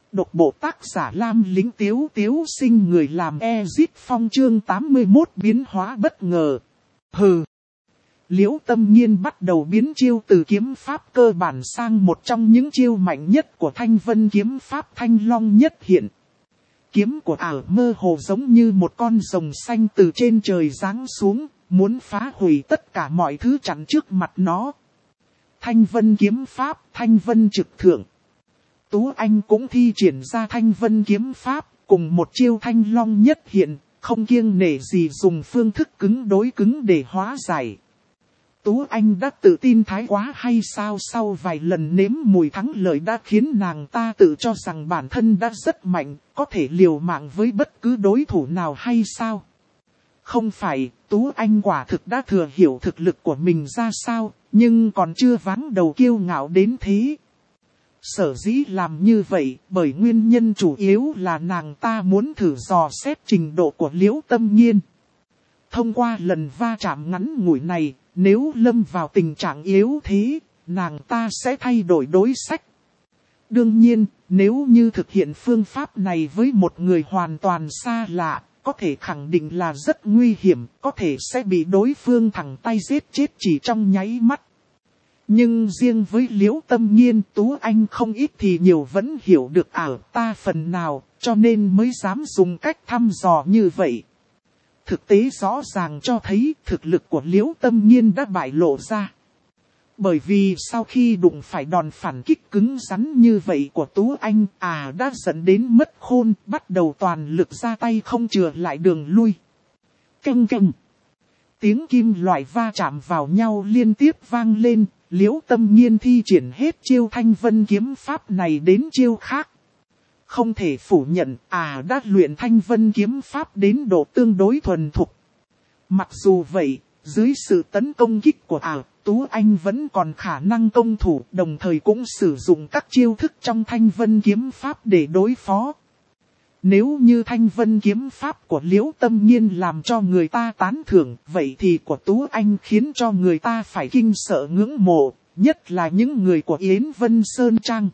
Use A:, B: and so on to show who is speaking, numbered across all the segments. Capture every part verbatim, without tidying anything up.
A: Độc bộ tác giả Lam Lĩnh Tiếu Tiếu sinh người làm Ezit Phong chương tám mươi mốt biến hóa bất ngờ. Hừ. Liễu Tâm Nhiên bắt đầu biến chiêu từ kiếm pháp cơ bản sang một trong những chiêu mạnh nhất của Thanh Vân kiếm pháp Thanh Long Nhất Hiện. Kiếm của ả mơ hồ giống như một con rồng xanh từ trên trời giáng xuống, muốn phá hủy tất cả mọi thứ chắn trước mặt nó. Thanh Vân kiếm pháp, Thanh Vân trực thượng. Tú Anh cũng thi triển ra Thanh Vân kiếm pháp, cùng một chiêu Thanh Long Nhất Hiện, không kiêng nể gì dùng phương thức cứng đối cứng để hóa giải. Tú Anh đã tự tin thái quá hay sao, sau vài lần nếm mùi thắng lợi đã khiến nàng ta tự cho rằng bản thân đã rất mạnh, có thể liều mạng với bất cứ đối thủ nào hay sao? Không phải, Tú Anh quả thực đã thừa hiểu thực lực của mình ra sao, nhưng còn chưa váng đầu kiêu ngạo đến thế. Sở dĩ làm như vậy bởi nguyên nhân chủ yếu là nàng ta muốn thử dò xét trình độ của Liễu Tâm Nhiên. Thông qua lần va chạm ngắn ngủi này, nếu lâm vào tình trạng yếu thế, nàng ta sẽ thay đổi đối sách. Đương nhiên, nếu như thực hiện phương pháp này với một người hoàn toàn xa lạ, có thể khẳng định là rất nguy hiểm, có thể sẽ bị đối phương thẳng tay giết chết chỉ trong nháy mắt. Nhưng riêng với Liễu Tâm Nhiên, Tú Anh không ít thì nhiều vẫn hiểu được ả ta phần nào, cho nên mới dám dùng cách thăm dò như vậy. Thực tế rõ ràng cho thấy thực lực của Liễu Tâm Nhiên đã bại lộ ra. Bởi vì sau khi đụng phải đòn phản kích cứng rắn như vậy của Tú Anh, à đã dẫn đến mất khôn, bắt đầu toàn lực ra tay không chừa lại đường lui. Canh canh. Tiếng kim loại va chạm vào nhau liên tiếp vang lên, Liễu Tâm Nhiên thi triển hết chiêu Thanh Vân kiếm pháp này đến chiêu khác. Không thể phủ nhận, à đã luyện Thanh Vân kiếm pháp đến độ tương đối thuần thục. Mặc dù vậy, dưới sự tấn công kích của ả, Tú Anh vẫn còn khả năng công thủ, đồng thời cũng sử dụng các chiêu thức trong Thanh Vân kiếm pháp để đối phó. Nếu như Thanh Vân kiếm pháp của Liễu Tâm Nhiên làm cho người ta tán thưởng, vậy thì của Tú Anh khiến cho người ta phải kinh sợ ngưỡng mộ, nhất là những người của Yến Vân Sơn Trang.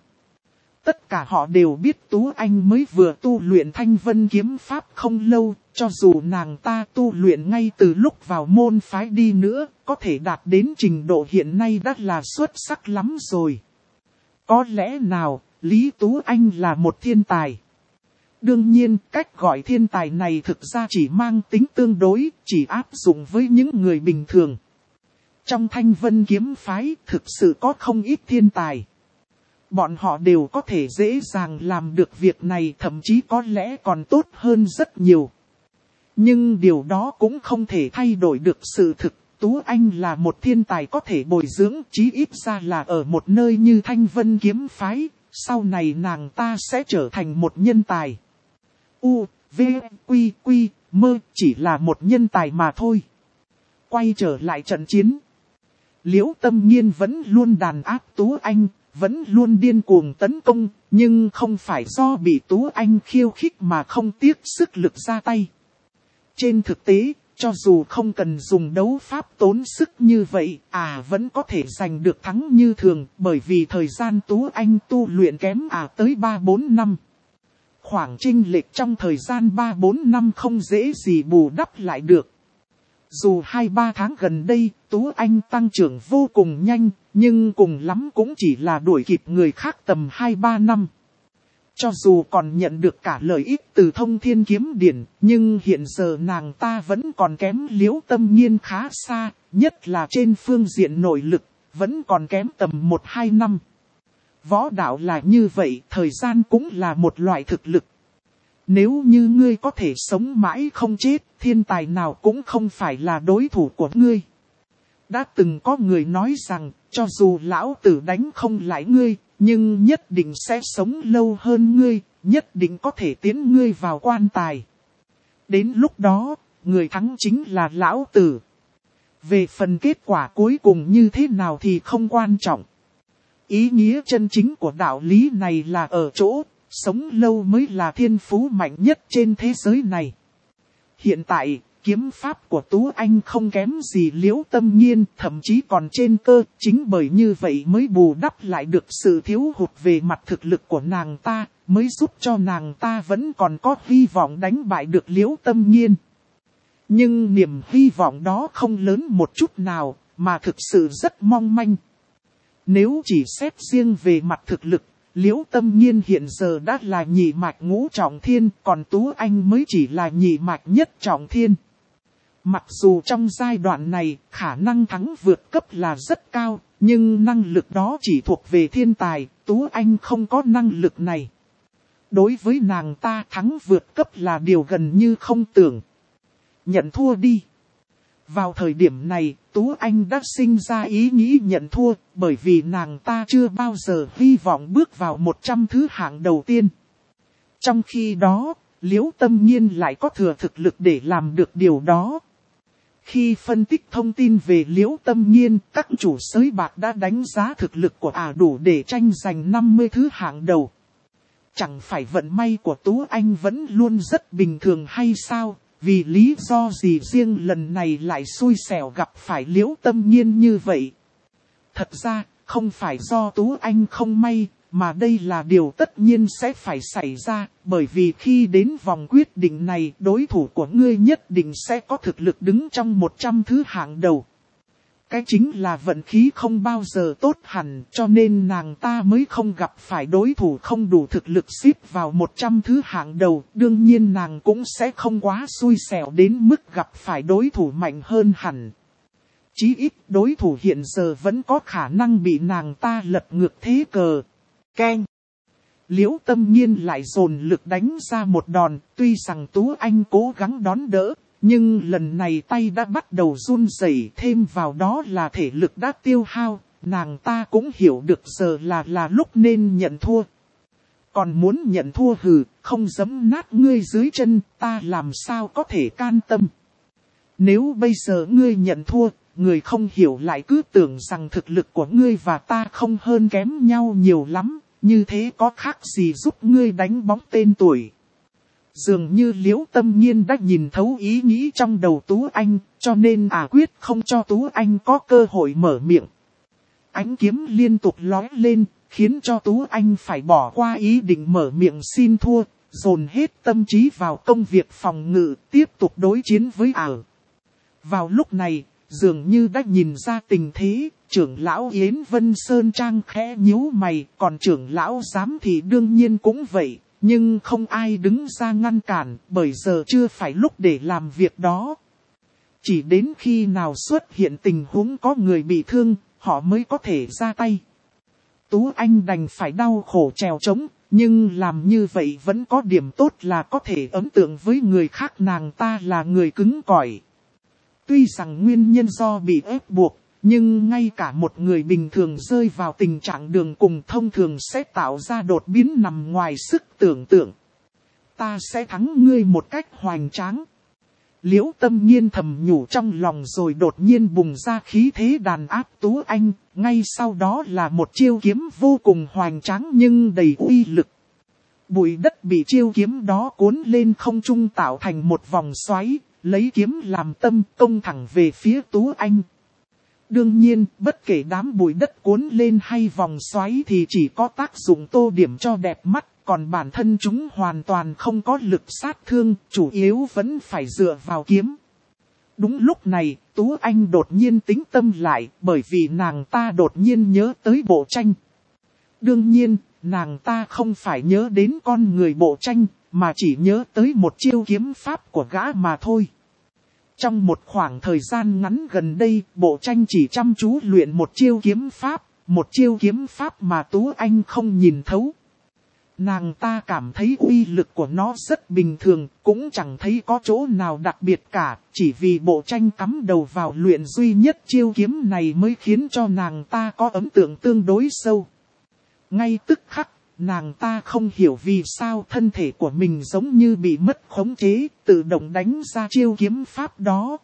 A: Tất cả họ đều biết Tú Anh mới vừa tu luyện Thanh Vân kiếm pháp không lâu, cho dù nàng ta tu luyện ngay từ lúc vào môn phái đi nữa, có thể đạt đến trình độ hiện nay đã là xuất sắc lắm rồi. Có lẽ nào, Lý Tú Anh là một thiên tài? Đương nhiên, cách gọi thiên tài này thực ra chỉ mang tính tương đối, chỉ áp dụng với những người bình thường. Trong Thanh Vân kiếm phái, thực sự có không ít thiên tài. Bọn họ đều có thể dễ dàng làm được việc này, thậm chí có lẽ còn tốt hơn rất nhiều. Nhưng điều đó cũng không thể thay đổi được sự thực. Tú Anh là một thiên tài có thể bồi dưỡng, chí ít ra là ở một nơi như Thanh Vân kiếm phái. Sau này nàng ta sẽ trở thành một nhân tài. U, V, Quy, Quy, Mơ chỉ là một nhân tài mà thôi. Quay trở lại trận chiến. Liễu Tâm Nhiên vẫn luôn đàn áp Tú Anh, vẫn luôn điên cuồng tấn công, nhưng không phải do bị Tú Anh khiêu khích mà không tiếc sức lực ra tay. Trên thực tế, cho dù không cần dùng đấu pháp tốn sức như vậy, à vẫn có thể giành được thắng như thường, bởi vì thời gian Tú Anh tu luyện kém à tới ba bốn năm. Khoảng chênh lệch trong thời gian ba bốn năm không dễ gì bù đắp lại được. Dù hai ba tháng gần đây, Tú Anh tăng trưởng vô cùng nhanh, nhưng cùng lắm cũng chỉ là đuổi kịp người khác tầm hai ba năm. Cho dù còn nhận được cả lợi ích từ Thông Thiên Kiếm Điển, nhưng hiện giờ nàng ta vẫn còn kém Liễu Tâm Nhiên khá xa, nhất là trên phương diện nội lực, vẫn còn kém tầm một hai năm. Võ đạo là như vậy, thời gian cũng là một loại thực lực. Nếu như ngươi có thể sống mãi không chết, thiên tài nào cũng không phải là đối thủ của ngươi. Đã từng có người nói rằng, cho dù lão tử đánh không lại ngươi, nhưng nhất định sẽ sống lâu hơn ngươi, nhất định có thể tiến ngươi vào quan tài. Đến lúc đó, người thắng chính là lão tử. Về phần kết quả cuối cùng như thế nào thì không quan trọng. Ý nghĩa chân chính của đạo lý này là ở chỗ, sống lâu mới là thiên phú mạnh nhất trên thế giới này. Hiện tại, Kiếm pháp của Tú Anh không kém gì Liễu Tâm Nhiên, thậm chí còn trên cơ, chính bởi như vậy mới bù đắp lại được sự thiếu hụt về mặt thực lực của nàng ta, mới giúp cho nàng ta vẫn còn có hy vọng đánh bại được Liễu Tâm Nhiên. Nhưng niềm hy vọng đó không lớn một chút nào, mà thực sự rất mong manh. Nếu chỉ xét riêng về mặt thực lực, Liễu Tâm Nhiên hiện giờ đã là nhị mạch ngũ trọng thiên, còn Tú Anh mới chỉ là nhị mạch nhất trọng thiên. Mặc dù trong giai đoạn này, khả năng thắng vượt cấp là rất cao, nhưng năng lực đó chỉ thuộc về thiên tài, Tú Anh không có năng lực này. Đối với nàng ta, thắng vượt cấp là điều gần như không tưởng. Nhận thua đi. Vào thời điểm này, Tú Anh đã sinh ra ý nghĩ nhận thua, bởi vì nàng ta chưa bao giờ hy vọng bước vào một trăm thứ hạng đầu tiên. Trong khi đó, Liễu Tâm Nhiên lại có thừa thực lực để làm được điều đó. Khi phân tích thông tin về Liễu Tâm Nhiên, các chủ sới bạc đã đánh giá thực lực của ả đủ để tranh giành năm mươi thứ hạng đầu. Chẳng phải vận may của Tú Anh vẫn luôn rất bình thường hay sao? Vì lý do gì riêng lần này lại xui xẻo gặp phải Liễu Tâm Nhiên như vậy? Thật ra, không phải do Tú Anh không may, mà đây là điều tất nhiên sẽ phải xảy ra, bởi vì khi đến vòng quyết định này, đối thủ của ngươi nhất định sẽ có thực lực đứng trong một trăm thứ hạng đầu. Cái chính là vận khí không bao giờ tốt hẳn, cho nên nàng ta mới không gặp phải đối thủ không đủ thực lực xếp vào một trăm thứ hạng đầu. Đương nhiên nàng cũng sẽ không quá xui xẻo đến mức gặp phải đối thủ mạnh hơn hẳn. Chí ít đối thủ hiện giờ vẫn có khả năng bị nàng ta lật ngược thế cờ. Keng! Liễu Tâm Nhiên lại dồn lực đánh ra một đòn, tuy rằng Tú Anh cố gắng đón đỡ. Nhưng lần này tay đã bắt đầu run rẩy, thêm vào đó là thể lực đã tiêu hao, nàng ta cũng hiểu được giờ là là lúc nên nhận thua. Còn muốn nhận thua hừ, không giẫm nát ngươi dưới chân, ta làm sao có thể can tâm. Nếu bây giờ ngươi nhận thua, người không hiểu lại cứ tưởng rằng thực lực của ngươi và ta không hơn kém nhau nhiều lắm, như thế có khác gì giúp ngươi đánh bóng tên tuổi. Dường như Liễu Tâm Nhiên đã nhìn thấu ý nghĩ trong đầu Tú Anh, cho nên ả quyết không cho Tú Anh có cơ hội mở miệng. Ánh kiếm liên tục lóe lên, khiến cho Tú Anh phải bỏ qua ý định mở miệng xin thua, dồn hết tâm trí vào công việc phòng ngự, tiếp tục đối chiến với ả. Vào lúc này, dường như đã nhìn ra tình thế, trưởng lão Yến Vân Sơn Trang khẽ nhíu mày, còn trưởng lão giám thị đương nhiên cũng vậy. Nhưng không ai đứng ra ngăn cản, bởi giờ chưa phải lúc để làm việc đó. Chỉ đến khi nào xuất hiện tình huống có người bị thương, họ mới có thể ra tay. Tú Anh đành phải đau khổ trèo trống, nhưng làm như vậy vẫn có điểm tốt là có thể ấn tượng với người khác nàng ta là người cứng cỏi. Tuy rằng nguyên nhân do bị ép buộc, nhưng ngay cả một người bình thường rơi vào tình trạng đường cùng thông thường sẽ tạo ra đột biến nằm ngoài sức tưởng tượng. Ta sẽ thắng ngươi một cách hoành tráng. Liễu Tâm Nhiên thầm nhủ trong lòng rồi đột nhiên bùng ra khí thế đàn áp Tú Anh, ngay sau đó là một chiêu kiếm vô cùng hoành tráng nhưng đầy uy lực. Bụi đất bị chiêu kiếm đó cuốn lên không trung tạo thành một vòng xoáy, lấy kiếm làm tâm công thẳng về phía Tú Anh. Đương nhiên, bất kể đám bụi đất cuốn lên hay vòng xoáy thì chỉ có tác dụng tô điểm cho đẹp mắt, còn bản thân chúng hoàn toàn không có lực sát thương, chủ yếu vẫn phải dựa vào kiếm. Đúng lúc này, Tú Anh đột nhiên tính tâm lại, bởi vì nàng ta đột nhiên nhớ tới bộ tranh. Đương nhiên, nàng ta không phải nhớ đến con người bộ tranh, mà chỉ nhớ tới một chiêu kiếm pháp của gã mà thôi. Trong một khoảng thời gian ngắn gần đây, bộ tranh chỉ chăm chú luyện một chiêu kiếm pháp, một chiêu kiếm pháp mà Tú Anh không nhìn thấu. Nàng ta cảm thấy uy lực của nó rất bình thường, cũng chẳng thấy có chỗ nào đặc biệt cả, chỉ vì bộ tranh cắm đầu vào luyện duy nhất chiêu kiếm này mới khiến cho nàng ta có ấn tượng tương đối sâu. Ngay tức khắc, nàng ta không hiểu vì sao thân thể của mình giống như bị mất khống chế, tự động đánh ra chiêu kiếm pháp đó.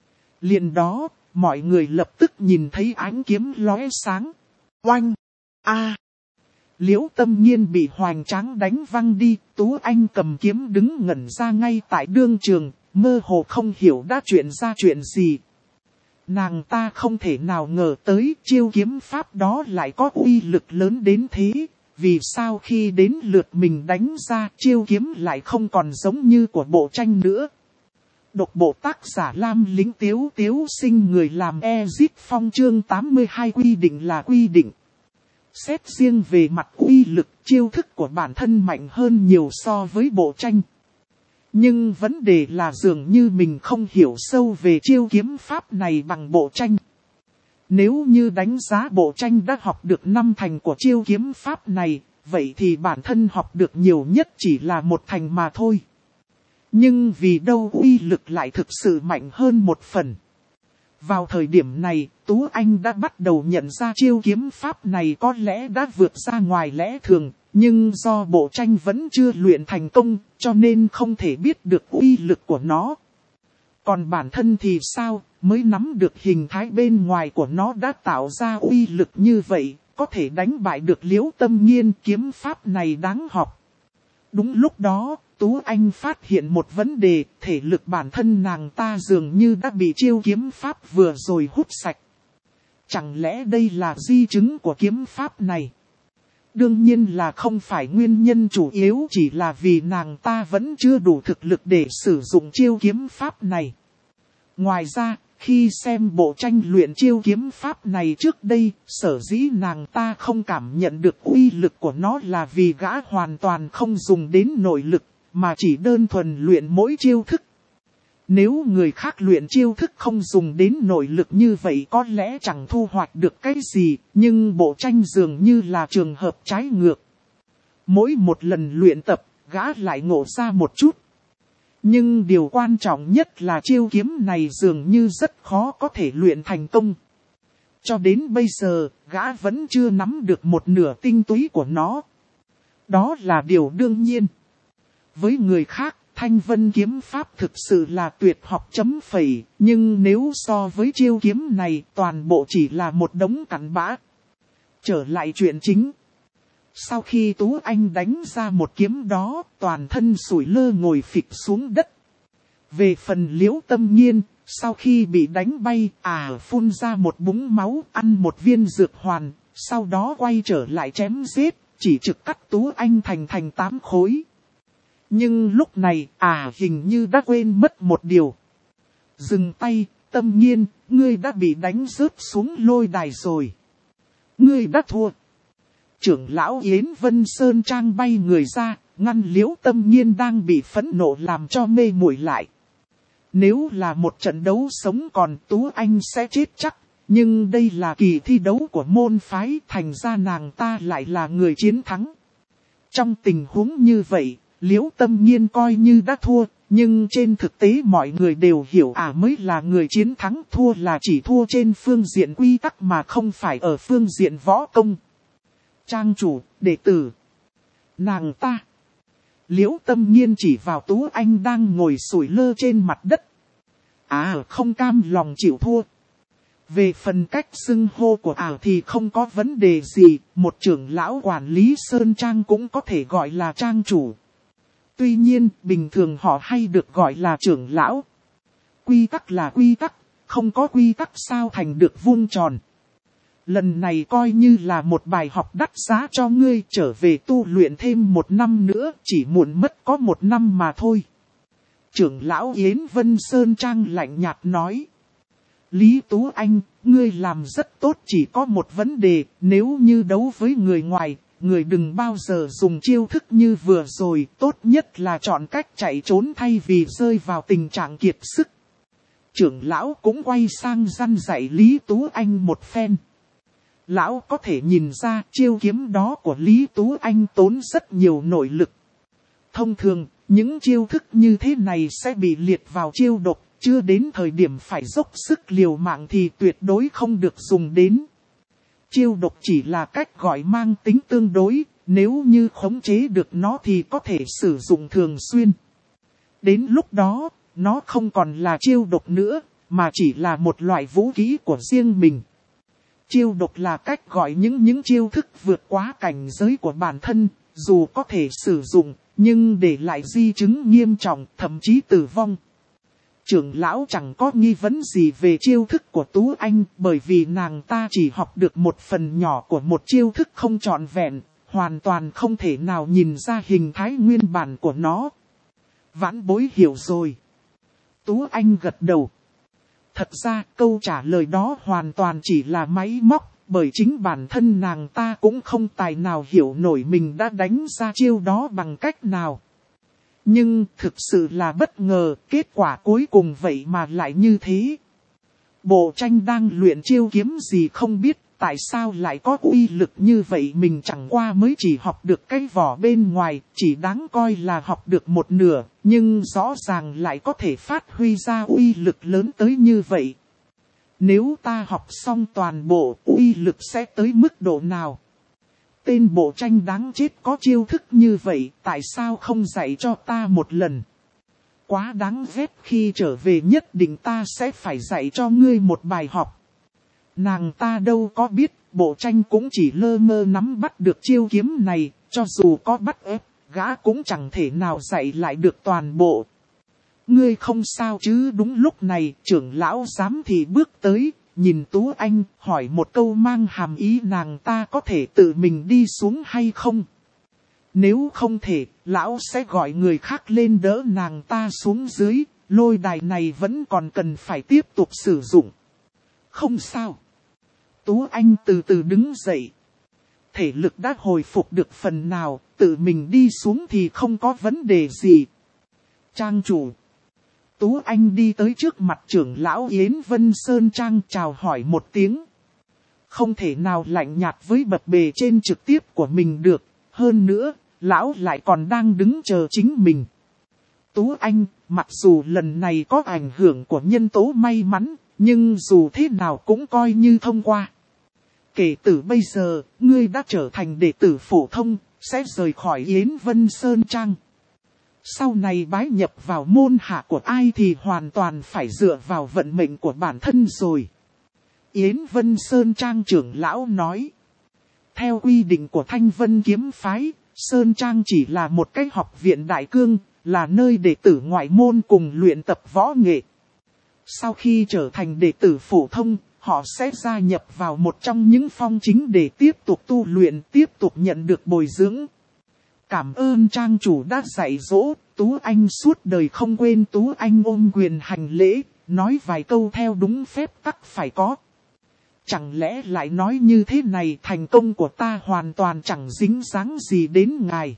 A: Liền đó, mọi người lập tức nhìn thấy ánh kiếm lóe sáng. Oanh! A! Liễu Tâm Nhiên bị hoành tráng đánh văng đi, Tú Anh cầm kiếm đứng ngẩn ra ngay tại đương trường, mơ hồ không hiểu đã chuyện ra chuyện gì. Nàng ta không thể nào ngờ tới chiêu kiếm pháp đó lại có uy lực lớn đến thế. Vì sao khi đến lượt mình đánh ra chiêu kiếm lại không còn giống như của bộ tranh nữa. Độc bộ tác giả Lam Lĩnh Tiếu Tiếu Sinh người làm Ezit Phong chương tám mươi hai quy định là quy định. Xét riêng về mặt uy lực chiêu thức của bản thân mạnh hơn nhiều so với bộ tranh. Nhưng vấn đề là dường như mình không hiểu sâu về chiêu kiếm pháp này bằng bộ tranh. Nếu như đánh giá bộ tranh đã học được năm thành của chiêu kiếm pháp này, vậy thì bản thân học được nhiều nhất chỉ là một thành mà thôi. Nhưng vì đâu uy lực lại thực sự mạnh hơn một phần. Vào thời điểm này, Tú Anh đã bắt đầu nhận ra chiêu kiếm pháp này có lẽ đã vượt ra ngoài lẽ thường, nhưng do bộ tranh vẫn chưa luyện thành công, cho nên không thể biết được uy lực của nó. Còn bản thân thì sao, mới nắm được hình thái bên ngoài của nó đã tạo ra uy lực như vậy, có thể đánh bại được Liễu Tâm Nghiên. Kiếm pháp này đáng học. Đúng lúc đó, Tú Anh phát hiện một vấn đề, thể lực bản thân nàng ta dường như đã bị chiêu kiếm pháp vừa rồi hút sạch. Chẳng lẽ đây là di chứng của kiếm pháp này? Đương nhiên là không phải nguyên nhân chủ yếu, chỉ là vì nàng ta vẫn chưa đủ thực lực để sử dụng chiêu kiếm pháp này. Ngoài ra, khi xem bộ tranh luyện chiêu kiếm pháp này trước đây, sở dĩ nàng ta không cảm nhận được uy lực của nó là vì gã hoàn toàn không dùng đến nội lực, mà chỉ đơn thuần luyện mỗi chiêu thức. Nếu người khác luyện chiêu thức không dùng đến nội lực như vậy có lẽ chẳng thu hoạch được cái gì, nhưng bộ tranh dường như là trường hợp trái ngược. Mỗi một lần luyện tập, gã lại ngộ ra một chút. Nhưng điều quan trọng nhất là chiêu kiếm này dường như rất khó có thể luyện thành công. Cho đến bây giờ, gã vẫn chưa nắm được một nửa tinh túy của nó. Đó là điều đương nhiên. Với người khác, Thanh Vân kiếm pháp thực sự là tuyệt học chấm phẩy, nhưng nếu so với chiêu kiếm này toàn bộ chỉ là một đống cặn bã. Trở lại chuyện chính. Sau khi Tú Anh đánh ra một kiếm đó, toàn thân sủi lơ ngồi phịch xuống đất. Về phần Liễu Tâm Nghiên, sau khi bị đánh bay, à phun ra một búng máu, ăn một viên dược hoàn, sau đó quay trở lại chém giết, chỉ trực cắt Tú Anh thành thành tám khối. Nhưng lúc này, à hình như đã quên mất một điều. Dừng tay, Tâm Nghiên, ngươi đã bị đánh rớt xuống lôi đài rồi. Ngươi đã thua. Trưởng lão Yến Vân Sơn Trang bay người ra, ngăn Liễu Tâm Nghiên đang bị phẫn nộ làm cho mê muội lại. Nếu là một trận đấu sống còn Tú Anh sẽ chết chắc, nhưng đây là kỳ thi đấu của môn phái, thành ra nàng ta lại là người chiến thắng. Trong tình huống như vậy, Liễu Tâm Nghiên coi như đã thua, nhưng trên thực tế mọi người đều hiểu à mới là người chiến thắng, thua là chỉ thua trên phương diện quy tắc mà không phải ở phương diện võ công. Trang chủ, đệ tử. Nàng ta. Liễu Tâm Nghiên chỉ vào Tú Anh đang ngồi sủi lơ trên mặt đất. À không cam lòng chịu thua. Về phần cách xưng hô của ả thì không có vấn đề gì, một trưởng lão quản lý Sơn Trang cũng có thể gọi là trang chủ. Tuy nhiên, bình thường họ hay được gọi là trưởng lão. Quy tắc là quy tắc, không có quy tắc sao thành được vuông tròn. Lần này coi như là một bài học đắt giá cho ngươi, trở về tu luyện thêm một năm nữa, chỉ muộn mất có một năm mà thôi. Trưởng lão Yến Vân Sơn Trang lạnh nhạt nói. Lý Tú Anh, ngươi làm rất tốt, chỉ có một vấn đề, nếu như đấu với người ngoài, người đừng bao giờ dùng chiêu thức như vừa rồi, tốt nhất là chọn cách chạy trốn thay vì rơi vào tình trạng kiệt sức. Trưởng lão cũng quay sang răn dạy Lý Tú Anh một phen. Lão có thể nhìn ra chiêu kiếm đó của Lý Tú Anh tốn rất nhiều nội lực. Thông thường, những chiêu thức như thế này sẽ bị liệt vào chiêu độc, chưa đến thời điểm phải dốc sức liều mạng thì tuyệt đối không được dùng đến. Chiêu độc chỉ là cách gọi mang tính tương đối, nếu như khống chế được nó thì có thể sử dụng thường xuyên. Đến lúc đó, nó không còn là chiêu độc nữa, mà chỉ là một loại vũ khí của riêng mình. Chiêu độc là cách gọi những những chiêu thức vượt quá cảnh giới của bản thân, dù có thể sử dụng, nhưng để lại di chứng nghiêm trọng, thậm chí tử vong. trưởng lão chẳng có nghi vấn gì về chiêu thức của Tú Anh, bởi vì nàng ta chỉ học được một phần nhỏ của một chiêu thức không trọn vẹn, hoàn toàn không thể nào nhìn ra hình thái nguyên bản của nó. Vãn bối hiểu rồi. Tú Anh gật đầu. Thật ra câu trả lời đó hoàn toàn chỉ là máy móc, bởi chính bản thân nàng ta cũng không tài nào hiểu nổi mình đã đánh ra chiêu đó bằng cách nào. Nhưng thực sự là bất ngờ, kết quả cuối cùng vậy mà lại như thế. Bộ tranh đang luyện chiêu kiếm gì không biết, tại sao lại có uy lực như vậy, mình chẳng qua mới chỉ học được cái vỏ bên ngoài, chỉ đáng coi là học được một nửa, nhưng rõ ràng lại có thể phát huy ra uy lực lớn tới như vậy. Nếu ta học xong toàn bộ, uy lực sẽ tới mức độ nào? Tên bộ tranh đáng chết có chiêu thức như vậy, tại sao không dạy cho ta một lần? Quá đáng ghét, khi trở về nhất định ta sẽ phải dạy cho ngươi một bài học. Nàng ta đâu có biết, bộ tranh cũng chỉ lơ mơ nắm bắt được chiêu kiếm này, cho dù có bắt ép, gã cũng chẳng thể nào dạy lại được toàn bộ. Ngươi không sao chứ? Đúng lúc này, trưởng lão giám thị bước tới, nhìn Tú Anh, hỏi một câu mang hàm ý nàng ta có thể tự mình đi xuống hay không. Nếu không thể, lão sẽ gọi người khác lên đỡ nàng ta xuống dưới, lôi đài này vẫn còn cần phải tiếp tục sử dụng. Không sao. Tú Anh từ từ đứng dậy. Thể lực đã hồi phục được phần nào, tự mình đi xuống thì không có vấn đề gì. Trang chủ. Tú Anh đi tới trước mặt trưởng lão Yến Vân Sơn Trang chào hỏi một tiếng. Không thể nào lạnh nhạt với bậc bề trên trực tiếp của mình được. Hơn nữa, lão lại còn đang đứng chờ chính mình. Tú Anh, mặc dù lần này có ảnh hưởng của nhân tố may mắn, nhưng dù thế nào cũng coi như thông qua. Kể từ bây giờ, ngươi đã trở thành đệ tử phổ thông, sẽ rời khỏi Yến Vân Sơn Trang. Sau này bái nhập vào môn hạ của ai thì hoàn toàn phải dựa vào vận mệnh của bản thân rồi. Yến Vân Sơn Trang trưởng lão nói. Theo quy định của Thanh Vân Kiếm Phái, Sơn Trang chỉ là một cái học viện đại cương, là nơi đệ tử ngoại môn cùng luyện tập võ nghệ. Sau khi trở thành đệ tử phổ thông, họ sẽ gia nhập vào một trong những phong chính để tiếp tục tu luyện, tiếp tục nhận được bồi dưỡng. Cảm ơn trang chủ đã dạy dỗ, Tú Anh suốt đời không quên. Tú Anh ôm quyền hành lễ, nói vài câu theo đúng phép tắc phải có. Chẳng lẽ lại nói như thế này, thành công của ta hoàn toàn chẳng dính dáng gì đến ngài.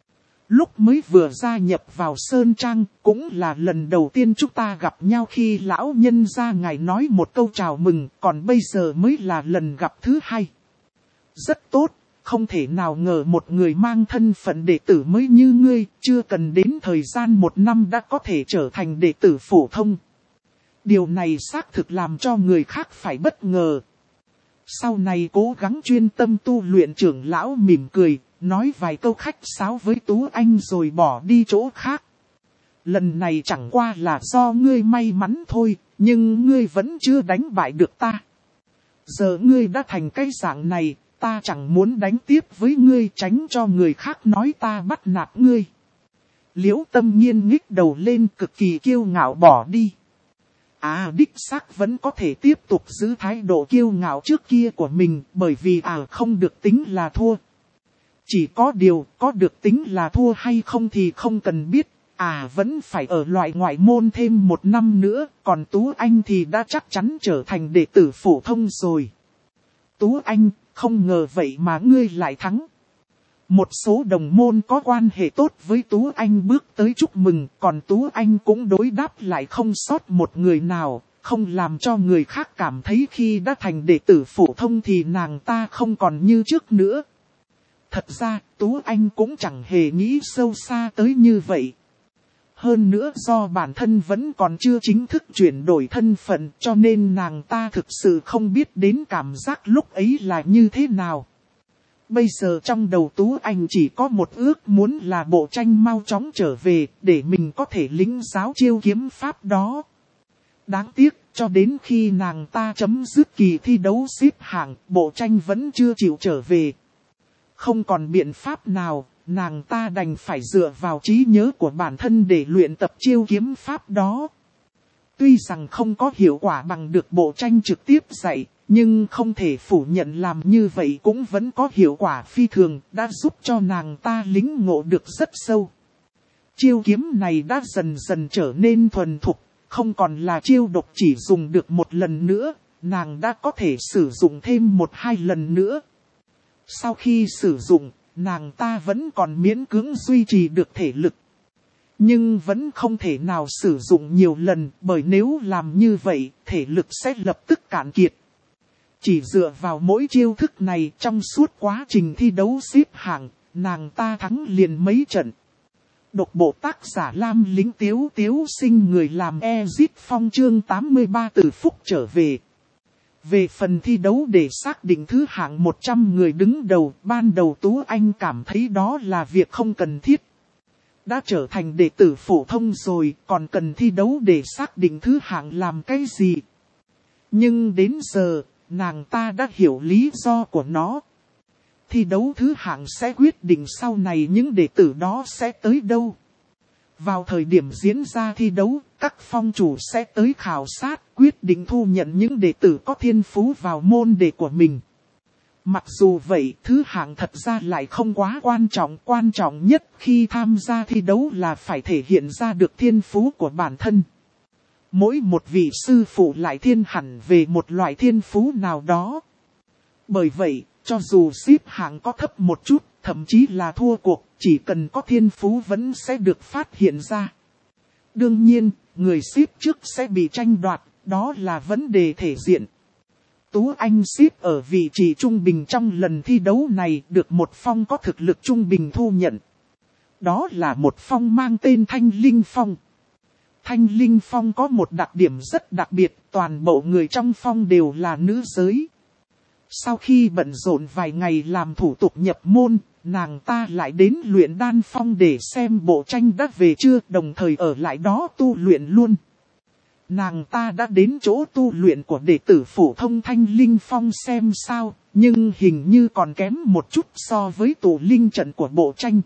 A: Lúc mới vừa gia nhập vào Sơn Trang, cũng là lần đầu tiên chúng ta gặp nhau khi lão nhân gia ngài nói một câu chào mừng, còn bây giờ mới là lần gặp thứ hai. Rất tốt, không thể nào ngờ một người mang thân phận đệ tử mới như ngươi, chưa cần đến thời gian một năm đã có thể trở thành đệ tử phổ thông. Điều này xác thực làm cho người khác phải bất ngờ. Sau này cố gắng chuyên tâm tu luyện, trưởng lão mỉm cười, nói vài câu khách sáo với Tú Anh rồi bỏ đi chỗ khác. Lần này chẳng qua là do ngươi may mắn thôi, nhưng ngươi vẫn chưa đánh bại được ta. Giờ ngươi đã thành cái dạng này, ta chẳng muốn đánh tiếp với ngươi, tránh cho người khác nói ta bắt nạt ngươi. Liễu Tâm Nhiên nhích đầu lên, cực kỳ kiêu ngạo bỏ đi. À, đích xác vẫn có thể tiếp tục giữ thái độ kiêu ngạo trước kia của mình, bởi vì à không được tính là thua. Chỉ có điều, có được tính là thua hay không thì không cần biết, à vẫn phải ở loại ngoại môn thêm một năm nữa, còn Tú Anh thì đã chắc chắn trở thành đệ tử phổ thông rồi. Tú Anh, không ngờ vậy mà ngươi lại thắng. Một số đồng môn có quan hệ tốt với Tú Anh bước tới chúc mừng, còn Tú Anh cũng đối đáp lại không sót một người nào, không làm cho người khác cảm thấy khi đã thành đệ tử phổ thông thì nàng ta không còn như trước nữa. Thật ra, Tú Anh cũng chẳng hề nghĩ sâu xa tới như vậy. Hơn nữa do bản thân vẫn còn chưa chính thức chuyển đổi thân phận, cho nên nàng ta thực sự không biết đến cảm giác lúc ấy là như thế nào. Bây giờ trong đầu Tú Anh chỉ có một ước muốn là bộ tranh mau chóng trở về, để mình có thể lĩnh giáo chiêu kiếm pháp đó. Đáng tiếc, cho đến khi nàng ta chấm dứt kỳ thi đấu xếp hạng, bộ tranh vẫn chưa chịu trở về. Không còn biện pháp nào, nàng ta đành phải dựa vào trí nhớ của bản thân để luyện tập chiêu kiếm pháp đó. Tuy rằng không có hiệu quả bằng được bộ tranh trực tiếp dạy, nhưng không thể phủ nhận làm như vậy cũng vẫn có hiệu quả phi thường, đã giúp cho nàng ta lĩnh ngộ được rất sâu. Chiêu kiếm này đã dần dần trở nên thuần thục, không còn là chiêu độc chỉ dùng được một lần nữa, nàng đã có thể sử dụng thêm một hai lần nữa. Sau khi sử dụng, nàng ta vẫn còn miễn cưỡng duy trì được thể lực. Nhưng vẫn không thể nào sử dụng nhiều lần, bởi nếu làm như vậy, thể lực sẽ lập tức cạn kiệt. Chỉ dựa vào mỗi chiêu thức này trong suốt quá trình thi đấu xếp hạng, nàng ta thắng liền mấy trận. Độc bộ tác giả Lam Lính Tiếu Tiếu Sinh người làm Ezit Phong chương tám mươi ba từ phúc trở về. Về phần thi đấu để xác định thứ hạng một trăm người đứng đầu, ban đầu Tú Anh cảm thấy đó là việc không cần thiết. Đã trở thành đệ tử phổ thông rồi, còn cần thi đấu để xác định thứ hạng làm cái gì. Nhưng đến giờ, nàng ta đã hiểu lý do của nó. Thi đấu thứ hạng sẽ quyết định sau này những đệ tử đó sẽ tới đâu. Vào thời điểm diễn ra thi đấu, các phong chủ sẽ tới khảo sát, quyết định thu nhận những đệ tử có thiên phú vào môn đệ của mình. Mặc dù vậy, thứ hạng thật ra lại không quá quan trọng. Quan trọng nhất khi tham gia thi đấu là phải thể hiện ra được thiên phú của bản thân. Mỗi một vị sư phụ lại thiên hẳn về một loại thiên phú nào đó. Bởi vậy, cho dù xếp hạng có thấp một chút, thậm chí là thua cuộc, chỉ cần có thiên phú vẫn sẽ được phát hiện ra. Đương nhiên, người xếp trước sẽ bị tranh đoạt, đó là vấn đề thể diện. Tú Anh xếp ở vị trí trung bình trong lần thi đấu này, được một phong có thực lực trung bình thu nhận. Đó là một phong mang tên Thanh Linh Phong. Thanh Linh Phong có một đặc điểm rất đặc biệt, toàn bộ người trong phong đều là nữ giới. Sau khi bận rộn vài ngày làm thủ tục nhập môn, nàng ta lại đến luyện đan phong để xem bộ tranh đã về chưa, đồng thời ở lại đó tu luyện luôn. Nàng ta đã đến chỗ tu luyện của đệ tử phổ thông Thanh Linh Phong xem sao, nhưng hình như còn kém một chút so với tụ linh trận của bộ tranh.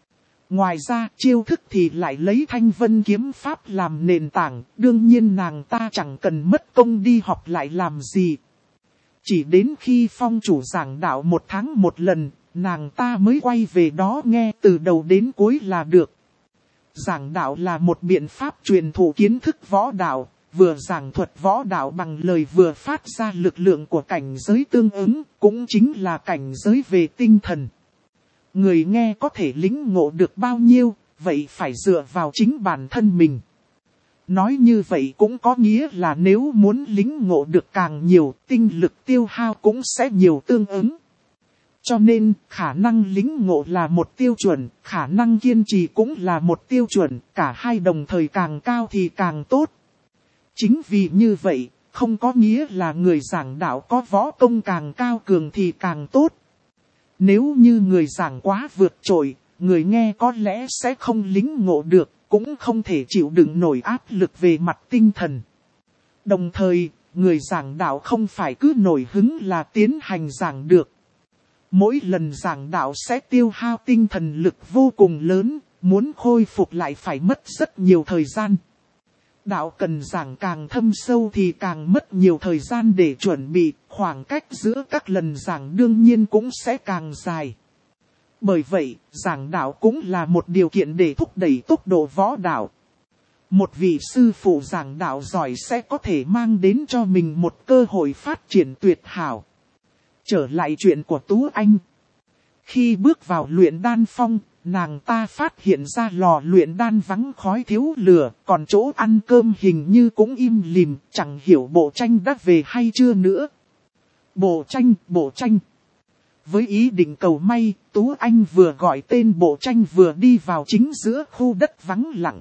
A: Ngoài ra, chiêu thức thì lại lấy Thanh Vân kiếm pháp làm nền tảng, đương nhiên nàng ta chẳng cần mất công đi học lại làm gì. Chỉ đến khi phong chủ giảng đạo một tháng một lần, nàng ta mới quay về đó nghe từ đầu đến cuối là được. Giảng đạo là một biện pháp truyền thụ kiến thức võ đạo, vừa giảng thuật võ đạo bằng lời vừa phát ra lực lượng của cảnh giới tương ứng, cũng chính là cảnh giới về tinh thần. Người nghe có thể lĩnh ngộ được bao nhiêu, vậy phải dựa vào chính bản thân mình. Nói như vậy cũng có nghĩa là nếu muốn lĩnh ngộ được càng nhiều, tinh lực tiêu hao cũng sẽ nhiều tương ứng. Cho nên, khả năng lĩnh ngộ là một tiêu chuẩn, khả năng kiên trì cũng là một tiêu chuẩn, cả hai đồng thời càng cao thì càng tốt. Chính vì như vậy, không có nghĩa là người giảng đạo có võ công càng cao cường thì càng tốt. Nếu như người giảng quá vượt trội, người nghe có lẽ sẽ không lĩnh ngộ được, cũng không thể chịu đựng nổi áp lực về mặt tinh thần. Đồng thời, người giảng đạo không phải cứ nổi hứng là tiến hành giảng được. Mỗi lần giảng đạo sẽ tiêu hao tinh thần lực vô cùng lớn, muốn khôi phục lại phải mất rất nhiều thời gian. Đạo cần giảng càng thâm sâu thì càng mất nhiều thời gian để chuẩn bị, khoảng cách giữa các lần giảng đương nhiên cũng sẽ càng dài. Bởi vậy, giảng đạo cũng là một điều kiện để thúc đẩy tốc độ võ đạo. Một vị sư phụ giảng đạo giỏi sẽ có thể mang đến cho mình một cơ hội phát triển tuyệt hảo. Trở lại chuyện của Tú Anh. Khi bước vào luyện đan phong, nàng ta phát hiện ra lò luyện đan vắng khói thiếu lửa, còn chỗ ăn cơm hình như cũng im lìm, chẳng hiểu bộ tranh đã về hay chưa nữa. Bộ tranh, bộ tranh. Với ý định cầu may, Tú Anh vừa gọi tên bộ tranh vừa đi vào chính giữa khu đất vắng lặng.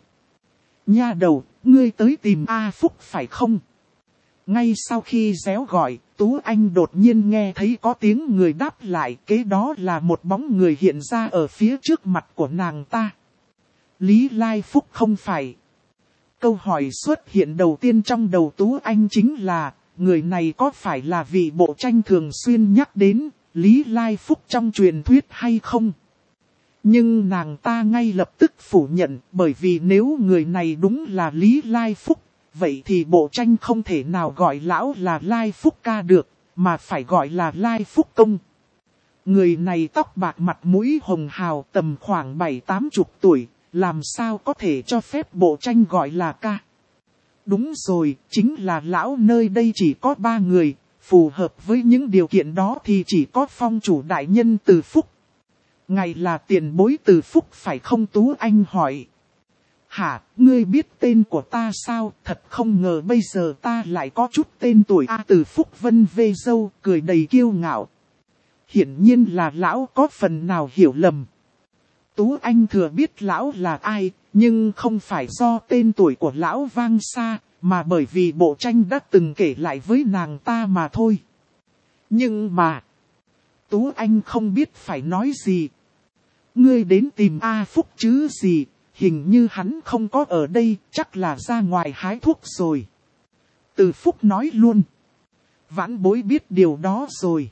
A: Nha đầu, ngươi tới tìm A Phúc phải không? Ngay sau khi réo gọi, Tú Anh đột nhiên nghe thấy có tiếng người đáp lại, kế đó là một bóng người hiện ra ở phía trước mặt của nàng ta. Lý Lai Phúc không phải. Câu hỏi xuất hiện đầu tiên trong đầu Tú Anh chính là, người này có phải là vị bộ tranh thường xuyên nhắc đến, Lý Lai Phúc trong truyền thuyết hay không? Nhưng nàng ta ngay lập tức phủ nhận, bởi vì nếu người này đúng là Lý Lai Phúc, vậy thì bộ tranh không thể nào gọi lão là Lai Phúc Ca được, mà phải gọi là Lai Phúc Công. Người này tóc bạc mặt mũi hồng hào tầm khoảng bảy tám chục tuổi, làm sao có thể cho phép bộ tranh gọi là ca. Đúng rồi, chính là lão nơi đây chỉ có ba người, phù hợp với những điều kiện đó thì chỉ có phong chủ đại nhân Từ Phúc. Ngài là tiền bối Từ Phúc phải không? Tú Anh hỏi. Hả, ngươi biết tên của ta sao? Thật không ngờ bây giờ ta lại có chút tên tuổi. A Từ Phúc vân vê râu, cười đầy kiêu ngạo. Hiển nhiên là lão có phần nào hiểu lầm. Tú Anh thừa biết lão là ai, nhưng không phải do tên tuổi của lão vang xa, mà bởi vì bộ tranh đã từng kể lại với nàng ta mà thôi. Nhưng mà, Tú Anh không biết phải nói gì. Ngươi đến tìm A Phúc chứ gì, hình như hắn không có ở đây, chắc là ra ngoài hái thuốc rồi. Từ Phúc nói luôn. Vãn bối biết điều đó rồi.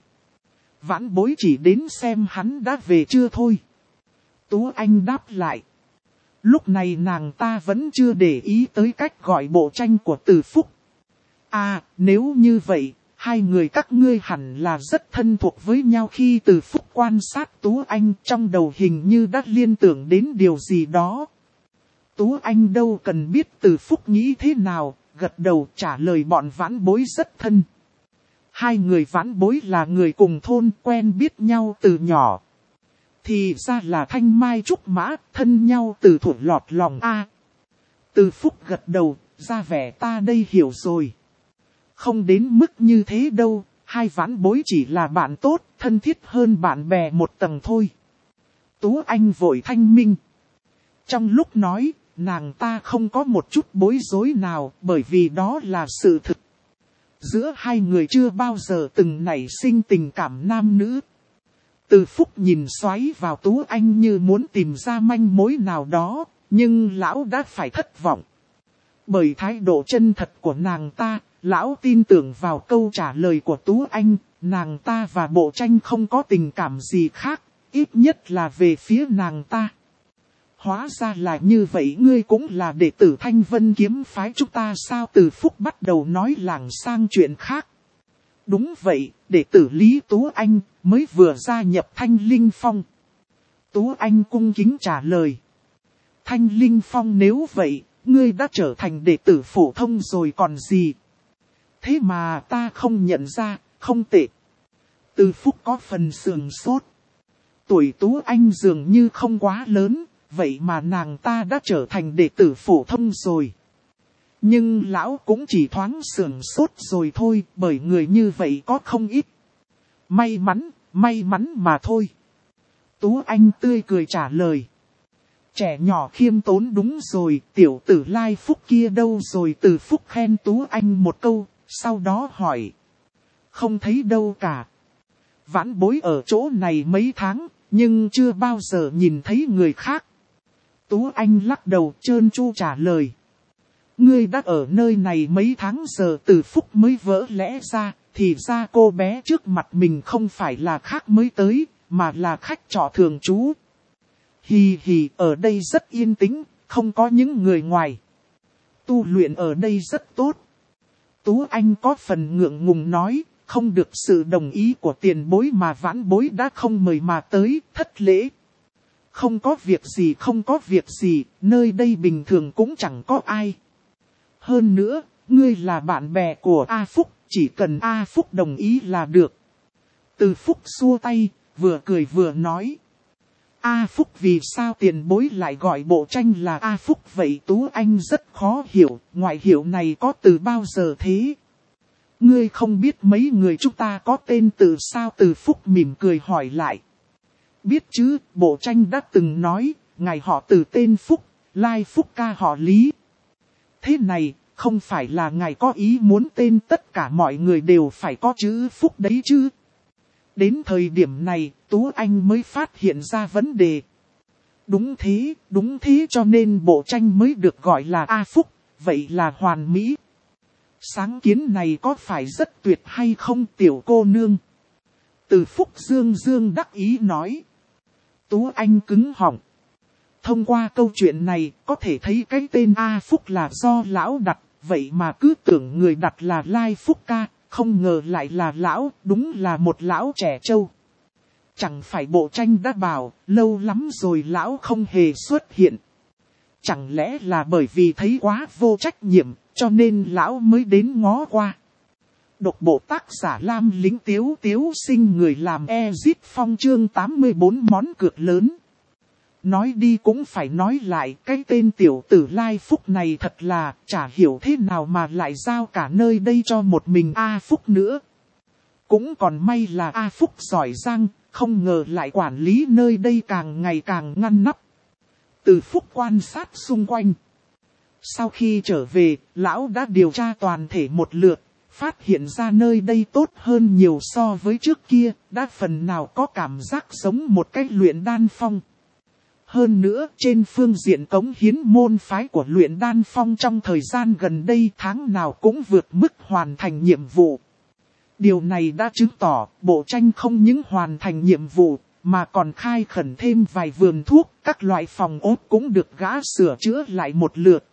A: Vãn bối chỉ đến xem hắn đã về chưa thôi. Tú Anh đáp lại. Lúc này nàng ta vẫn chưa để ý tới cách gọi bộ tranh của Từ Phúc. À, nếu như vậy, hai người các ngươi hẳn là rất thân thuộc với nhau. Khi Từ Phúc quan sát Tú Anh trong đầu hình như đã liên tưởng đến điều gì đó. Tú Anh đâu cần biết Từ Phúc nghĩ thế nào, gật đầu trả lời bọn vãn bối rất thân. Hai người vãn bối là người cùng thôn quen biết nhau từ nhỏ. Thì ra là thanh mai trúc mã, thân nhau từ thuở lọt lòng a. À, Từ Phúc gật đầu, ra vẻ ta đây hiểu rồi. Không đến mức như thế đâu, hai vãn bối chỉ là bạn tốt, thân thiết hơn bạn bè một tầng thôi. Tú Anh vội thanh minh. Trong lúc nói, nàng ta không có một chút bối rối nào, bởi vì đó là sự thực. Giữa hai người chưa bao giờ từng nảy sinh tình cảm nam nữ. Từ Phúc nhìn xoáy vào Tú Anh như muốn tìm ra manh mối nào đó, nhưng lão đã phải thất vọng. Bởi thái độ chân thật của nàng ta, lão tin tưởng vào câu trả lời của Tú Anh, nàng ta và bộ tranh không có tình cảm gì khác, ít nhất là về phía nàng ta. Hóa ra là như vậy, ngươi cũng là đệ tử Thanh Vân kiếm phái chúng ta sao? Từ Phúc bắt đầu nói lảng sang chuyện khác. Đúng vậy, đệ tử Lý Tú Anh mới vừa gia nhập Thanh Linh Phong. Tú Anh cung kính trả lời. Thanh Linh Phong nếu vậy, ngươi đã trở thành đệ tử phổ thông rồi còn gì. Thế mà ta không nhận ra, không tệ. Từ Phúc có phần sườn sốt. Tuổi Tú Anh dường như không quá lớn, vậy mà nàng ta đã trở thành đệ tử phổ thông rồi. Nhưng lão cũng chỉ thoáng sườn sốt rồi thôi, bởi người như vậy có không ít. May mắn, may mắn mà thôi. Tú Anh tươi cười trả lời. Trẻ nhỏ khiêm tốn đúng rồi, tiểu tử Lai Phúc kia đâu rồi? Từ Phúc khen Tú Anh một câu, sau đó hỏi. Không thấy đâu cả. Vãn bối ở chỗ này mấy tháng, nhưng chưa bao giờ nhìn thấy người khác. Tú Anh lắc đầu trơn tru trả lời. Ngươi đã ở nơi này mấy tháng giờ? Từ Phúc mới vỡ lẽ ra, thì ra cô bé trước mặt mình không phải là khác mới tới, mà là khách trọ thường trú. Hì hì, ở đây rất yên tĩnh, không có những người ngoài. Tu luyện ở đây rất tốt. Tú Anh có phần ngượng ngùng nói, không được sự đồng ý của tiền bối mà vãn bối đã không mời mà tới, thất lễ. Không có việc gì, không có việc gì, nơi đây bình thường cũng chẳng có ai. Hơn nữa, ngươi là bạn bè của A Phúc, chỉ cần A Phúc đồng ý là được. Từ Phúc xua tay, vừa cười vừa nói. A Phúc, vì sao tiền bối lại gọi bộ tranh là A Phúc vậy? Tú Anh rất khó hiểu, ngoại hiệu này có từ bao giờ thế? Ngươi không biết mấy người chúng ta có tên từ sao? Từ Phúc mỉm cười hỏi lại. Biết chứ, bộ tranh đã từng nói, ngài họ từ tên Phúc, Lai Phúc Ca họ Lý. Thế này, không phải là ngài có ý muốn tên tất cả mọi người đều phải có chữ Phúc đấy chứ? Đến thời điểm này, Tú Anh mới phát hiện ra vấn đề. Đúng thế, đúng thế, cho nên bộ tranh mới được gọi là A Phúc, vậy là hoàn mỹ. Sáng kiến này có phải rất tuyệt hay không tiểu cô nương? Từ Phúc dương dương đắc ý nói. Tú Anh cứng họng. Thông qua câu chuyện này, có thể thấy cái tên A Phúc là do lão đặt, vậy mà cứ tưởng người đặt là Lai Phúc ca, không ngờ lại là lão, đúng là một lão trẻ trâu. Chẳng phải bộ tranh đã bảo, lâu lắm rồi lão không hề xuất hiện. Chẳng lẽ là bởi vì thấy quá vô trách nhiệm, cho nên lão mới đến ngó qua. Độc bộ tác giả Lam Lính Tiếu Tiếu Sinh người làm Ezit Phong chương tám mươi bốn món cược lớn. Nói đi cũng phải nói lại, cái tên tiểu tử Lai Phúc này thật là chả hiểu thế nào mà lại giao cả nơi đây cho một mình A Phúc nữa. Cũng còn may là A Phúc giỏi giang, không ngờ lại quản lý nơi đây càng ngày càng ngăn nắp. Từ Phúc quan sát xung quanh. Sau khi trở về, lão đã điều tra toàn thể một lượt, phát hiện ra nơi đây tốt hơn nhiều so với trước kia, đã phần nào có cảm giác giống một cách luyện đan phong. Hơn nữa, trên phương diện cống hiến môn phái của luyện đan phong trong thời gian gần đây tháng nào cũng vượt mức hoàn thành nhiệm vụ. Điều này đã chứng tỏ bộ tranh không những hoàn thành nhiệm vụ, mà còn khai khẩn thêm vài vườn thuốc, các loại phòng ốt cũng được gã sửa chữa lại một lượt.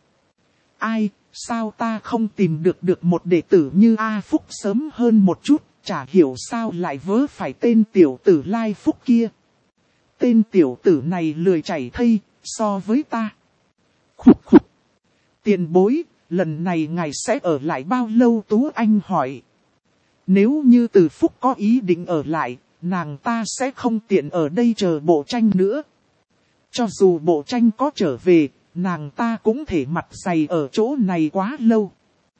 A: Ai, sao ta không tìm được được một đệ tử như A Phúc sớm hơn một chút, chả hiểu sao lại vớ phải tên tiểu tử Lai Phúc kia. Tên tiểu tử này lười chảy thây, so với ta. Khục khục. Tiền bối, lần này ngài sẽ ở lại bao lâu Tú Anh hỏi. Nếu như Từ Phúc có ý định ở lại, nàng ta sẽ không tiện ở đây chờ bộ tranh nữa. Cho dù bộ tranh có trở về, nàng ta cũng thể mặt dày ở chỗ này quá lâu.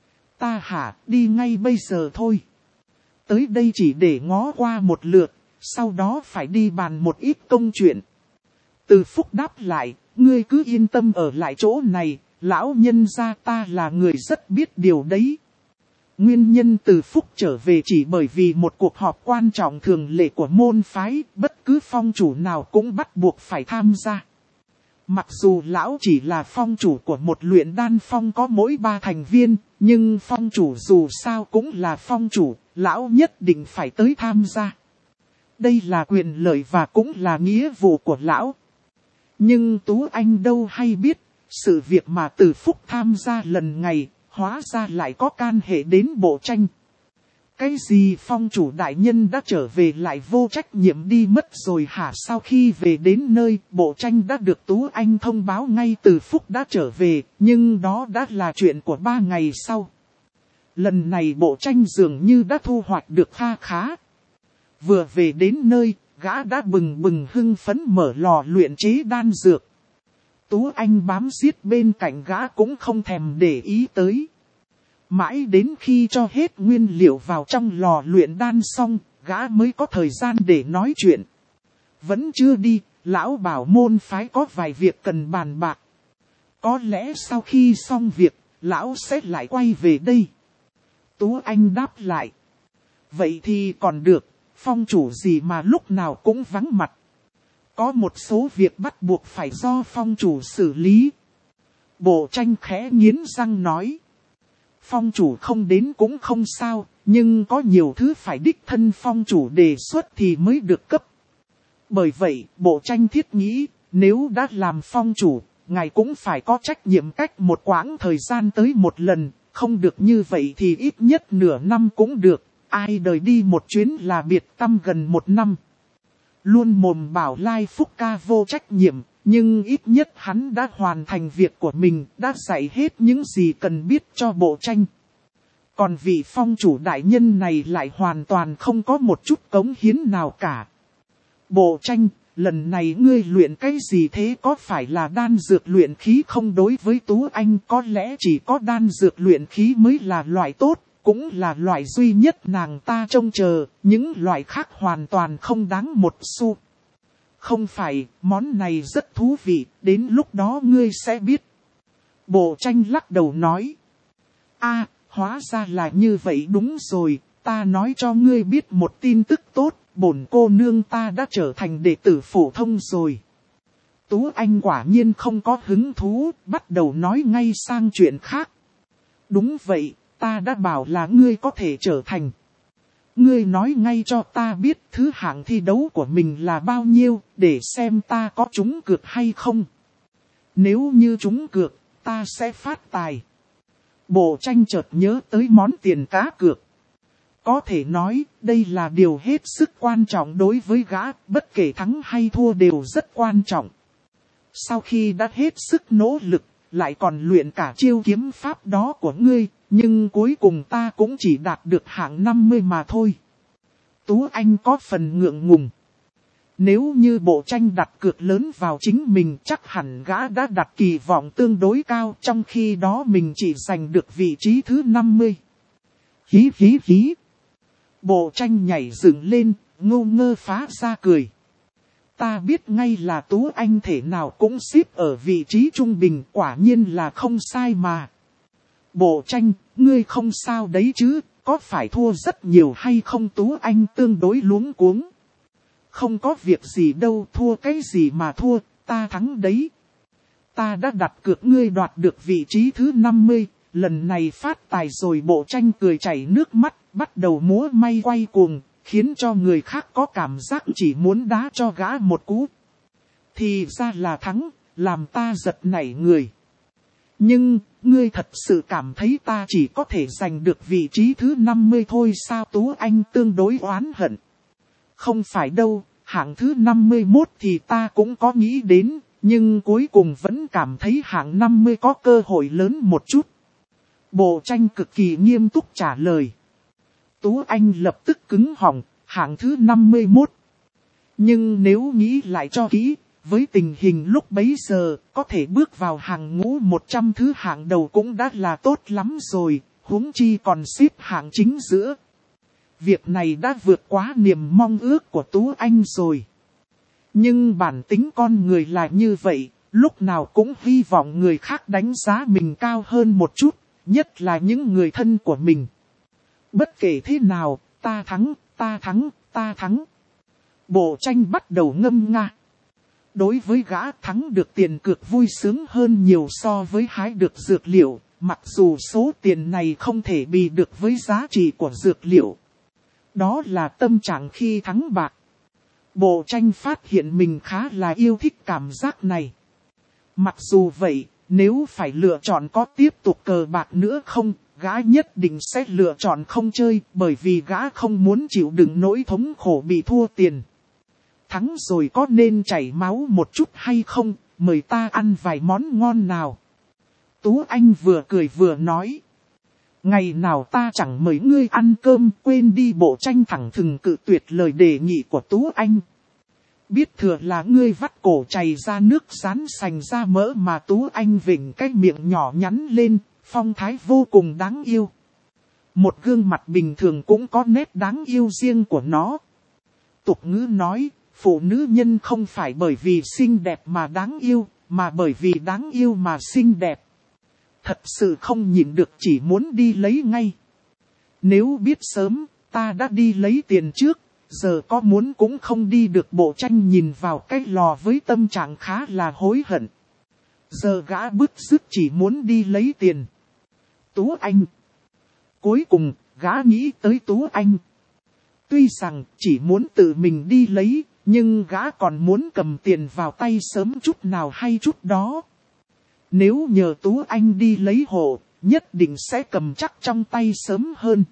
A: Ta hả, đi ngay bây giờ thôi. Tới đây chỉ để ngó qua một lượt, sau đó phải đi bàn một ít công chuyện. Từ Phúc đáp lại, ngươi cứ yên tâm ở lại chỗ này, lão nhân gia ta là người rất biết điều đấy. Nguyên nhân Từ Phúc trở về chỉ bởi vì một cuộc họp quan trọng thường lệ của môn phái, bất cứ phong chủ nào cũng bắt buộc phải tham gia. Mặc dù lão chỉ là phong chủ của một luyện đan phong có mỗi ba thành viên, nhưng phong chủ dù sao cũng là phong chủ, lão nhất định phải tới tham gia. Đây là quyền lợi và cũng là nghĩa vụ của lão. Nhưng Tú Anh đâu hay biết, sự việc mà Từ Phúc tham gia lần này, hóa ra lại có can hệ đến bộ tranh. Cái gì phong chủ đại nhân đã trở về lại vô trách nhiệm đi mất rồi hả? Sau khi về đến nơi, bộ tranh đã được Tú Anh thông báo ngay Từ Phúc đã trở về, nhưng đó đã là chuyện của ba ngày sau. Lần này bộ tranh dường như đã thu hoạch được kha khá. Vừa về đến nơi, gã đã bừng bừng hưng phấn mở lò luyện chế đan dược. Tú Anh bám giết bên cạnh gã cũng không thèm để ý tới. Mãi đến khi cho hết nguyên liệu vào trong lò luyện đan xong, gã mới có thời gian để nói chuyện. Vẫn chưa đi, lão bảo môn phái có vài việc cần bàn bạc. Có lẽ sau khi xong việc, lão sẽ lại quay về đây. Tú Anh đáp lại. Vậy thì còn được, phong chủ gì mà lúc nào cũng vắng mặt. Có một số việc bắt buộc phải do phong chủ xử lý. Bộ tranh khẽ nghiến răng nói. Phong chủ không đến cũng không sao, nhưng có nhiều thứ phải đích thân phong chủ đề xuất thì mới được cấp. Bởi vậy, bộ tranh thiết nghĩ, nếu đã làm phong chủ, ngài cũng phải có trách nhiệm cách một quãng thời gian tới một lần, không được như vậy thì ít nhất nửa năm cũng được, ai đời đi một chuyến là biệt tâm gần một năm. Luôn mồm bảo Lai Phúc ca vô trách nhiệm, nhưng ít nhất hắn đã hoàn thành việc của mình, đã dạy hết những gì cần biết cho bộ tranh. Còn vị phong chủ đại nhân này lại hoàn toàn không có một chút cống hiến nào cả. Bộ tranh, lần này ngươi luyện cái gì thế, có phải là đan dược luyện khí không? Đối với Tú Anh có lẽ chỉ có đan dược luyện khí mới là loại tốt, cũng là loại duy nhất nàng ta trông chờ, những loại khác hoàn toàn không đáng một xu. Không phải, món này rất thú vị, đến lúc đó ngươi sẽ biết. Bộ tranh lắc đầu nói. A, hóa ra là như vậy, đúng rồi, ta nói cho ngươi biết một tin tức tốt, bổn cô nương ta đã trở thành đệ tử phổ thông rồi. Tú Anh quả nhiên không có hứng thú, bắt đầu nói ngay sang chuyện khác. Đúng vậy, ta đã bảo là ngươi có thể trở thành. Ngươi nói ngay cho ta biết thứ hạng thi đấu của mình là bao nhiêu, để xem ta có trúng cược hay không. Nếu như trúng cược, ta sẽ phát tài. Bộ Tranh chợt nhớ tới món tiền cá cược. Có thể nói, đây là điều hết sức quan trọng đối với gã, bất kể thắng hay thua đều rất quan trọng. Sau khi đã hết sức nỗ lực, lại còn luyện cả chiêu kiếm pháp đó của ngươi, nhưng cuối cùng ta cũng chỉ đạt được hạng năm mươi mà thôi. Tú Anh có phần ngượng ngùng. Nếu như Bộ Tranh đặt cược lớn vào chính mình, chắc hẳn gã đã đặt kỳ vọng tương đối cao, trong khi đó mình chỉ giành được vị trí thứ năm mươi. Hí hí hí. Bộ Tranh nhảy dựng lên, ngô ngơ phá ra cười. Ta biết ngay là Tú Anh thể nào cũng xếp ở vị trí trung bình, quả nhiên là không sai mà. Bộ Tranh, ngươi không sao đấy chứ, có phải thua rất nhiều hay không? Tú Anh tương đối luống cuống. Không có việc gì đâu, thua cái gì mà thua, ta thắng đấy. Ta đã đặt cược ngươi đoạt được vị trí thứ năm mươi, lần này phát tài rồi. Bộ Tranh cười chảy nước mắt, bắt đầu múa may quay cuồng, khiến cho người khác có cảm giác chỉ muốn đá cho gã một cú. Thì ra là thắng, làm ta giật nảy người. Nhưng, ngươi thật sự cảm thấy ta chỉ có thể giành được vị trí thứ năm mươi thôi sao? Tú Anh tương đối oán hận. Không phải đâu, hạng thứ năm mươi mốt thì ta cũng có nghĩ đến, nhưng cuối cùng vẫn cảm thấy hạng năm mươi có cơ hội lớn một chút. Bộ Tranh cực kỳ nghiêm túc trả lời. Tú Anh lập tức cứng họng, hạng thứ năm mươi mốt. Nhưng nếu nghĩ lại cho kỹ, với tình hình lúc bấy giờ, có thể bước vào hàng ngũ một trăm thứ hạng đầu cũng đã là tốt lắm rồi, huống chi còn xếp hạng chính giữa. Việc này đã vượt quá niềm mong ước của Tú Anh rồi. Nhưng bản tính con người là như vậy, lúc nào cũng hy vọng người khác đánh giá mình cao hơn một chút, nhất là những người thân của mình. Bất kể thế nào, ta thắng, ta thắng, ta thắng. Bộ Tranh bắt đầu ngâm nga. Đối với gã, thắng được tiền cược vui sướng hơn nhiều so với hái được dược liệu, mặc dù số tiền này không thể bì được với giá trị của dược liệu. Đó là tâm trạng khi thắng bạc. Bộ Tranh phát hiện mình khá là yêu thích cảm giác này. Mặc dù vậy, nếu phải lựa chọn có tiếp tục cờ bạc nữa không, gã nhất định sẽ lựa chọn không chơi, bởi vì gã không muốn chịu đựng nỗi thống khổ bị thua tiền. Thắng rồi có nên chảy máu một chút hay không, mời ta ăn vài món ngon nào. Tú Anh vừa cười vừa nói. Ngày nào ta chẳng mời ngươi ăn cơm, quên đi. Bộ Tranh thẳng thừng cự tuyệt lời đề nghị của Tú Anh. Biết thừa là ngươi vắt cổ chảy ra nước rán sành ra mỡ mà. Tú Anh vểnh cái miệng nhỏ nhắn lên, phong thái vô cùng đáng yêu. Một gương mặt bình thường cũng có nét đáng yêu riêng của nó. Tục ngữ nói, phụ nữ nhân không phải bởi vì xinh đẹp mà đáng yêu, mà bởi vì đáng yêu mà xinh đẹp. Thật sự không nhịn được chỉ muốn đi lấy ngay. Nếu biết sớm, ta đã đi lấy tiền trước, giờ có muốn cũng không đi được. Bộ Tranh nhìn vào cái lò với tâm trạng khá là hối hận. Giờ gã bứt rứt chỉ muốn đi lấy tiền. Tú Anh. Cuối cùng, gã nghĩ tới Tú Anh. Tuy rằng chỉ muốn tự mình đi lấy, nhưng gã còn muốn cầm tiền vào tay sớm chút nào hay chút đó. Nếu nhờ Tú Anh đi lấy hộ, nhất định sẽ cầm chắc trong tay sớm hơn.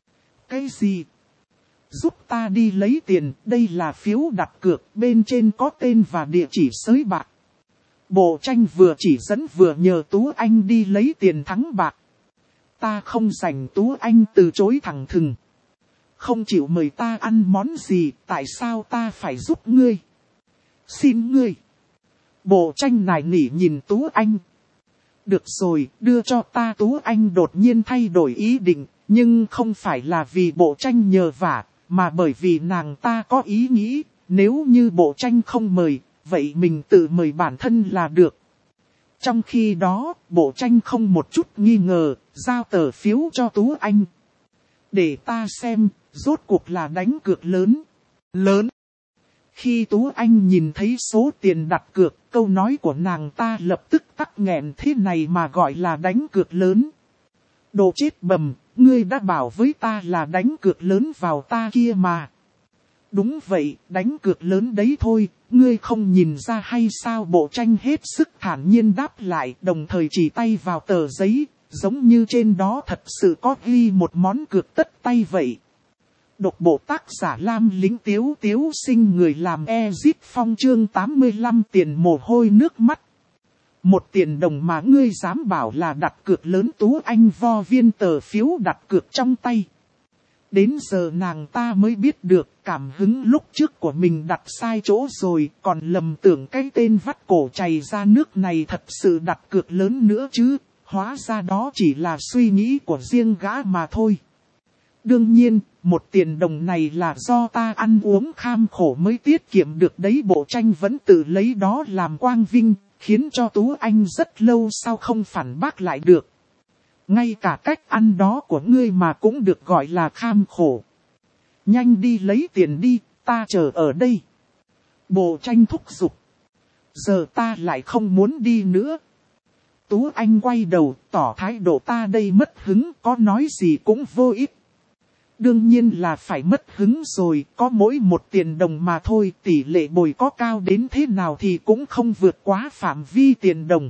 A: Cái gì? Giúp ta đi lấy tiền, đây là phiếu đặt cược, bên trên có tên và địa chỉ sới bạc. Bộ Tranh vừa chỉ dẫn vừa nhờ Tú Anh đi lấy tiền thắng bạc. Ta không rảnh. Tú Anh từ chối thẳng thừng. Không chịu mời ta ăn món gì, tại sao ta phải giúp ngươi? Xin ngươi. Bộ Tranh nài nỉ nhìn Tú Anh. Được rồi, đưa cho ta. Tú Anh đột nhiên thay đổi ý định, nhưng không phải là vì Bộ Tranh nhờ vả, mà bởi vì nàng ta có ý nghĩ, nếu như Bộ Tranh không mời, vậy mình tự mời bản thân là được. Trong khi đó, Bộ Tranh không một chút nghi ngờ, giao tờ phiếu cho Tú Anh. Để ta xem, rốt cuộc là đánh cược lớn. Lớn. Khi Tú Anh nhìn thấy số tiền đặt cược, câu nói của nàng ta lập tức tắc nghẹn. Thế này mà gọi là đánh cược lớn. Đồ chết bầm, ngươi đã bảo với ta là đánh cược lớn vào ta kia mà. Đúng vậy, đánh cược lớn đấy thôi, ngươi không nhìn ra hay sao? Bộ Tranh hết sức thản nhiên đáp lại, đồng thời chỉ tay vào tờ giấy, giống như trên đó thật sự có ghi một món cược tất tay vậy. Độc bộ tác giả Lam Lĩnh Tiếu Tiếu Sinh người làm Ezit Phong chương tám mươi lăm tiền mồ hôi nước mắt. Một tiền đồng mà ngươi dám bảo là đặt cược lớn. Tú Anh vo viên tờ phiếu đặt cược trong tay. Đến giờ nàng ta mới biết được cảm hứng lúc trước của mình đặt sai chỗ rồi, còn lầm tưởng cái tên vắt cổ chảy ra nước này thật sự đặt cược lớn nữa chứ, hóa ra đó chỉ là suy nghĩ của riêng gã mà thôi. Đương nhiên, một tiền đồng này là do ta ăn uống kham khổ mới tiết kiệm được đấy. Bộ tranh vẫn tự lấy đó làm quang vinh, khiến cho Tú Anh rất lâu sau không phản bác lại được. Ngay cả cách ăn đó của ngươi mà cũng được gọi là kham khổ. Nhanh đi lấy tiền đi, ta chờ ở đây. Bộ tranh thúc giục. Giờ ta lại không muốn đi nữa. Tú Anh quay đầu, tỏ thái độ ta đây mất hứng, có nói gì cũng vô ích. Đương nhiên là phải mất hứng rồi, có mỗi một tiền đồng mà thôi, tỷ lệ bồi có cao đến thế nào thì cũng không vượt quá phạm vi tiền đồng.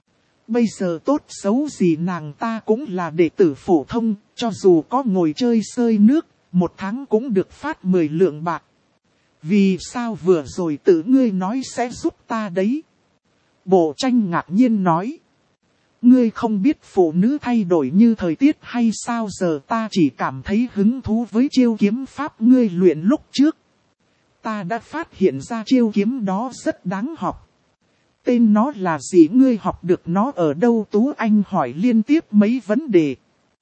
A: Bây giờ tốt xấu gì nàng ta cũng là đệ tử phổ thông, cho dù có ngồi chơi sơi nước, một tháng cũng được phát mười lượng bạc. Vì sao vừa rồi tự ngươi nói sẽ giúp ta đấy? Bộ tranh ngạc nhiên nói. Ngươi không biết phụ nữ thay đổi như thời tiết hay sao? Giờ ta chỉ cảm thấy hứng thú với chiêu kiếm pháp ngươi luyện lúc trước. Ta đã phát hiện ra chiêu kiếm đó rất đáng học. Tên nó là gì, ngươi học được nó ở đâu? Tú Anh hỏi liên tiếp mấy vấn đề.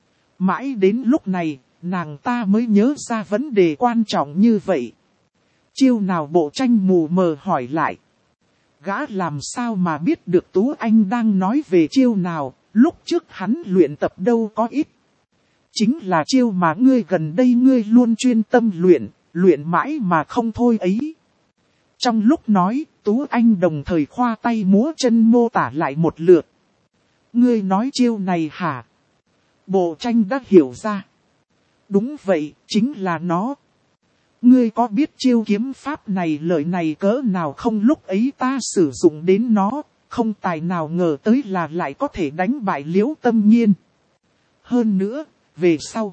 A: Mãi đến lúc này, nàng ta mới nhớ ra vấn đề quan trọng như vậy. Chiêu nào? Bộ tranh mù mờ hỏi lại. Gã làm sao mà biết được Tú Anh đang nói về chiêu nào, lúc trước hắn luyện tập đâu có ít. Chính là chiêu mà ngươi gần đây ngươi luôn chuyên tâm luyện, luyện mãi mà không thôi ấy. Trong lúc nói, Tú Anh đồng thời khoa tay múa chân mô tả lại một lượt. Ngươi nói chiêu này hả? Bộ tranh đã hiểu ra. Đúng vậy, chính là nó. Ngươi có biết chiêu kiếm pháp này lợi này cỡ nào không? Lúc ấy ta sử dụng đến nó, không tài nào ngờ tới là lại có thể đánh bại Liễu Tâm Nhiên. Hơn nữa, về sau.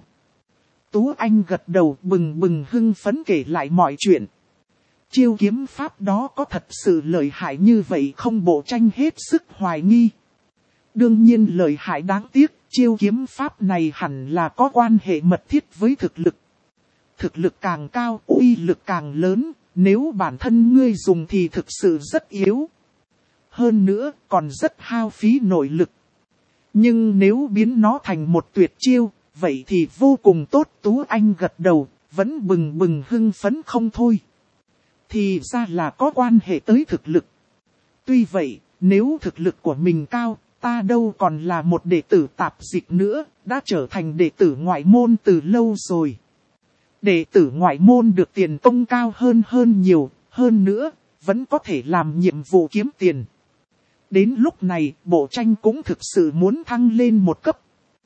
A: Tú Anh gật đầu bừng bừng hưng phấn kể lại mọi chuyện. Chiêu kiếm pháp đó có thật sự lợi hại như vậy không? Bộ tranh hết sức hoài nghi. Đương nhiên lợi hại, đáng tiếc, chiêu kiếm pháp này hẳn là có quan hệ mật thiết với thực lực. Thực lực càng cao, uy lực càng lớn, nếu bản thân ngươi dùng thì thực sự rất yếu. Hơn nữa, còn rất hao phí nội lực. Nhưng nếu biến nó thành một tuyệt chiêu, vậy thì vô cùng tốt. Tú Anh gật đầu, vẫn bừng bừng hưng phấn không thôi. Thì ra là có quan hệ tới thực lực. Tuy vậy, nếu thực lực của mình cao, ta đâu còn là một đệ tử tạp dịch nữa, đã trở thành đệ tử ngoại môn từ lâu rồi. Đệ tử ngoại môn được tiền công cao hơn hơn nhiều, hơn nữa, vẫn có thể làm nhiệm vụ kiếm tiền. Đến lúc này, bộ tranh cũng thực sự muốn thăng lên một cấp.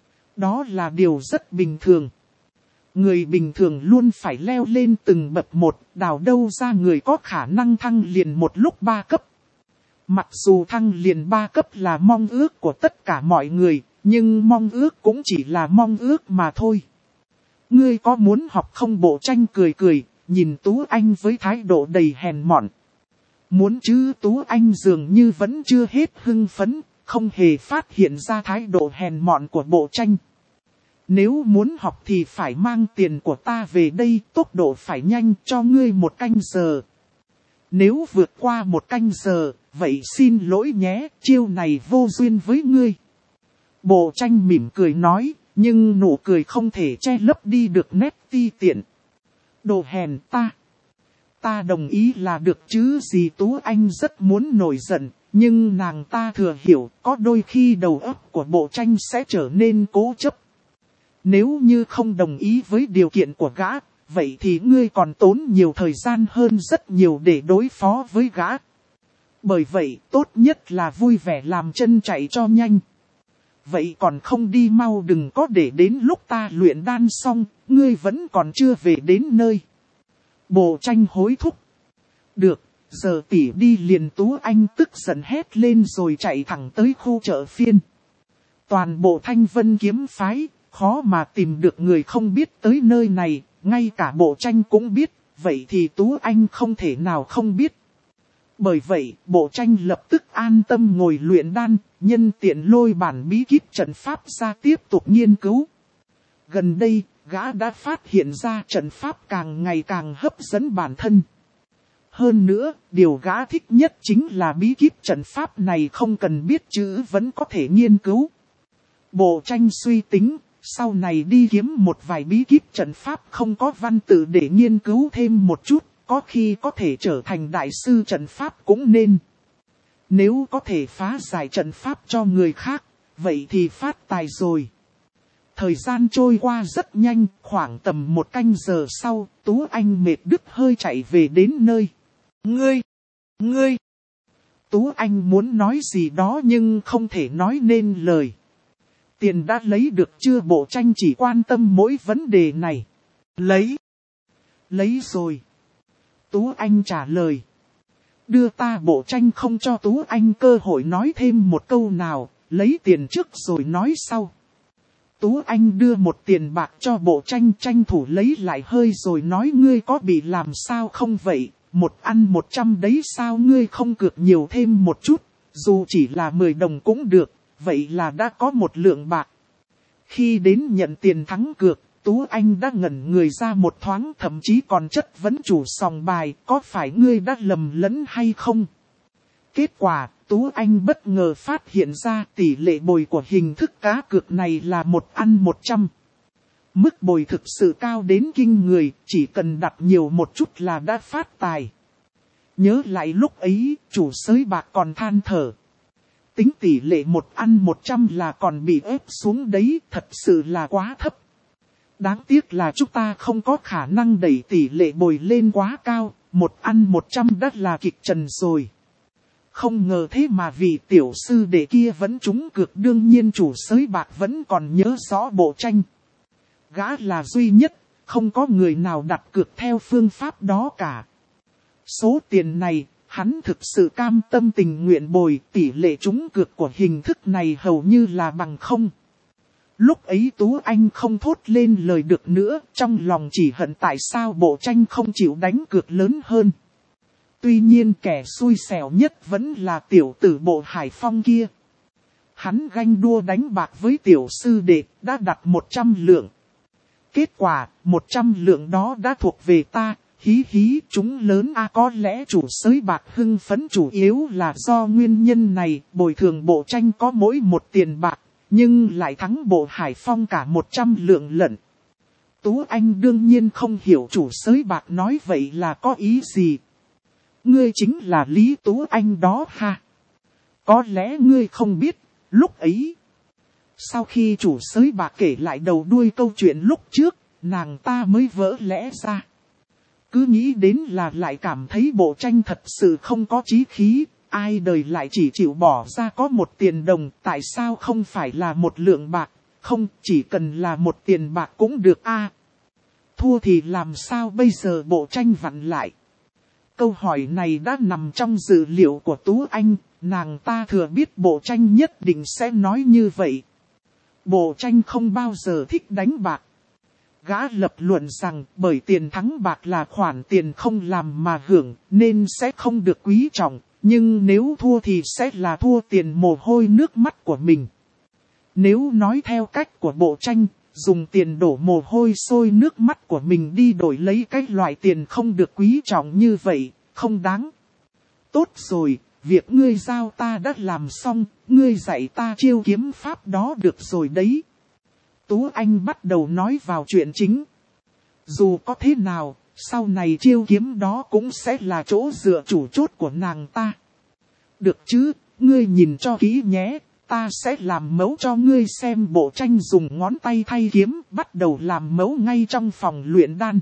A: Đó là điều rất bình thường. Người bình thường luôn phải leo lên từng bậc một, đào đâu ra người có khả năng thăng liền một lúc ba cấp. Mặc dù thăng liền ba cấp là mong ước của tất cả mọi người, nhưng mong ước cũng chỉ là mong ước mà thôi. Ngươi có muốn học không? Bộ tranh cười cười, nhìn Tú Anh với thái độ đầy hèn mọn. Muốn chứ? Tú Anh dường như vẫn chưa hết hưng phấn, không hề phát hiện ra thái độ hèn mọn của bộ tranh. Nếu muốn học thì phải mang tiền của ta về đây, tốc độ phải nhanh, cho ngươi một canh giờ. Nếu vượt qua một canh giờ, vậy xin lỗi nhé, chiêu này vô duyên với ngươi. Bộ tranh mỉm cười nói, nhưng nụ cười không thể che lấp đi được nét ti tiện. Đồ hèn ta. Ta đồng ý là được chứ gì? Tú Anh rất muốn nổi giận, nhưng nàng ta thừa hiểu có đôi khi đầu óc của bộ tranh sẽ trở nên cố chấp. Nếu như không đồng ý với điều kiện của gã, vậy thì ngươi còn tốn nhiều thời gian hơn rất nhiều để đối phó với gã. Bởi vậy, tốt nhất là vui vẻ làm chân chạy cho nhanh. Vậy còn không đi mau, đừng có để đến lúc ta luyện đan xong, ngươi vẫn còn chưa về đến nơi. Bộ tranh hối thúc. Được, giờ tỉ đi liền. Tú Anh tức giận hét lên rồi chạy thẳng tới khu chợ phiên. Toàn bộ Thanh Vân kiếm phái, khó mà tìm được người không biết tới nơi này, ngay cả Bộ Tranh cũng biết, vậy thì Tú Anh không thể nào không biết. Bởi vậy, Bộ Tranh lập tức an tâm ngồi luyện đan, nhân tiện lôi bản bí kíp trận pháp ra tiếp tục nghiên cứu. Gần đây, gã đã phát hiện ra trận pháp càng ngày càng hấp dẫn bản thân. Hơn nữa, điều gã thích nhất chính là bí kíp trận pháp này không cần biết chữ vẫn có thể nghiên cứu. Bộ Tranh suy tính, sau này đi kiếm một vài bí kíp trận pháp không có văn tự để nghiên cứu thêm một chút, có khi có thể trở thành đại sư trận pháp cũng nên. Nếu có thể phá giải trận pháp cho người khác, vậy thì phát tài rồi. Thời gian trôi qua rất nhanh, khoảng tầm một canh giờ sau, Tú Anh mệt đứt hơi chạy về đến nơi. Ngươi! Ngươi! Tú Anh muốn nói gì đó nhưng không thể nói nên lời. Tiền đã lấy được chưa? Bộ Tranh chỉ quan tâm mỗi vấn đề này. Lấy! Lấy rồi. Tú Anh trả lời. Đưa ta. Bộ Tranh không cho Tú Anh cơ hội nói thêm một câu nào, lấy tiền trước rồi nói sau. Tú Anh đưa một tiền bạc cho Bộ Tranh, tranh thủ lấy lại hơi rồi nói ngươi có bị làm sao không vậy, một ăn một trăm đấy sao ngươi không cược nhiều thêm một chút, dù chỉ là mười đồng cũng được, vậy là đã có một lượng bạc. Khi đến nhận tiền thắng cược, Tú Anh đã ngẩn người ra một thoáng, thậm chí còn chất vấn chủ sòng bài, có phải ngươi đã lầm lẫn hay không? Kết quả, Tú Anh bất ngờ phát hiện ra tỷ lệ bồi của hình thức cá cược này là một ăn một trăm. Mức bồi thực sự cao đến kinh người, chỉ cần đặt nhiều một chút là đã phát tài. Nhớ lại lúc ấy, chủ sới bạc còn than thở. Tính tỷ lệ một ăn một trăm là còn bị ép xuống đấy, thật sự là quá thấp. Đáng tiếc là chúng ta không có khả năng đẩy tỷ lệ bồi lên quá cao, một ăn một trăm đã là kịch trần rồi. Không ngờ thế mà vị tiểu sư đệ kia vẫn trúng cược, đương nhiên chủ sới bạc vẫn còn nhớ rõ Bộ Tranh. Gã là duy nhất, không có người nào đặt cược theo phương pháp đó cả. Số tiền này, hắn thực sự cam tâm tình nguyện bồi, tỷ lệ trúng cược của hình thức này hầu như là bằng không. Lúc ấy Tú Anh không thốt lên lời được nữa, trong lòng chỉ hận tại sao Bộ Tranh không chịu đánh cược lớn hơn. Tuy nhiên kẻ xui xẻo nhất vẫn là tiểu tử Bộ Hải Phong kia. Hắn ganh đua đánh bạc với tiểu sư đệ, đã đặt một trăm lượng. Kết quả, một trăm lượng đó đã thuộc về ta, hí hí chúng lớn a à, có lẽ chủ sới bạc hưng phấn chủ yếu là do nguyên nhân này, bồi thường Bộ Tranh có mỗi một tiền bạc, nhưng lại thắng Bộ Hải Phong cả một trăm lượng lận. Tú Anh đương nhiên không hiểu chủ sới bạc nói vậy là có ý gì. Ngươi chính là Lý Tú Anh đó ha. Có lẽ ngươi không biết, lúc ấy. Sau khi chủ sới bạc kể lại đầu đuôi câu chuyện lúc trước, nàng ta mới vỡ lẽ ra. Cứ nghĩ đến là lại cảm thấy Bộ Tranh thật sự không có chí khí, ai đời lại chỉ chịu bỏ ra có một tiền đồng, tại sao không phải là một lượng bạc, không chỉ cần là một tiền bạc cũng được a. Thua thì làm sao bây giờ? Bộ Tranh vặn lại. Câu hỏi này đã nằm trong dự liệu của Tú Anh, nàng ta thừa biết Bộ Tranh nhất định sẽ nói như vậy. Bộ Tranh không bao giờ thích đánh bạc. Gã lập luận rằng bởi tiền thắng bạc là khoản tiền không làm mà hưởng nên sẽ không được quý trọng, nhưng nếu thua thì sẽ là thua tiền mồ hôi nước mắt của mình. Nếu nói theo cách của Bộ Tranh, dùng tiền đổ mồ hôi sôi nước mắt của mình đi đổi lấy cái loại tiền không được quý trọng như vậy, không đáng. Tốt rồi, việc ngươi giao ta đã làm xong, ngươi dạy ta chiêu kiếm pháp đó được rồi đấy. Tú Anh bắt đầu nói vào chuyện chính. Dù có thế nào, sau này chiêu kiếm đó cũng sẽ là chỗ dựa chủ chốt của nàng ta. Được chứ, ngươi nhìn cho kỹ nhé, ta sẽ làm mẫu cho ngươi xem. Bộ Tranh dùng ngón tay thay kiếm, bắt đầu làm mẫu ngay trong phòng luyện đan.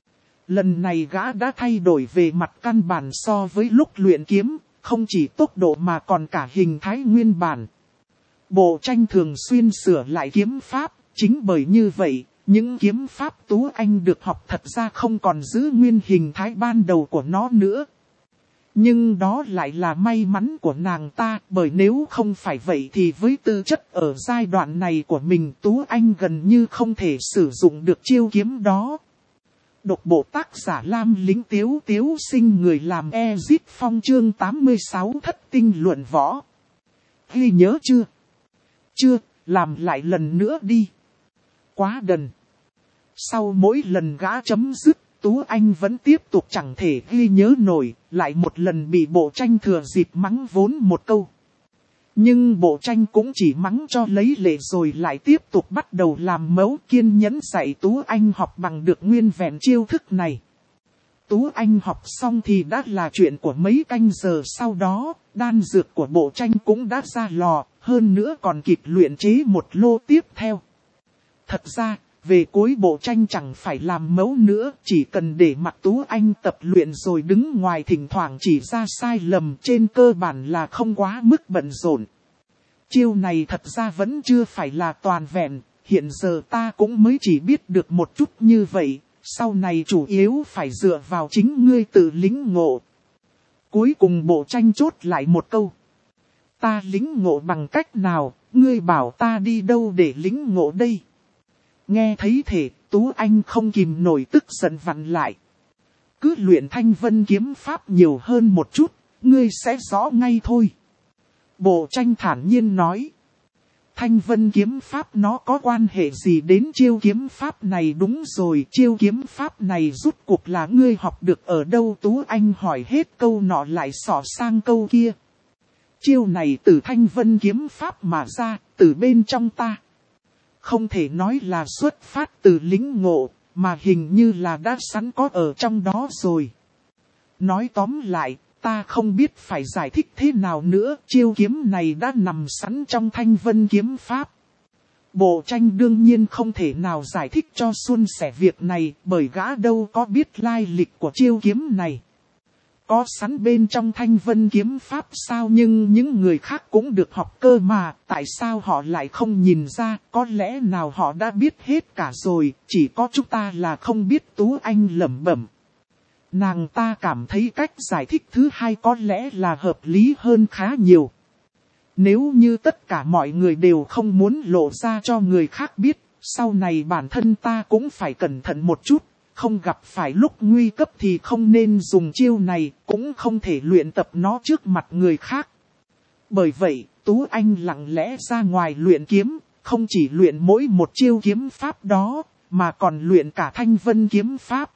A: Lần này gã đã thay đổi về mặt căn bản so với lúc luyện kiếm, không chỉ tốc độ mà còn cả hình thái nguyên bản. Bộ Tranh thường xuyên sửa lại kiếm pháp, chính bởi như vậy, những kiếm pháp Tú Anh được học thật ra không còn giữ nguyên hình thái ban đầu của nó nữa. Nhưng đó lại là may mắn của nàng ta, bởi nếu không phải vậy thì với tư chất ở giai đoạn này của mình, Tú Anh gần như không thể sử dụng được chiêu kiếm đó. Độc bộ tác giả Lam Lĩnh Tiếu Tiếu Sinh, người làm Ezit Phong, chương tám mươi sáu thất tinh luận võ. Ghi nhớ chưa? Chưa, làm lại lần nữa đi. Quá đần. Sau mỗi lần gã chấm dứt, Tú Anh vẫn tiếp tục chẳng thể ghi nhớ nổi, lại một lần bị Bộ Tranh thừa dịp mắng vốn một câu. Nhưng Bộ Tranh cũng chỉ mắng cho lấy lệ rồi lại tiếp tục bắt đầu làm mẫu, kiên nhẫn dạy Tú Anh học bằng được nguyên vẹn chiêu thức này. Tú Anh học xong thì đã là chuyện của mấy canh giờ sau đó, đan dược của Bộ Tranh cũng đã ra lò, hơn nữa còn kịp luyện chế một lô tiếp theo. Thật ra, về cuối Bộ Tranh chẳng phải làm mẫu nữa, chỉ cần để mặc Tú Anh tập luyện rồi đứng ngoài thỉnh thoảng chỉ ra sai lầm, trên cơ bản là không quá mức bận rộn. Chiêu này thật ra vẫn chưa phải là toàn vẹn, hiện giờ ta cũng mới chỉ biết được một chút như vậy, sau này chủ yếu phải dựa vào chính ngươi tự lĩnh ngộ. Cuối cùng Bộ Tranh chốt lại một câu. Ta lĩnh ngộ bằng cách nào, ngươi bảo ta đi đâu để lĩnh ngộ đây? Nghe thấy thể, Tú Anh không kìm nổi tức giận vặn lại. Cứ luyện Thanh Vân kiếm pháp nhiều hơn một chút, ngươi sẽ rõ ngay thôi. Bộ Tranh thản nhiên nói. Thanh Vân kiếm pháp nó có quan hệ gì đến chiêu kiếm pháp này? Đúng rồi, chiêu kiếm pháp này rút cuộc là ngươi học được ở đâu? Tú Anh hỏi hết câu nọ lại xỏ sang câu kia. Chiêu này từ Thanh Vân kiếm pháp mà ra, từ bên trong ta. Không thể nói là xuất phát từ lĩnh ngộ, mà hình như là đã sẵn có ở trong đó rồi. Nói tóm lại, ta không biết phải giải thích thế nào nữa, chiêu kiếm này đã nằm sẵn trong Thanh Vân kiếm pháp. Bộ Tranh đương nhiên không thể nào giải thích cho suôn sẻ việc này, bởi gã đâu có biết lai lịch của chiêu kiếm này. Có sẵn bên trong Thanh Vân kiếm pháp sao, nhưng những người khác cũng được học cơ mà, tại sao họ lại không nhìn ra? Có lẽ nào họ đã biết hết cả rồi, chỉ có chúng ta là không biết. Tú Anh lẩm bẩm. Nàng ta cảm thấy cách giải thích thứ hai có lẽ là hợp lý hơn khá nhiều. Nếu như tất cả mọi người đều không muốn lộ ra cho người khác biết, sau này bản thân ta cũng phải cẩn thận một chút. Không gặp phải lúc nguy cấp thì không nên dùng chiêu này, cũng không thể luyện tập nó trước mặt người khác. Bởi vậy, Tú Anh lặng lẽ ra ngoài luyện kiếm, không chỉ luyện mỗi một chiêu kiếm pháp đó, mà còn luyện cả Thanh Vân kiếm pháp.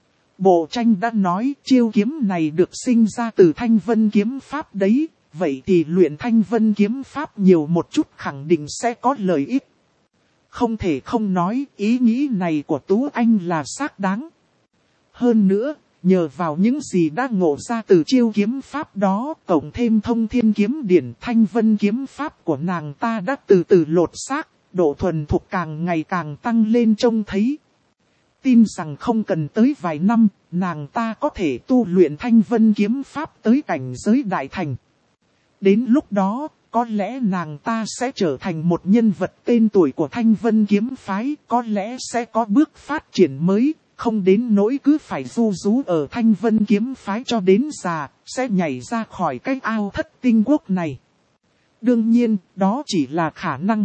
A: Bộ Tranh đã nói chiêu kiếm này được sinh ra từ Thanh Vân kiếm pháp đấy, vậy thì luyện Thanh Vân kiếm pháp nhiều một chút khẳng định sẽ có lợi ích. Không thể không nói, ý nghĩ này của Tú Anh là xác đáng. Hơn nữa, nhờ vào những gì đã ngộ ra từ chiêu kiếm pháp đó, cộng thêm thông thiên kiếm điển, Thanh Vân kiếm pháp của nàng ta đã từ từ lột xác, độ thuần thục càng ngày càng tăng lên trông thấy. Tin rằng không cần tới vài năm, nàng ta có thể tu luyện Thanh Vân kiếm pháp tới cảnh giới đại thành. Đến lúc đó, có lẽ nàng ta sẽ trở thành một nhân vật tên tuổi của Thanh Vân kiếm phái, có lẽ sẽ có bước phát triển mới, không đến nỗi cứ phải du rú ở Thanh Vân kiếm phái cho đến già, sẽ nhảy ra khỏi cái ao thất tinh quốc này. Đương nhiên, đó chỉ là khả năng.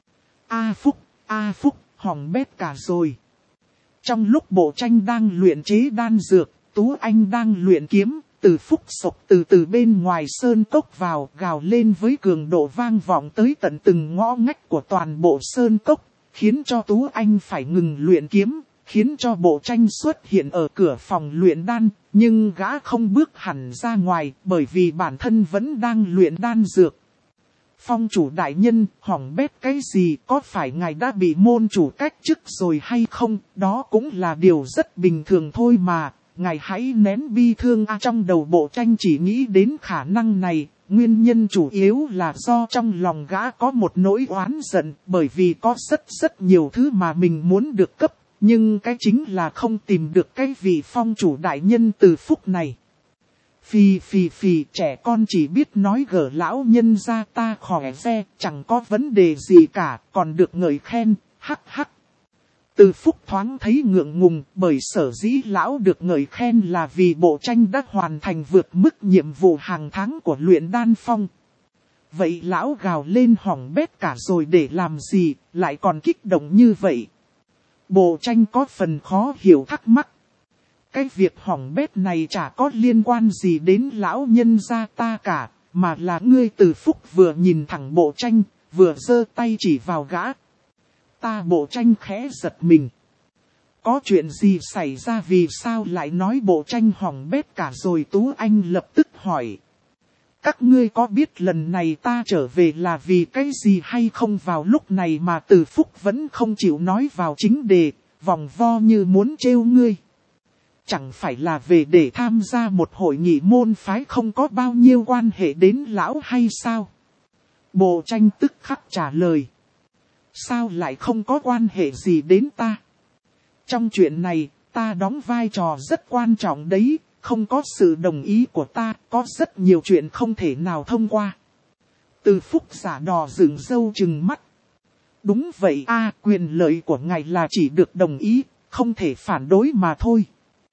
A: A Phúc, A Phúc, hỏng bét cả rồi. Trong lúc Bộ Tranh đang luyện chế đan dược, Tú Anh đang luyện kiếm. Từ Phúc sộc từ từ bên ngoài sơn cốc vào, gào lên với cường độ vang vọng tới tận từng ngõ ngách của toàn bộ sơn cốc, khiến cho Tú Anh phải ngừng luyện kiếm, khiến cho Bộ Tranh xuất hiện ở cửa phòng luyện đan, nhưng gã không bước hẳn ra ngoài, bởi vì bản thân vẫn đang luyện đan dược. Phong chủ đại nhân, hỏng bét cái gì, có phải ngài đã bị môn chủ cách chức rồi hay không? Đó cũng là điều rất bình thường thôi mà. Ngài hãy nén bi thương à, trong đầu Bộ Tranh chỉ nghĩ đến khả năng này, nguyên nhân chủ yếu là do trong lòng gã có một nỗi oán giận, bởi vì có rất rất nhiều thứ mà mình muốn được cấp, nhưng cái chính là không tìm được cái vị phong chủ đại nhân Từ Phúc này. Phì phì phì, trẻ con chỉ biết nói gở lão nhân ra ta khỏe re, chẳng có vấn đề gì cả, còn được ngợi khen, hắc hắc. Từ Phúc thoáng thấy ngượng ngùng, bởi sở dĩ lão được ngợi khen là vì bộ tranh đã hoàn thành vượt mức nhiệm vụ hàng tháng của luyện đan phong. Vậy lão gào lên hỏng bét cả rồi để làm gì, lại còn kích động như vậy. Bộ tranh có phần khó hiểu thắc mắc. Cái việc hỏng bét này chả có liên quan gì đến lão nhân gia ta cả, mà là ngươi Từ Phúc vừa nhìn thẳng bộ tranh, vừa giơ tay chỉ vào gã. Ta bộ tranh khẽ giật mình. Có chuyện gì xảy ra, vì sao lại nói bộ tranh hỏng bét cả rồi? Tú Anh lập tức hỏi. Các ngươi có biết lần này ta trở về là vì cái gì hay không? Vào lúc này mà Từ Phúc vẫn không chịu nói vào chính đề, vòng vo như muốn trêu ngươi. Chẳng phải là về để tham gia một hội nghị môn phái không có bao nhiêu quan hệ đến lão hay sao? Bộ tranh tức khắc trả lời. Sao lại không có quan hệ gì đến ta? Trong chuyện này, ta đóng vai trò rất quan trọng đấy, không có sự đồng ý của ta, có rất nhiều chuyện không thể nào thông qua. Từ Phúc giả đò dựng râu trừng mắt. Đúng vậy a, quyền lợi của ngài là chỉ được đồng ý, không thể phản đối mà thôi.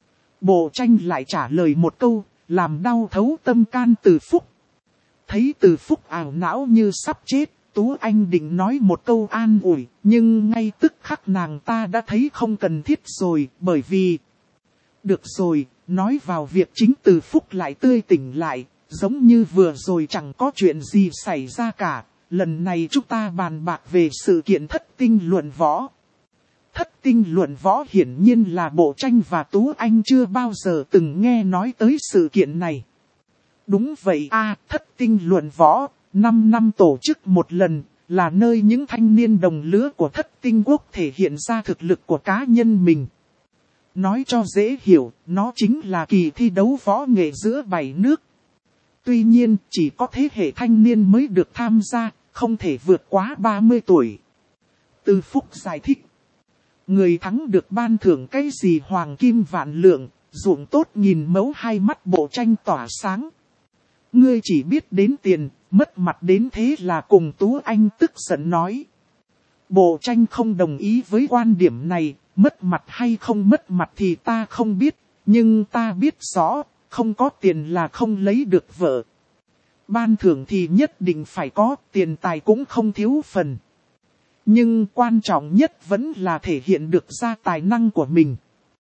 A: Bộ tranh lại trả lời một câu, làm đau thấu tâm can Từ Phúc. Thấy Từ Phúc ảo não như sắp chết, Tú Anh định nói một câu an ủi, nhưng ngay tức khắc nàng ta đã thấy không cần thiết rồi, bởi vì... Được rồi, nói vào việc chính, Từ Phúc lại tươi tỉnh lại, giống như vừa rồi chẳng có chuyện gì xảy ra cả. Lần này chúng ta bàn bạc về sự kiện thất tinh luận võ. Thất tinh luận võ hiển nhiên là bộ tranh và Tú Anh chưa bao giờ từng nghe nói tới sự kiện này. Đúng vậy a, thất tinh luận võ, năm năm tổ chức một lần, là nơi những thanh niên đồng lứa của thất tinh quốc thể hiện ra thực lực của cá nhân mình. Nói cho dễ hiểu, nó chính là kỳ thi đấu võ nghệ giữa bảy nước. Tuy nhiên, chỉ có thế hệ thanh niên mới được tham gia, không thể vượt quá ba mươi tuổi. Từ Phúc giải thích. Người thắng được ban thưởng cái gì hoàng kim vạn lượng, ruộng tốt nghìn mẫu, hai mắt bộ tranh tỏa sáng. Ngươi chỉ biết đến tiền, mất mặt đến thế là cùng, Tú Anh tức giận nói. Bộ tranh không đồng ý với quan điểm này, mất mặt hay không mất mặt thì ta không biết, nhưng ta biết rõ, không có tiền là không lấy được vợ. Ban thưởng thì nhất định phải có, tiền tài cũng không thiếu phần. Nhưng quan trọng nhất vẫn là thể hiện được ra tài năng của mình.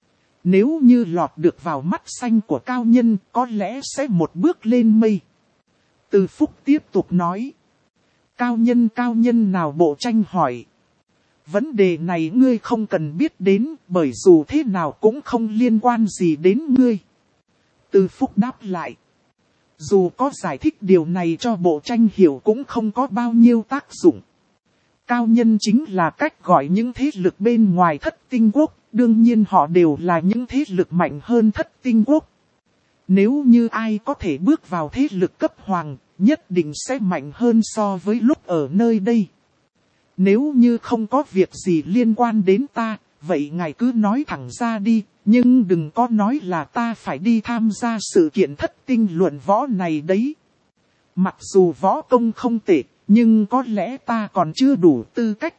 A: Nếu như lọt được vào mắt xanh của cao nhân, có lẽ sẽ một bước lên mây. Từ Phúc tiếp tục nói. Cao nhân cao nhân nào? Bộ tranh hỏi. Vấn đề này ngươi không cần biết đến, bởi dù thế nào cũng không liên quan gì đến ngươi. Từ Phúc đáp lại. Dù có giải thích điều này cho bộ tranh hiểu cũng không có bao nhiêu tác dụng. Cao nhân chính là cách gọi những thế lực bên ngoài thất tinh quốc, đương nhiên họ đều là những thế lực mạnh hơn thất tinh quốc. Nếu như ai có thể bước vào thế lực cấp hoàng, nhất định sẽ mạnh hơn so với lúc ở nơi đây. Nếu như không có việc gì liên quan đến ta, vậy ngài cứ nói thẳng ra đi, nhưng đừng có nói là ta phải đi tham gia sự kiện thất tinh luận võ này đấy. Mặc dù võ công không tệ, nhưng có lẽ ta còn chưa đủ tư cách.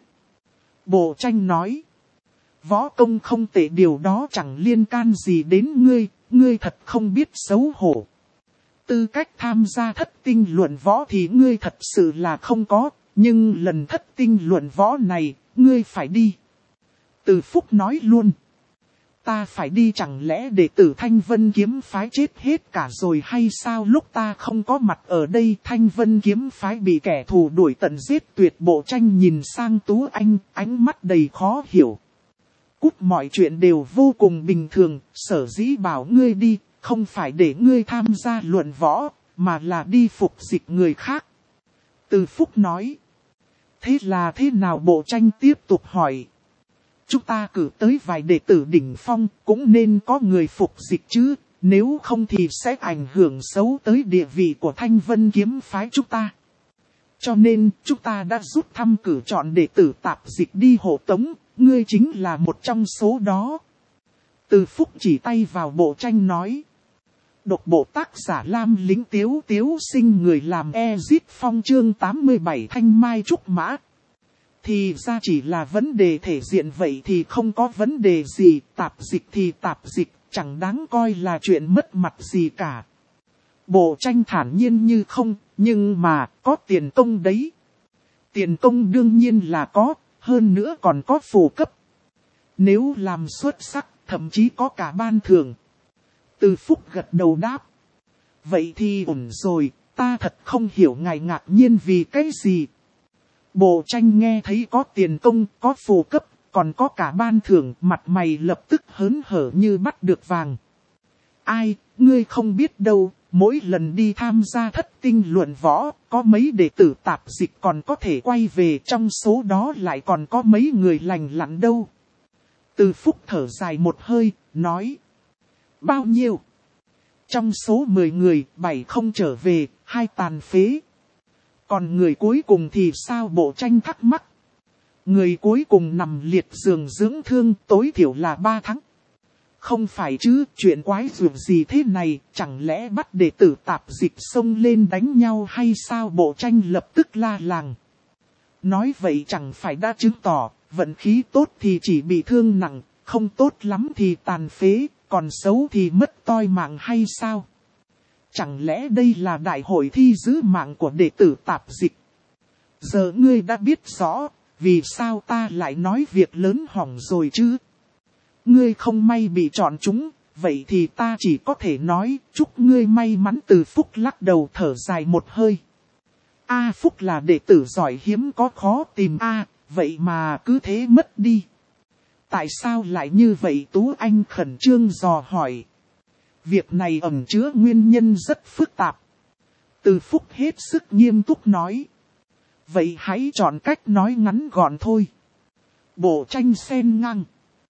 A: Bộ tranh nói. Võ công không tệ, điều đó chẳng liên can gì đến ngươi, ngươi thật không biết xấu hổ. Tư cách tham gia thất tinh luận võ thì ngươi thật sự là không có, nhưng lần thất tinh luận võ này, ngươi phải đi. Từ Phúc nói luôn. Ta phải đi, chẳng lẽ đệ tử Thanh Vân kiếm phái chết hết cả rồi hay sao? Lúc ta không có mặt ở đây, Thanh Vân kiếm phái bị kẻ thù đuổi tận giết tuyệt. Bộ tranh nhìn sang Tú Anh, ánh mắt đầy khó hiểu. Cút, mọi chuyện đều vô cùng bình thường, sở dĩ bảo ngươi đi, không phải để ngươi tham gia luận võ, mà là đi phục dịch người khác. Từ Phúc nói. Thế là thế nào? Bộ tranh tiếp tục hỏi. Chúng ta cử tới vài đệ tử đỉnh phong, cũng nên có người phục dịch chứ, nếu không thì sẽ ảnh hưởng xấu tới địa vị của Thanh Vân kiếm phái chúng ta. Cho nên, chúng ta đã rút thăm cử chọn đệ tử tạp dịch đi hộ tống, ngươi chính là một trong số đó. Từ Phúc chỉ tay vào bộ tranh nói. Độc bộ tác giả Lam Lính Tiếu Tiếu Sinh, người làm Ezit Phong, chương tám mươi bảy Thanh Mai Trúc Mã. Thì ra chỉ là vấn đề thể diện vậy thì không có vấn đề gì, tạp dịch thì tạp dịch, chẳng đáng coi là chuyện mất mặt gì cả. Bộ tranh thản nhiên như không, nhưng mà có tiền công đấy. Tiền công đương nhiên là có, hơn nữa còn có phụ cấp. Nếu làm xuất sắc, thậm chí có cả ban thưởng. Từ Phúc gật đầu đáp. Vậy thì ổn rồi, ta thật không hiểu ngài ngạc nhiên vì cái gì. Bộ tranh nghe thấy có tiền công, có phụ cấp, còn có cả ban thưởng, mặt mày lập tức hớn hở như bắt được vàng. Ai, ngươi không biết đâu, mỗi lần đi tham gia thất tinh luận võ, có mấy đệ tử tạp dịch còn có thể quay về, trong số đó lại còn có mấy người lành lặn đâu. Từ Phúc thở dài một hơi, nói. Bao nhiêu? Trong số mười người, bảy không trở về, hai tàn phế. Còn người cuối cùng thì sao? Bộ tranh thắc mắc. Người cuối cùng nằm liệt giường dưỡng thương, tối thiểu là ba tháng. Không phải chứ, chuyện quái dường gì thế này, chẳng lẽ bắt đệ tử tạp dịch xông lên đánh nhau hay sao? Bộ tranh lập tức la làng. Nói vậy chẳng phải đã chứng tỏ, vận khí tốt thì chỉ bị thương nặng, không tốt lắm thì tàn phế, còn xấu thì mất toi mạng hay sao? Chẳng lẽ đây là đại hội thi giữ mạng của đệ tử tạp dịch? Giờ ngươi đã biết rõ, vì sao ta lại nói việc lớn hỏng rồi chứ? Ngươi không may bị chọn chúng, vậy thì ta chỉ có thể nói, chúc ngươi may mắn. Từ Phúc lắc đầu thở dài một hơi. A Phúc là đệ tử giỏi hiếm có khó tìm A, vậy mà cứ thế mất đi. Tại sao lại như vậy? Tú Anh khẩn trương dò hỏi. Việc này ẩn chứa nguyên nhân rất phức tạp. Từ Phúc hết sức nghiêm túc nói. Vậy hãy chọn cách nói ngắn gọn thôi. Bộ tranh xen ngang.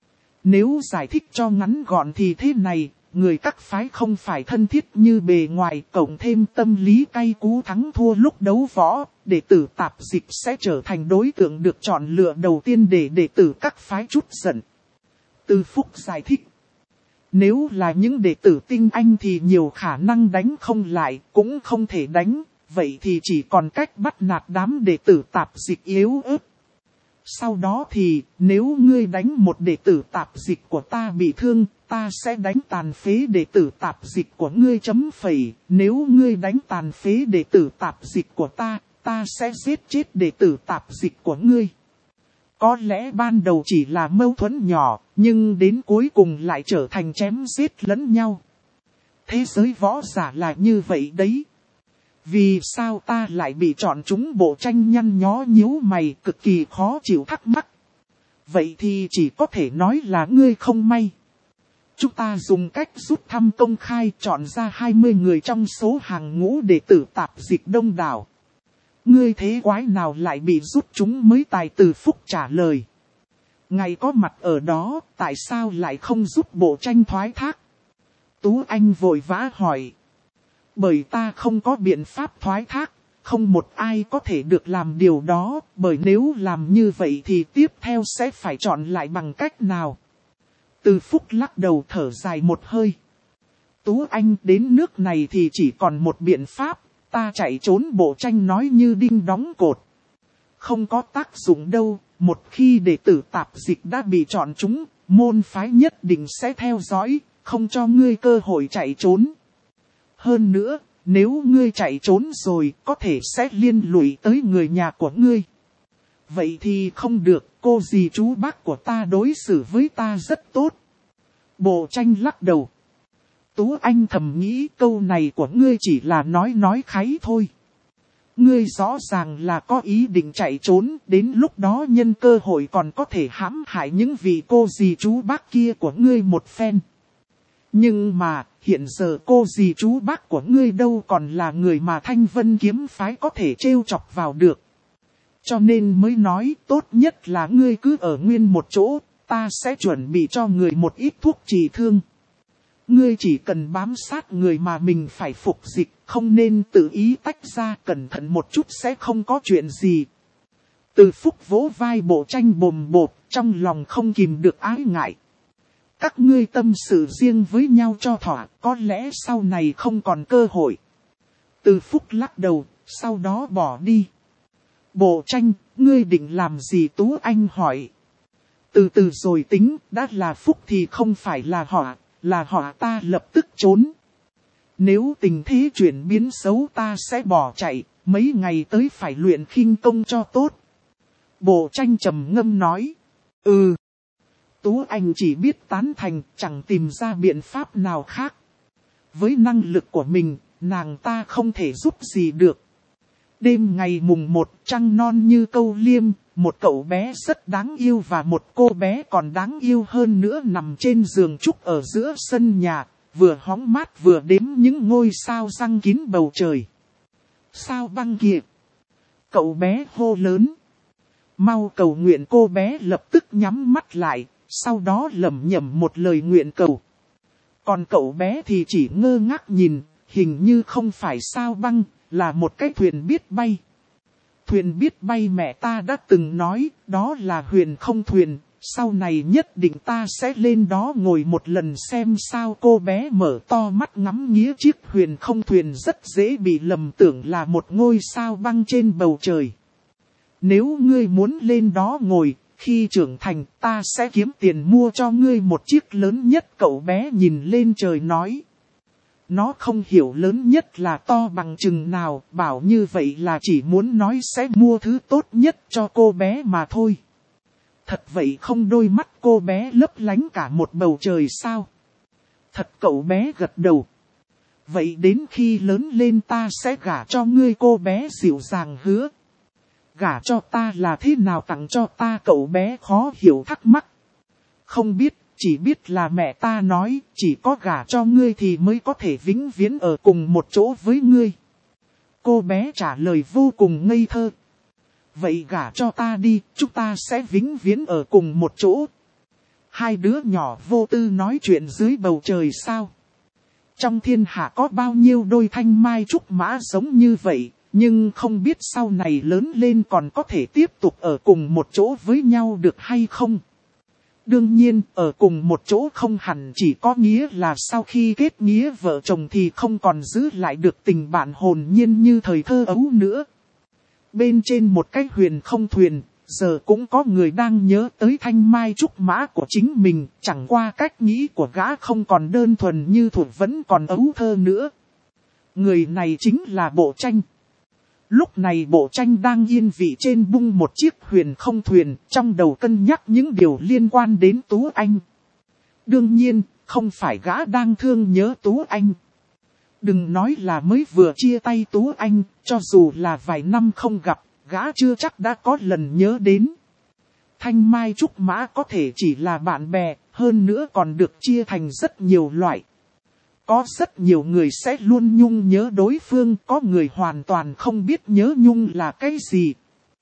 A: Nếu giải thích cho ngắn gọn thì thế này, người các phái không phải thân thiết như bề ngoài, cộng thêm tâm lý cay cú thắng thua lúc đấu võ, đệ tử tạp dịch sẽ trở thành đối tượng được chọn lựa đầu tiên để đệ tử các phái trút giận. Từ Phúc giải thích. Nếu là những đệ tử tinh anh thì nhiều khả năng đánh không lại, cũng không thể đánh, vậy thì chỉ còn cách bắt nạt đám đệ tử tạp dịch yếu ớt. Sau đó thì, nếu ngươi đánh một đệ tử tạp dịch của ta bị thương, ta sẽ đánh tàn phế đệ tử tạp dịch của ngươi chấm phẩy. Nếu ngươi đánh tàn phế đệ tử tạp dịch của ta, ta sẽ giết chết đệ tử tạp dịch của ngươi. Có lẽ ban đầu chỉ là mâu thuẫn nhỏ, nhưng đến cuối cùng lại trở thành chém giết lẫn nhau. Thế giới võ giả là như vậy đấy. Vì sao ta lại bị chọn chúng? Bộ tranh nhăn nhó nhíu mày, cực kỳ khó chịu thắc mắc. Vậy thì chỉ có thể nói là ngươi không may. Chúng ta dùng cách rút thăm công khai chọn ra hai mươi người trong số hàng ngũ đệ tử tạp dịch đông đảo. Ngươi thế quái nào lại bị rút chúng mới? Tài Từ Phúc trả lời. Ngài có mặt ở đó, tại sao lại không giúp bộ tranh thoái thác? Tú Anh vội vã hỏi. Bởi ta không có biện pháp thoái thác, không một ai có thể được làm điều đó, bởi nếu làm như vậy thì tiếp theo sẽ phải chọn lại bằng cách nào? Từ Phúc lắc đầu thở dài một hơi. Tú Anh, đến nước này thì chỉ còn một biện pháp, ta chạy trốn. Bộ tranh nói như đinh đóng cột. Không có tác dụng đâu, một khi đệ tử tạp dịch đã bị chọn chúng, môn phái nhất định sẽ theo dõi, không cho ngươi cơ hội chạy trốn. Hơn nữa, nếu ngươi chạy trốn rồi, có thể sẽ liên lụy tới người nhà của ngươi. Vậy thì không được, cô dì chú bác của ta đối xử với ta rất tốt. Bộ tranh lắc đầu. Tú Anh thầm nghĩ câu này của ngươi chỉ là nói nói kháy thôi. Ngươi rõ ràng là có ý định chạy trốn, đến lúc đó nhân cơ hội còn có thể hãm hại những vị cô dì chú bác kia của ngươi một phen. Nhưng mà, hiện giờ cô dì chú bác của ngươi đâu còn là người mà Thanh Vân kiếm phái có thể trêu chọc vào được. Cho nên mới nói tốt nhất là ngươi cứ ở nguyên một chỗ, ta sẽ chuẩn bị cho người một ít thuốc trị thương. Ngươi chỉ cần bám sát người mà mình phải phục dịch, không nên tự ý tách ra, cẩn thận một chút sẽ không có chuyện gì. Từ Phúc vỗ vai bộ tranh bồm bột, trong lòng không kìm được ái ngại. Các ngươi tâm sự riêng với nhau cho thỏa, có lẽ sau này không còn cơ hội. Từ Phúc lắc đầu, sau đó bỏ đi. Bộ tranh, ngươi định làm gì Tú Anh hỏi. Từ từ rồi tính, đã là phúc thì không phải là họa, là họa ta lập tức trốn. Nếu tình thế chuyển biến xấu ta sẽ bỏ chạy, mấy ngày tới phải luyện khinh công cho tốt. Bộ tranh trầm ngâm nói. Ừ. Tú Anh chỉ biết tán thành, chẳng tìm ra biện pháp nào khác. Với năng lực của mình, nàng ta không thể giúp gì được. Đêm ngày mùng một, trăng non như câu liêm, một cậu bé rất đáng yêu và một cô bé còn đáng yêu hơn nữa nằm trên giường trúc ở giữa sân nhà, vừa hóng mát vừa đếm những ngôi sao răng kín bầu trời. Sao băng kìa! Cậu bé hô lớn. Mau cầu nguyện, cô bé lập tức nhắm mắt lại, sau đó lẩm nhẩm một lời nguyện cầu. Còn cậu bé thì chỉ ngơ ngác nhìn, hình như không phải sao băng, là một cái thuyền biết bay. Thuyền biết bay mẹ ta đã từng nói, đó là huyền không thuyền, sau này nhất định ta sẽ lên đó ngồi một lần xem sao. Cô bé mở to mắt ngắm nghía chiếc huyền không thuyền rất dễ bị lầm tưởng là một ngôi sao băng trên bầu trời. Nếu ngươi muốn lên đó ngồi, khi trưởng thành ta sẽ kiếm tiền mua cho ngươi một chiếc lớn nhất. Cậu bé nhìn lên trời nói. Nó không hiểu lớn nhất là to bằng chừng nào, bảo như vậy là chỉ muốn nói sẽ mua thứ tốt nhất cho cô bé mà thôi. Thật vậy không, đôi mắt cô bé lấp lánh cả một bầu trời sao? Thật, cậu bé gật đầu. Vậy đến khi lớn lên ta sẽ gả cho ngươi, cô bé dịu dàng hứa. Gả cho ta là thế nào, tặng cho ta? Cậu bé khó hiểu thắc mắc. Không biết, chỉ biết là mẹ ta nói chỉ có gả cho ngươi thì mới có thể vĩnh viễn ở cùng một chỗ với ngươi. Cô bé trả lời vô cùng ngây thơ. Vậy gả cho ta đi, chúng ta sẽ vĩnh viễn ở cùng một chỗ. Hai đứa nhỏ vô tư nói chuyện dưới bầu trời sao? Trong thiên hạ có bao nhiêu đôi thanh mai trúc mã giống như vậy, nhưng không biết sau này lớn lên còn có thể tiếp tục ở cùng một chỗ với nhau được hay không? Đương nhiên, ở cùng một chỗ không hẳn chỉ có nghĩa là sau khi kết nghĩa vợ chồng thì không còn giữ lại được tình bạn hồn nhiên như thời thơ ấu nữa. Bên trên một cái huyền không thuyền, giờ cũng có người đang nhớ tới thanh mai trúc mã của chính mình, chẳng qua cách nghĩ của gã không còn đơn thuần như thuộc vẫn còn ấu thơ nữa. Người này chính là Bộ Tranh. Lúc này Bộ Tranh đang yên vị trên bung một chiếc huyền không thuyền, trong đầu cân nhắc những điều liên quan đến Tú Anh. Đương nhiên, không phải gã đang thương nhớ Tú Anh. Đừng nói là mới vừa chia tay Tú Anh, cho dù là vài năm không gặp, gã chưa chắc đã có lần nhớ đến. Thanh mai trúc mã có thể chỉ là bạn bè, hơn nữa còn được chia thành rất nhiều loại. Có rất nhiều người sẽ luôn nhung nhớ đối phương, có người hoàn toàn không biết nhớ nhung là cái gì.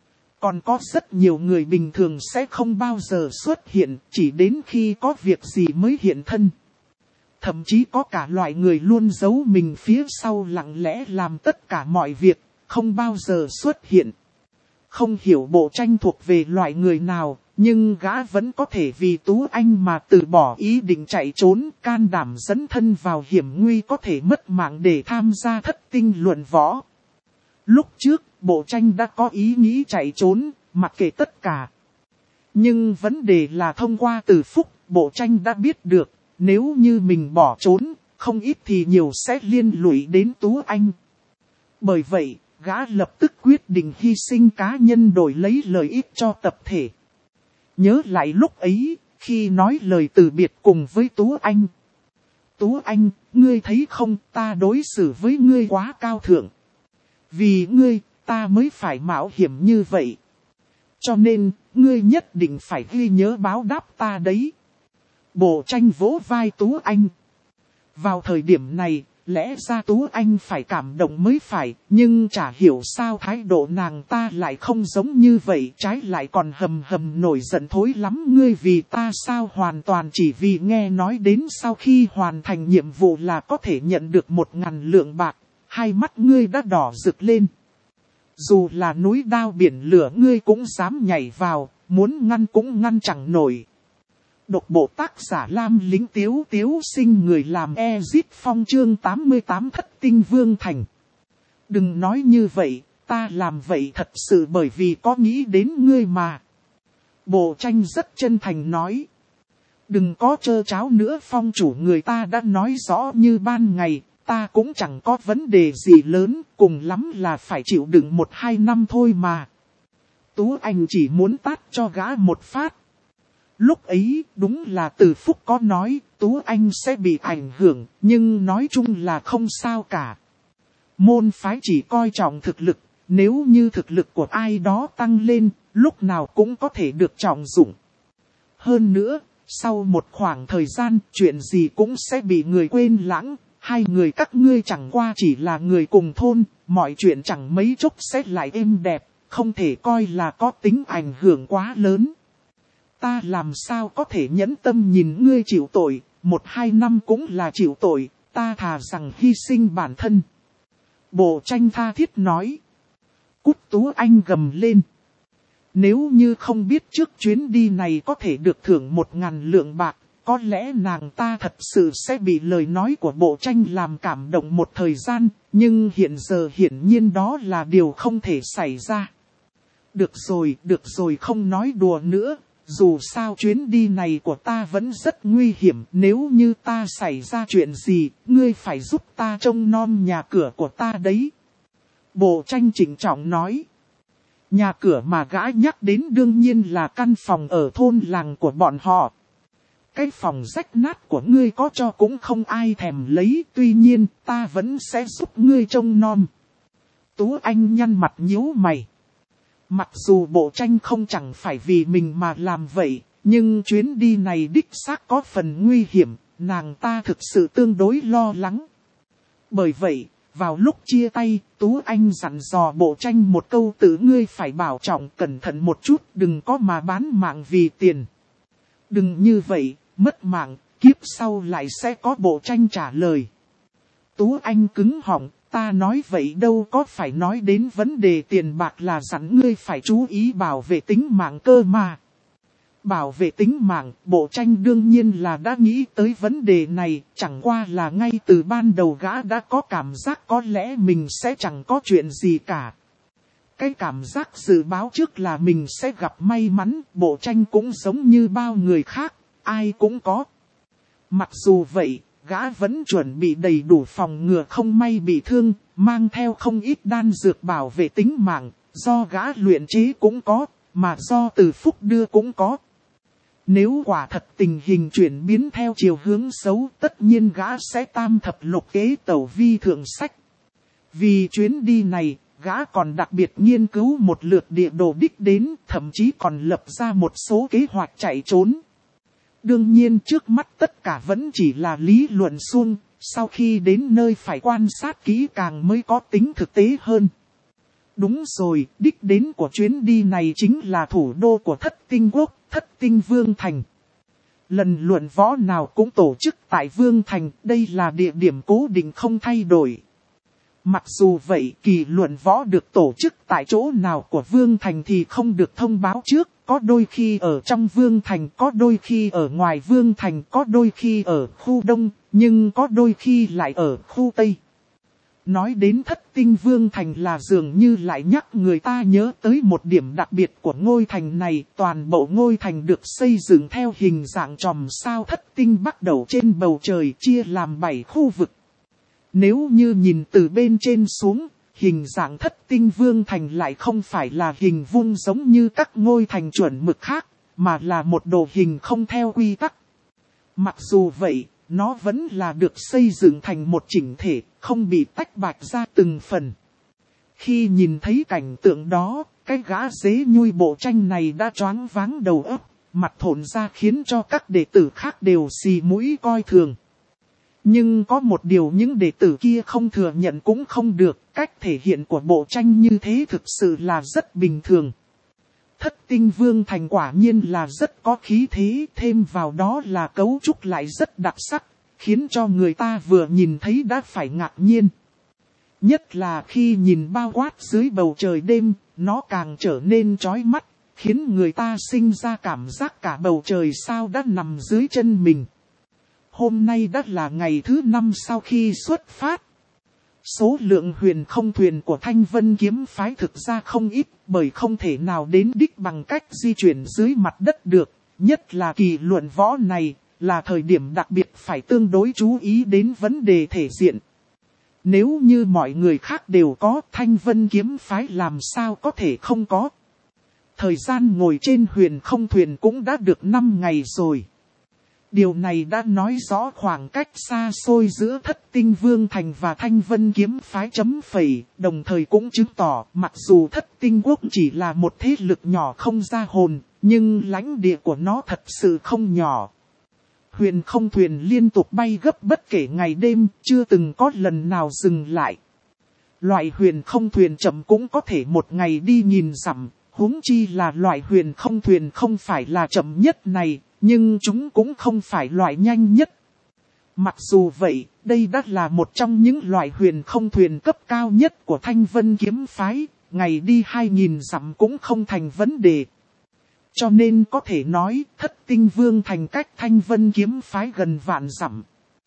A: Còn có rất nhiều người bình thường sẽ không bao giờ xuất hiện, chỉ đến khi có việc gì mới hiện thân. Thậm chí có cả loại người luôn giấu mình phía sau lặng lẽ làm tất cả mọi việc, không bao giờ xuất hiện. Không hiểu Bộ Tranh thuộc về loại người nào, nhưng gã vẫn có thể vì Tú Anh mà từ bỏ ý định chạy trốn, can đảm dẫn thân vào hiểm nguy có thể mất mạng để tham gia thất tinh luận võ. Lúc trước, Bộ Tranh đã có ý nghĩ chạy trốn, mặc kệ tất cả. Nhưng vấn đề là thông qua Từ Phúc, Bộ Tranh đã biết được, nếu như mình bỏ trốn, không ít thì nhiều sẽ liên lụy đến Tú Anh. Bởi vậy, gã lập tức quyết định hy sinh cá nhân đổi lấy lợi ích cho tập thể. Nhớ lại lúc ấy, khi nói lời từ biệt cùng với Tú Anh. Tú Anh, ngươi thấy không, ta đối xử với ngươi quá cao thượng. Vì ngươi, ta mới phải mạo hiểm như vậy. Cho nên, ngươi nhất định phải ghi nhớ báo đáp ta đấy. Bộ Tranh vỗ vai Tú Anh. Vào thời điểm này, lẽ ra Tú Anh phải cảm động mới phải, nhưng chả hiểu sao thái độ nàng ta lại không giống như vậy, trái lại còn hầm hầm nổi giận thối lắm. Ngươi vì ta sao, hoàn toàn chỉ vì nghe nói đến sau khi hoàn thành nhiệm vụ là có thể nhận được một ngàn lượng bạc, hai mắt ngươi đã đỏ rực lên. Dù là núi đao biển lửa ngươi cũng dám nhảy vào, muốn ngăn cũng ngăn chẳng nổi. Độc bộ tác giả Lam Lính Tiếu Tiếu Sinh, người làm Ezit Phong, chương tám mươi tám Thất Tinh Vương Thành. Đừng nói như vậy, ta làm vậy thật sự bởi vì có nghĩ đến ngươi mà. Bộ tranh rất chân thành nói. Đừng có trơ tráo nữa, phong chủ người ta đã nói rõ như ban ngày, ta cũng chẳng có vấn đề gì lớn, cùng lắm là phải chịu đựng một hai năm thôi mà. Tú Anh chỉ muốn tát cho gã một phát. Lúc ấy đúng là Từ Phúc có nói Tú Anh sẽ bị ảnh hưởng, nhưng nói chung là không sao cả. Môn phái chỉ coi trọng thực lực, nếu như thực lực của ai đó tăng lên, lúc nào cũng có thể được trọng dụng. Hơn nữa, sau một khoảng thời gian, chuyện gì cũng sẽ bị người quên lãng. Hai người các ngươi chẳng qua chỉ là người cùng thôn, mọi chuyện chẳng mấy chốc sẽ lại êm đẹp, không thể coi là có tính ảnh hưởng quá lớn. Ta làm sao có thể nhẫn tâm nhìn ngươi chịu tội, một hai năm cũng là chịu tội, ta thà rằng hy sinh bản thân. Bộ tranh tha thiết nói. Cút, Tú Anh gầm lên. Nếu như không biết trước chuyến đi này có thể được thưởng một ngàn lượng bạc, có lẽ nàng ta thật sự sẽ bị lời nói của bộ tranh làm cảm động một thời gian, nhưng hiện giờ hiển nhiên đó là điều không thể xảy ra. Được rồi, được rồi, không nói đùa nữa, dù sao chuyến đi này của ta vẫn rất nguy hiểm, nếu như ta xảy ra chuyện gì, ngươi phải giúp ta trông nom nhà cửa của ta đấy. Bộ tranh trịnh trọng nói. Nhà cửa mà gã nhắc đến đương nhiên là căn phòng ở thôn làng của bọn họ. Cái phòng rách nát của ngươi có cho cũng không ai thèm lấy, tuy nhiên ta vẫn sẽ giúp ngươi trông nom. Tú Anh nhăn mặt nhíu mày. Mặc dù bộ tranh không chẳng phải vì mình mà làm vậy, nhưng chuyến đi này đích xác có phần nguy hiểm, nàng ta thực sự tương đối lo lắng. Bởi vậy, vào lúc chia tay, Tú Anh dặn dò bộ tranh một câu tự ngươi phải bảo trọng cẩn thận một chút, đừng có mà bán mạng vì tiền. Đừng như vậy, mất mạng, kiếp sau lại sẽ có bộ tranh trả lời. Tú Anh cứng họng, ta nói vậy đâu có phải nói đến vấn đề tiền bạc là dặn ngươi phải chú ý bảo vệ tính mạng cơ mà. Bảo vệ tính mạng, bộ tranh đương nhiên là đã nghĩ tới vấn đề này, chẳng qua là ngay từ ban đầu gã đã có cảm giác có lẽ mình sẽ chẳng có chuyện gì cả. Cái cảm giác dự báo trước là mình sẽ gặp may mắn, bộ tranh cũng giống như bao người khác, ai cũng có. Mặc dù vậy, gã vẫn chuẩn bị đầy đủ phòng ngừa không may bị thương, mang theo không ít đan dược bảo vệ tính mạng, do gã luyện chế cũng có, mà do Từ Phúc đưa cũng có. Nếu quả thật tình hình chuyển biến theo chiều hướng xấu, tất nhiên gã sẽ tam thập lục kế tẩu vi thượng sách. Vì chuyến đi này, gã còn đặc biệt nghiên cứu một lượt địa đồ đích đến, thậm chí còn lập ra một số kế hoạch chạy trốn. Đương nhiên trước mắt tất cả vẫn chỉ là lý luận suông, sau khi đến nơi phải quan sát kỹ càng mới có tính thực tế hơn. Đúng rồi, đích đến của chuyến đi này chính là thủ đô của Thất Tinh Quốc, Thất Tinh Vương Thành. Lần luận võ nào cũng tổ chức tại Vương Thành, đây là địa điểm cố định không thay đổi. Mặc dù vậy, kỳ luận võ được tổ chức tại chỗ nào của Vương Thành thì không được thông báo trước, có đôi khi ở trong Vương Thành, có đôi khi ở ngoài Vương Thành, có đôi khi ở khu Đông, nhưng có đôi khi lại ở khu Tây. Nói đến Thất Tinh Vương Thành là dường như lại nhắc người ta nhớ tới một điểm đặc biệt của ngôi thành này. Toàn bộ ngôi thành được xây dựng theo hình dạng chòm sao thất tinh bắt đầu trên bầu trời, chia làm bảy khu vực. Nếu như nhìn từ bên trên xuống, hình dạng Thất Tinh Vương Thành lại không phải là hình vuông giống như các ngôi thành chuẩn mực khác, mà là một đồ hình không theo quy tắc. Mặc dù vậy, nó vẫn là được xây dựng thành một chỉnh thể, không bị tách bạch ra từng phần. Khi nhìn thấy cảnh tượng đó, cái gã dế nhui bộ tranh này đã choáng váng đầu óc, mặt thổn ra khiến cho các đệ tử khác đều xì mũi coi thường. Nhưng có một điều những đệ tử kia không thừa nhận cũng không được, cách thể hiện của bộ tranh như thế thực sự là rất bình thường. Thất Tinh Vương Thành quả nhiên là rất có khí thế, thêm vào đó là cấu trúc lại rất đặc sắc, khiến cho người ta vừa nhìn thấy đã phải ngạc nhiên. Nhất là khi nhìn bao quát dưới bầu trời đêm, nó càng trở nên chói mắt, khiến người ta sinh ra cảm giác cả bầu trời sao đã nằm dưới chân mình. Hôm nay đã là ngày thứ năm sau khi xuất phát. Số lượng huyền không thuyền của Thanh Vân kiếm phái thực ra không ít, bởi không thể nào đến đích bằng cách di chuyển dưới mặt đất được. Nhất là kỳ luận võ này, là thời điểm đặc biệt phải tương đối chú ý đến vấn đề thể diện. Nếu như mọi người khác đều có, Thanh Vân kiếm phái làm sao có thể không có. Thời gian ngồi trên huyền không thuyền cũng đã được năm ngày rồi. Điều này đã nói rõ khoảng cách xa xôi giữa Thất Tinh Vương Thành và Thanh Vân kiếm phái chấm phẩy, đồng thời cũng chứng tỏ mặc dù Thất Tinh Quốc chỉ là một thế lực nhỏ không ra hồn, nhưng lãnh địa của nó thật sự không nhỏ. Huyền không thuyền liên tục bay gấp bất kể ngày đêm, chưa từng có lần nào dừng lại. Loại huyền không thuyền chậm cũng có thể một ngày đi nghìn dặm, huống chi là loại huyền không thuyền không phải là chậm nhất này, nhưng chúng cũng không phải loại nhanh nhất. Mặc dù vậy, đây đã là một trong những loại huyền không thuyền cấp cao nhất của Thanh Vân kiếm phái, ngày đi hai nghìn dặm cũng không thành vấn đề. Cho nên có thể nói, Thất Tinh Vương Thành cách Thanh Vân kiếm phái gần vạn dặm.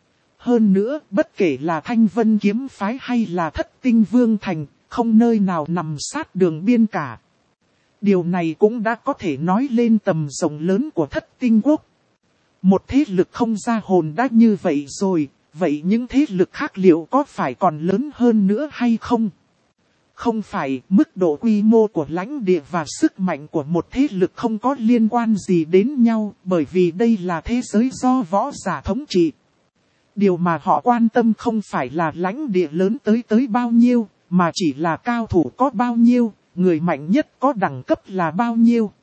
A: Hơn nữa, bất kể là Thanh Vân kiếm phái hay là Thất Tinh Vương Thành, không nơi nào nằm sát đường biên cả. Điều này cũng đã có thể nói lên tầm rộng lớn của Thất Tinh Quốc. Một thế lực không ra hồn đã như vậy rồi, vậy những thế lực khác liệu có phải còn lớn hơn nữa hay không? Không phải, mức độ quy mô của lãnh địa và sức mạnh của một thế lực không có liên quan gì đến nhau, bởi vì đây là thế giới do võ giả thống trị. Điều mà họ quan tâm không phải là lãnh địa lớn tới tới bao nhiêu, mà chỉ là cao thủ có bao nhiêu, người mạnh nhất có đẳng cấp là bao nhiêu.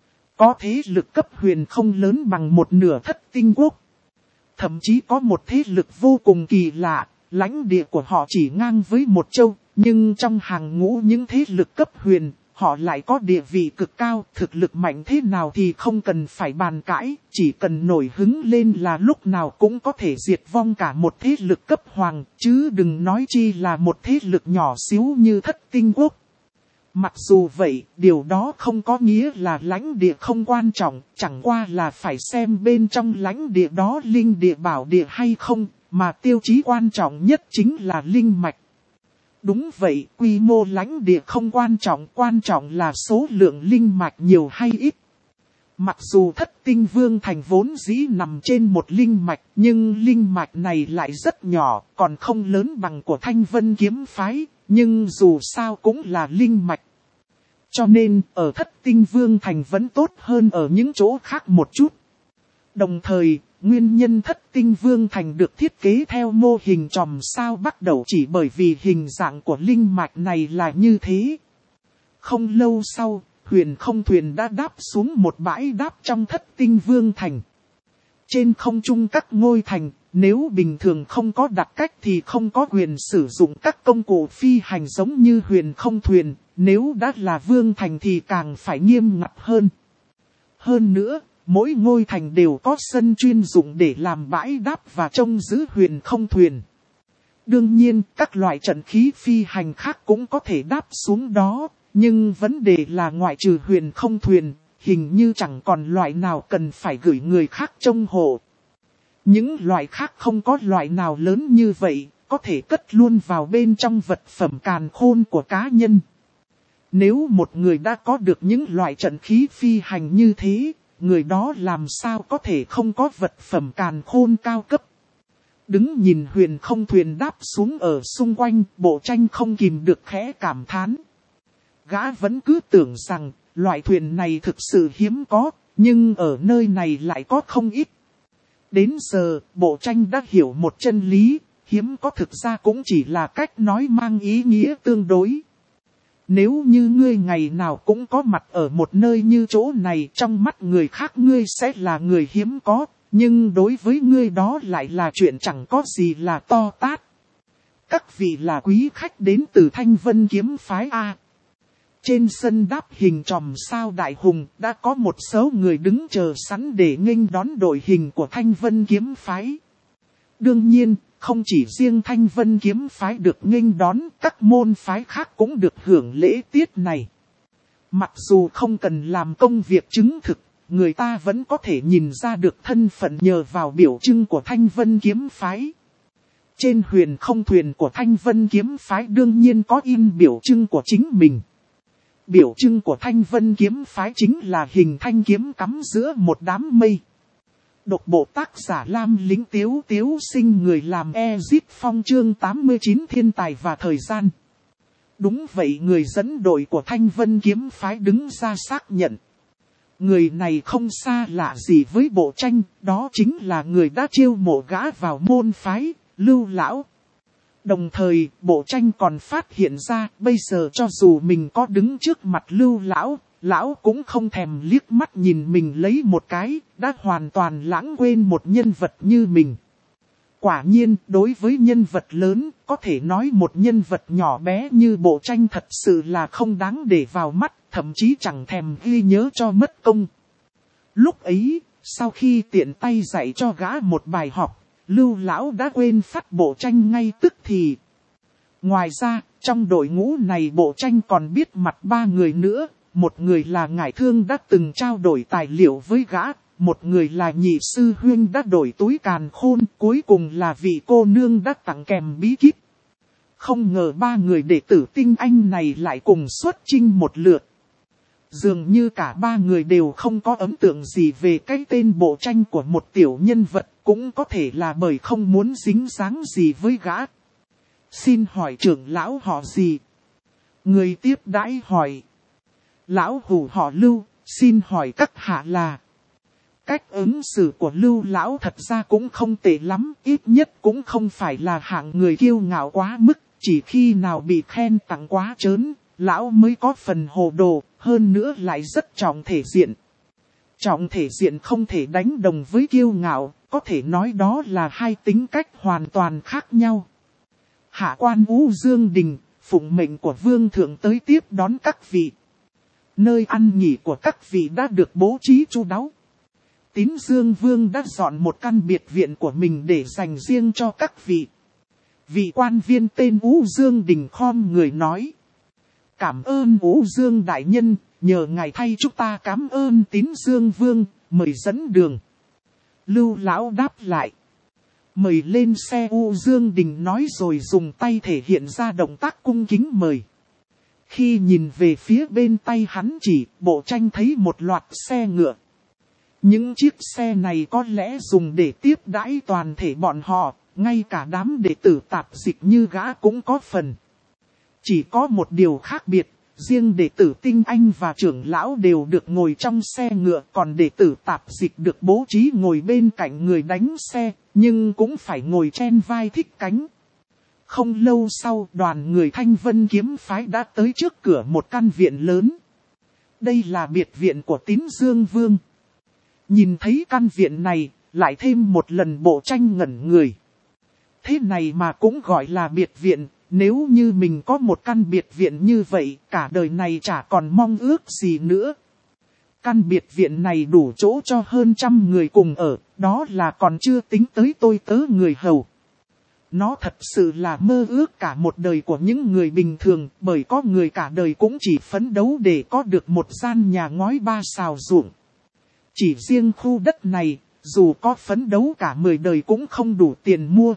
A: Có thế lực cấp huyền không lớn bằng một nửa Thất Tinh Quốc. Thậm chí có một thế lực vô cùng kỳ lạ, lãnh địa của họ chỉ ngang với một châu, nhưng trong hàng ngũ những thế lực cấp huyền, họ lại có địa vị cực cao, thực lực mạnh thế nào thì không cần phải bàn cãi, chỉ cần nổi hứng lên là lúc nào cũng có thể diệt vong cả một thế lực cấp hoàng, chứ đừng nói chi là một thế lực nhỏ xíu như Thất Tinh Quốc. Mặc dù vậy, điều đó không có nghĩa là lãnh địa không quan trọng, chẳng qua là phải xem bên trong lãnh địa đó linh địa bảo địa hay không, mà tiêu chí quan trọng nhất chính là linh mạch. Đúng vậy, quy mô lãnh địa không quan trọng, quan trọng là số lượng linh mạch nhiều hay ít. Mặc dù Thất Tinh Vương Thành vốn dĩ nằm trên một linh mạch, nhưng linh mạch này lại rất nhỏ, còn không lớn bằng của Thanh Vân kiếm phái, nhưng dù sao cũng là linh mạch. Cho nên, ở Thất Tinh Vương Thành vẫn tốt hơn ở những chỗ khác một chút. Đồng thời, nguyên nhân Thất Tinh Vương Thành được thiết kế theo mô hình chòm sao bắt đầu chỉ bởi vì hình dạng của linh mạch này là như thế. Không lâu sau, huyền không thuyền đã đáp xuống một bãi đáp trong Thất Tinh Vương Thành. Trên không trung các ngôi thành, nếu bình thường không có đặc cách thì không có quyền sử dụng các công cụ phi hành giống như huyền không thuyền, nếu đã là vương thành thì càng phải nghiêm ngặt hơn. Hơn nữa, mỗi ngôi thành đều có sân chuyên dụng để làm bãi đáp và trông giữ huyền không thuyền. Đương nhiên, các loại trận khí phi hành khác cũng có thể đáp xuống đó, nhưng vấn đề là ngoại trừ huyền không thuyền, hình như chẳng còn loại nào cần phải gửi người khác trông hộ. Những loại khác không có loại nào lớn như vậy, có thể cất luôn vào bên trong vật phẩm càn khôn của cá nhân. Nếu một người đã có được những loại trận khí phi hành như thế, người đó làm sao có thể không có vật phẩm càn khôn cao cấp. Đứng nhìn huyền không thuyền đáp xuống ở xung quanh, Bộ Tranh không kìm được khẽ cảm thán. Gã vẫn cứ tưởng rằng, loại thuyền này thực sự hiếm có, nhưng ở nơi này lại có không ít. Đến giờ, Bộ Tranh đã hiểu một chân lý, hiếm có thực ra cũng chỉ là cách nói mang ý nghĩa tương đối. Nếu như ngươi ngày nào cũng có mặt ở một nơi như chỗ này, trong mắt người khác ngươi sẽ là người hiếm có, nhưng đối với ngươi đó lại là chuyện chẳng có gì là to tát. Các vị là quý khách đến từ Thanh Vân kiếm phái A. Trên sân đáp hình chòm sao đại hùng đã có một số người đứng chờ sẵn để nghênh đón đội hình của Thanh Vân kiếm phái. Đương nhiên, không chỉ riêng Thanh Vân kiếm phái được nghênh đón, các môn phái khác cũng được hưởng lễ tiết này. Mặc dù không cần làm công việc chứng thực, người ta vẫn có thể nhìn ra được thân phận nhờ vào biểu trưng của Thanh Vân kiếm phái. Trên huyền không thuyền của Thanh Vân kiếm phái đương nhiên có in biểu trưng của chính mình. Biểu trưng của Thanh Vân kiếm phái chính là hình thanh kiếm cắm giữa một đám mây. Độc bộ tác giả Lam Lĩnh Tiếu Tiếu Sinh, người làm Ezit Phong chương tám mươi chín thiên tài và thời gian. Đúng vậy, người dẫn đội của Thanh Vân kiếm phái đứng ra xác nhận. Người này không xa lạ gì với Bộ Tranh, đó chính là người đã chiêu mộ gã vào môn phái, Lưu Lão. Đồng thời, Bộ Tranh còn phát hiện ra, bây giờ cho dù mình có đứng trước mặt Lưu Lão, Lão cũng không thèm liếc mắt nhìn mình lấy một cái, đã hoàn toàn lãng quên một nhân vật như mình. Quả nhiên, đối với nhân vật lớn, có thể nói một nhân vật nhỏ bé như Bộ Tranh thật sự là không đáng để vào mắt, thậm chí chẳng thèm ghi nhớ cho mất công. Lúc ấy, sau khi tiện tay dạy cho gã một bài học, Lưu Lão đã quên phát Bộ Tranh ngay tức thì. Ngoài ra, trong đội ngũ này Bộ Tranh còn biết mặt ba người nữa, một người là Ngải Thương đã từng trao đổi tài liệu với gã, một người là Nhị Sư Huynh đã đổi túi càn khôn, cuối cùng là vị cô nương đã tặng kèm bí kíp. Không ngờ ba người đệ tử tinh anh này lại cùng xuất chinh một lượt. Dường như cả ba người đều không có ấn tượng gì về cái tên Bộ Tranh của một tiểu nhân vật, cũng có thể là bởi không muốn dính dáng gì với gã. Xin hỏi trưởng lão họ gì? Người tiếp đãi hỏi. Lão hủ họ Lưu, xin hỏi các hạ là. Cách ứng xử của Lưu Lão thật ra cũng không tệ lắm, ít nhất cũng không phải là hạng người kiêu ngạo quá mức, chỉ khi nào bị khen tặng quá trớn, Lão mới có phần hồ đồ, hơn nữa lại rất trọng thể diện. Trọng thể diện không thể đánh đồng với kiêu ngạo, có thể nói đó là hai tính cách hoàn toàn khác nhau. Hạ quan Ú Dương Đình, phụng mệnh của Vương Thượng tới tiếp đón các vị. Nơi ăn nghỉ của các vị đã được bố trí chu đáo. Tín Dương Vương đã dọn một căn biệt viện của mình để dành riêng cho các vị. Vị quan viên tên Ú Dương Đình khom người nói. Cảm ơn Ú Dương Đại Nhân, nhờ ngài thay chúng ta cảm ơn Tín Dương Vương, mời dẫn đường. Lưu Lão đáp lại. Mời lên xe. Ú Dương Đình nói rồi dùng tay thể hiện ra động tác cung kính mời. Khi nhìn về phía bên tay hắn chỉ, Bộ Tranh thấy một loạt xe ngựa. Những chiếc xe này có lẽ dùng để tiếp đãi toàn thể bọn họ, ngay cả đám đệ tử tạp dịch như gã cũng có phần. Chỉ có một điều khác biệt, riêng đệ tử tinh anh và trưởng lão đều được ngồi trong xe ngựa, còn đệ tử tạp dịch được bố trí ngồi bên cạnh người đánh xe, nhưng cũng phải ngồi chen vai thích cánh. Không lâu sau, đoàn người Thanh Vân kiếm phái đã tới trước cửa một căn viện lớn. Đây là biệt viện của Tín Dương Vương. Nhìn thấy căn viện này, lại thêm một lần Bộ Tranh ngẩn người. Thế này mà cũng gọi là biệt viện, nếu như mình có một căn biệt viện như vậy, cả đời này chả còn mong ước gì nữa. Căn biệt viện này đủ chỗ cho hơn trăm người cùng ở, đó là còn chưa tính tới tôi tớ người hầu. Nó thật sự là mơ ước cả một đời của những người bình thường, bởi có người cả đời cũng chỉ phấn đấu để có được một gian nhà ngói ba xào ruộng. Chỉ riêng khu đất này, dù có phấn đấu cả mười đời cũng không đủ tiền mua.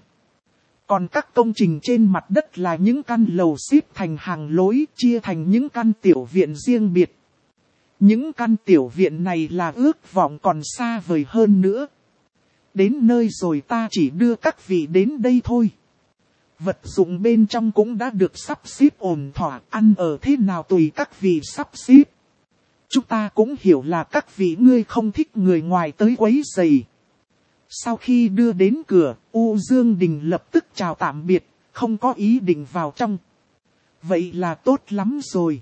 A: Còn các công trình trên mặt đất là những căn lầu xếp thành hàng lối, chia thành những căn tiểu viện riêng biệt. Những căn tiểu viện này là ước vọng còn xa vời hơn nữa. Đến nơi rồi ta chỉ đưa các vị đến đây thôi. Vật dụng bên trong cũng đã được sắp xếp ổn thỏa, ăn ở thế nào tùy các vị sắp xếp. Chúng ta cũng hiểu là các vị ngươi không thích người ngoài tới quấy rầy. Sau khi đưa đến cửa, Ú Dương Đình lập tức chào tạm biệt, không có ý định vào trong. Vậy là tốt lắm rồi.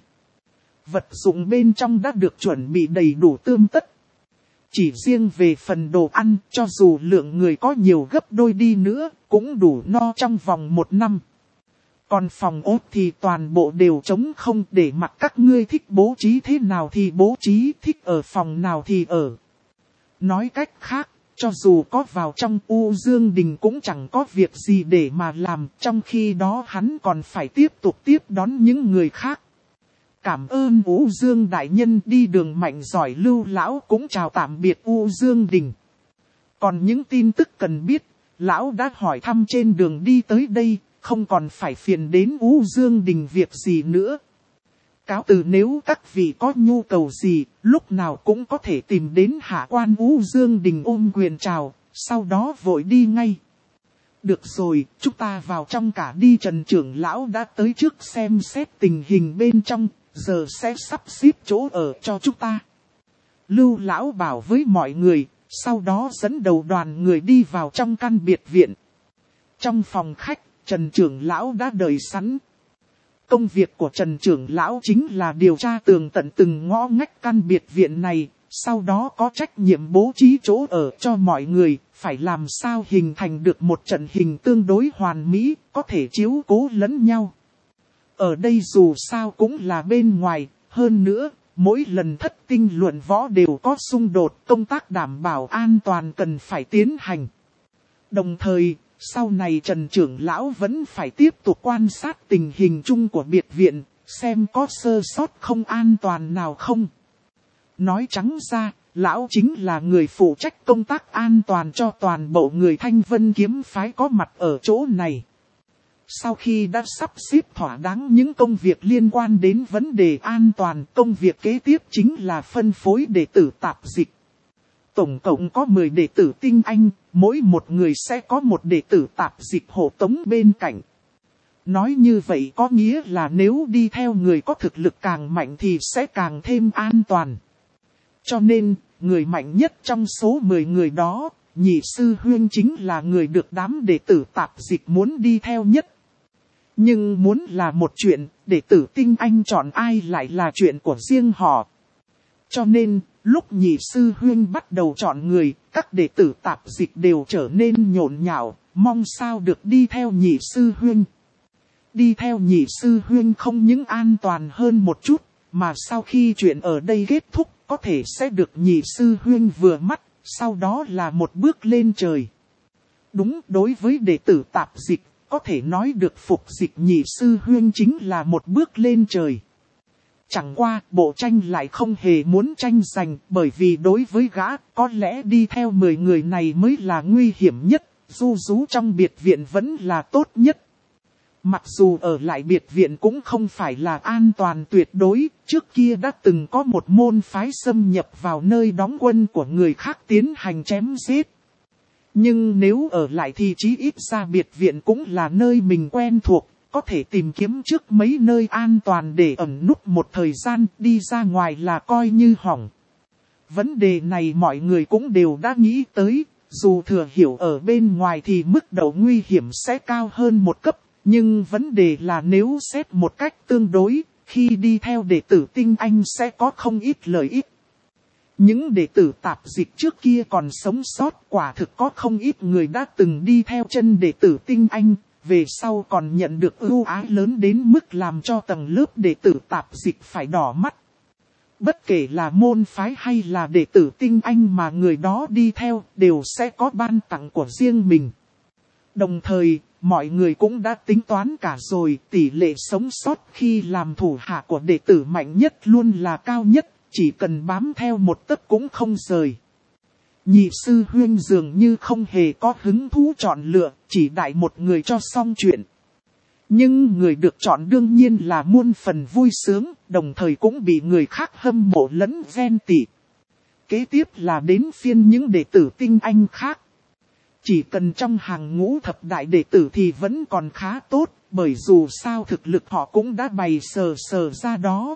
A: Vật dụng bên trong đã được chuẩn bị đầy đủ tươm tất. Chỉ riêng về phần đồ ăn, cho dù lượng người có nhiều gấp đôi đi nữa, cũng đủ no trong vòng một năm. Còn phòng ốt thì toàn bộ đều trống không, để mặc các ngươi thích bố trí thế nào thì bố trí, thích ở phòng nào thì ở. Nói cách khác, cho dù có vào trong Ú Dương Đình cũng chẳng có việc gì để mà làm, trong khi đó hắn còn phải tiếp tục tiếp đón những người khác. Cảm ơn Ú Dương Đại Nhân, đi đường mạnh giỏi. Lưu Lão cũng chào tạm biệt Ú Dương Đình. Còn những tin tức cần biết, lão đã hỏi thăm trên đường đi tới đây, không còn phải phiền đến U Dương Đình việc gì nữa. Cáo từ, nếu các vị có nhu cầu gì, lúc nào cũng có thể tìm đến hạ quan U Dương Đình ôm quyền chào, sau đó vội đi ngay. Được rồi, chúng ta vào trong cả đi. Trần trưởng lão đã tới trước xem xét tình hình bên trong, giờ sẽ sắp xếp chỗ ở cho chúng ta. Lưu lão bảo với mọi người, sau đó dẫn đầu đoàn người đi vào trong căn biệt viện. Trong phòng khách, Trần trưởng lão đã đợi sẵn. Công việc của Trần trưởng lão chính là điều tra tường tận từng ngõ ngách căn biệt viện này, sau đó có trách nhiệm bố trí chỗ ở cho mọi người, phải làm sao hình thành được một trận hình tương đối hoàn mỹ, có thể chiếu cố lẫn nhau. Ở đây dù sao cũng là bên ngoài, hơn nữa, mỗi lần thất tinh luận võ đều có xung đột, công tác đảm bảo an toàn cần phải tiến hành. Đồng thời, sau này Trần trưởng lão vẫn phải tiếp tục quan sát tình hình chung của biệt viện, xem có sơ sót không an toàn nào không. Nói trắng ra, lão chính là người phụ trách công tác an toàn cho toàn bộ người Thanh Vân kiếm phái có mặt ở chỗ này. Sau khi đã sắp xếp thỏa đáng những công việc liên quan đến vấn đề an toàn, công việc kế tiếp chính là phân phối đệ tử tạp dịch. Tổng cộng có mười đệ tử tinh anh, mỗi một người sẽ có một đệ tử tạp dịch hộ tống bên cạnh. Nói như vậy có nghĩa là nếu đi theo người có thực lực càng mạnh thì sẽ càng thêm an toàn. Cho nên, người mạnh nhất trong số mười người đó, Nhị sư huynh chính là người được đám đệ tử tạp dịch muốn đi theo nhất. Nhưng muốn là một chuyện, đệ tử tinh anh chọn ai lại là chuyện của riêng họ. Cho nên, lúc nhị sư huynh bắt đầu chọn người, các đệ tử tạp dịch đều trở nên nhộn nhạo, mong sao được đi theo nhị sư huynh. Đi theo nhị sư huynh không những an toàn hơn một chút, mà sau khi chuyện ở đây kết thúc, có thể sẽ được nhị sư huynh vừa mắt, sau đó là một bước lên trời. Đúng, đối với đệ tử tạp dịch, có thể nói được phục dịch nhị sư huynh chính là một bước lên trời. Chẳng qua, bộ tranh lại không hề muốn tranh giành, bởi vì đối với gã, có lẽ đi theo mười người này mới là nguy hiểm nhất, du rú trong biệt viện vẫn là tốt nhất. Mặc dù ở lại biệt viện cũng không phải là an toàn tuyệt đối, trước kia đã từng có một môn phái xâm nhập vào nơi đóng quân của người khác tiến hành chém giết. Nhưng nếu ở lại thì chí ít ra biệt viện cũng là nơi mình quen thuộc, có thể tìm kiếm trước mấy nơi an toàn để ẩn núp một thời gian, đi ra ngoài là coi như hỏng. Vấn đề này mọi người cũng đều đã nghĩ tới, dù thừa hiểu ở bên ngoài thì mức độ nguy hiểm sẽ cao hơn một cấp, nhưng vấn đề là nếu xét một cách tương đối, khi đi theo đệ tử tinh anh sẽ có không ít lợi ích. Những đệ tử tạp dịch trước kia còn sống sót, quả thực có không ít người đã từng đi theo chân đệ tử tinh anh, về sau còn nhận được ưu ái lớn đến mức làm cho tầng lớp đệ tử tạp dịch phải đỏ mắt. Bất kể là môn phái hay là đệ tử tinh anh mà người đó đi theo đều sẽ có ban tặng của riêng mình. Đồng thời, mọi người cũng đã tính toán cả rồi, tỷ lệ sống sót khi làm thủ hạ của đệ tử mạnh nhất luôn là cao nhất, chỉ cần bám theo một tấc cũng không rời. Nhị sư huynh dường như không hề có hứng thú chọn lựa, chỉ đại một người cho xong chuyện. Nhưng người được chọn đương nhiên là muôn phần vui sướng, đồng thời cũng bị người khác hâm mộ lẫn ghen tị. Kế tiếp là đến phiên những đệ tử tinh anh khác. Chỉ cần trong hàng ngũ thập đại đệ tử thì vẫn còn khá tốt, bởi dù sao thực lực họ cũng đã bày sờ sờ ra đó.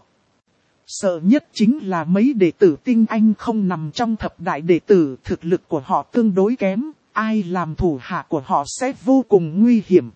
A: Sợ nhất chính là mấy đệ tử tinh anh không nằm trong thập đại đệ tử, thực lực của họ tương đối kém, ai làm thủ hạ của họ sẽ vô cùng nguy hiểm.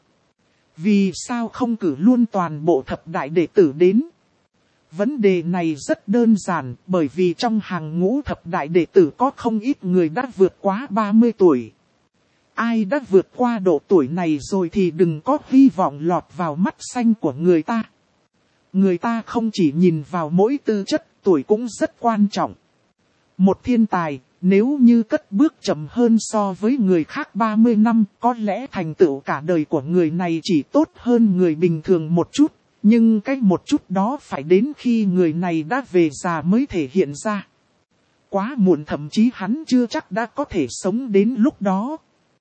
A: Vì sao không cử luôn toàn bộ thập đại đệ tử đến? Vấn đề này rất đơn giản, bởi vì trong hàng ngũ thập đại đệ tử có không ít người đã vượt quá ba mươi tuổi. Ai đã vượt qua độ tuổi này rồi thì đừng có hy vọng lọt vào mắt xanh của người ta. Người ta không chỉ nhìn vào mỗi tư chất, tuổi cũng rất quan trọng. Một thiên tài, nếu như cất bước chậm hơn so với người khác ba mươi năm, có lẽ thành tựu cả đời của người này chỉ tốt hơn người bình thường một chút. Nhưng cái một chút đó phải đến khi người này đã về già mới thể hiện ra. Quá muộn, thậm chí hắn chưa chắc đã có thể sống đến lúc đó.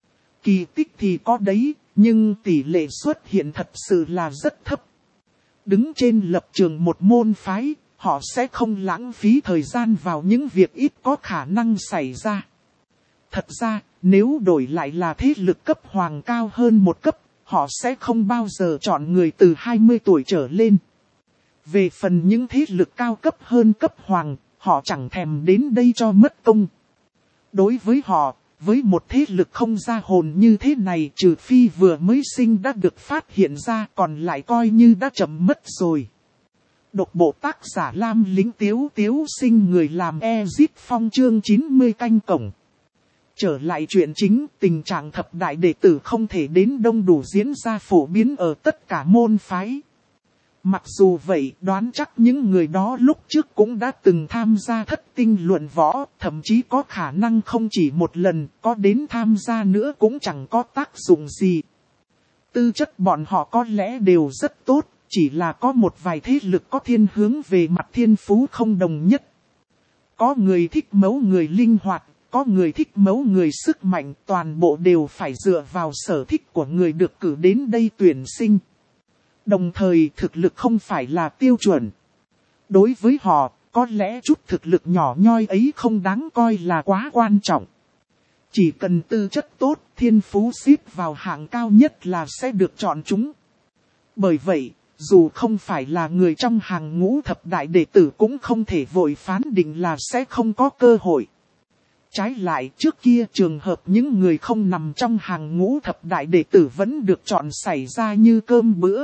A: Kỳ tích thì có đấy, nhưng tỷ lệ xuất hiện thật sự là rất thấp. Đứng trên lập trường một môn phái, họ sẽ không lãng phí thời gian vào những việc ít có khả năng xảy ra. Thật ra, nếu đổi lại là thế lực cấp hoàng cao hơn một cấp, họ sẽ không bao giờ chọn người từ hai mươi tuổi trở lên. Về phần những thế lực cao cấp hơn cấp hoàng, họ chẳng thèm đến đây cho mất công. Đối với họ, với một thế lực không ra hồn như thế này, trừ phi vừa mới sinh đã được phát hiện ra, còn lại coi như đã chậm mất rồi. Độc bộ tác giả Lam Lĩnh Tiếu Tiếu Sinh, người làm Ezit Phong, chương chín mươi canh cổng. Trở lại chuyện chính, tình trạng thập đại đệ tử không thể đến đông đủ diễn ra phổ biến ở tất cả môn phái. Mặc dù vậy, đoán chắc những người đó lúc trước cũng đã từng tham gia thất tinh luận võ, thậm chí có khả năng không chỉ một lần, có đến tham gia nữa cũng chẳng có tác dụng gì. Tư chất bọn họ có lẽ đều rất tốt, chỉ là có một vài thế lực có thiên hướng về mặt thiên phú không đồng nhất. Có người thích mẫu người linh hoạt, có người thích mẫu người sức mạnh, toàn bộ đều phải dựa vào sở thích của người được cử đến đây tuyển sinh. Đồng thời thực lực không phải là tiêu chuẩn. Đối với họ, có lẽ chút thực lực nhỏ nhoi ấy không đáng coi là quá quan trọng. Chỉ cần tư chất tốt, thiên phú xếp vào hạng cao nhất là sẽ được chọn chúng. Bởi vậy, dù không phải là người trong hàng ngũ thập đại đệ tử cũng không thể vội phán định là sẽ không có cơ hội. Trái lại, trước kia trường hợp những người không nằm trong hàng ngũ thập đại đệ tử vẫn được chọn xảy ra như cơm bữa.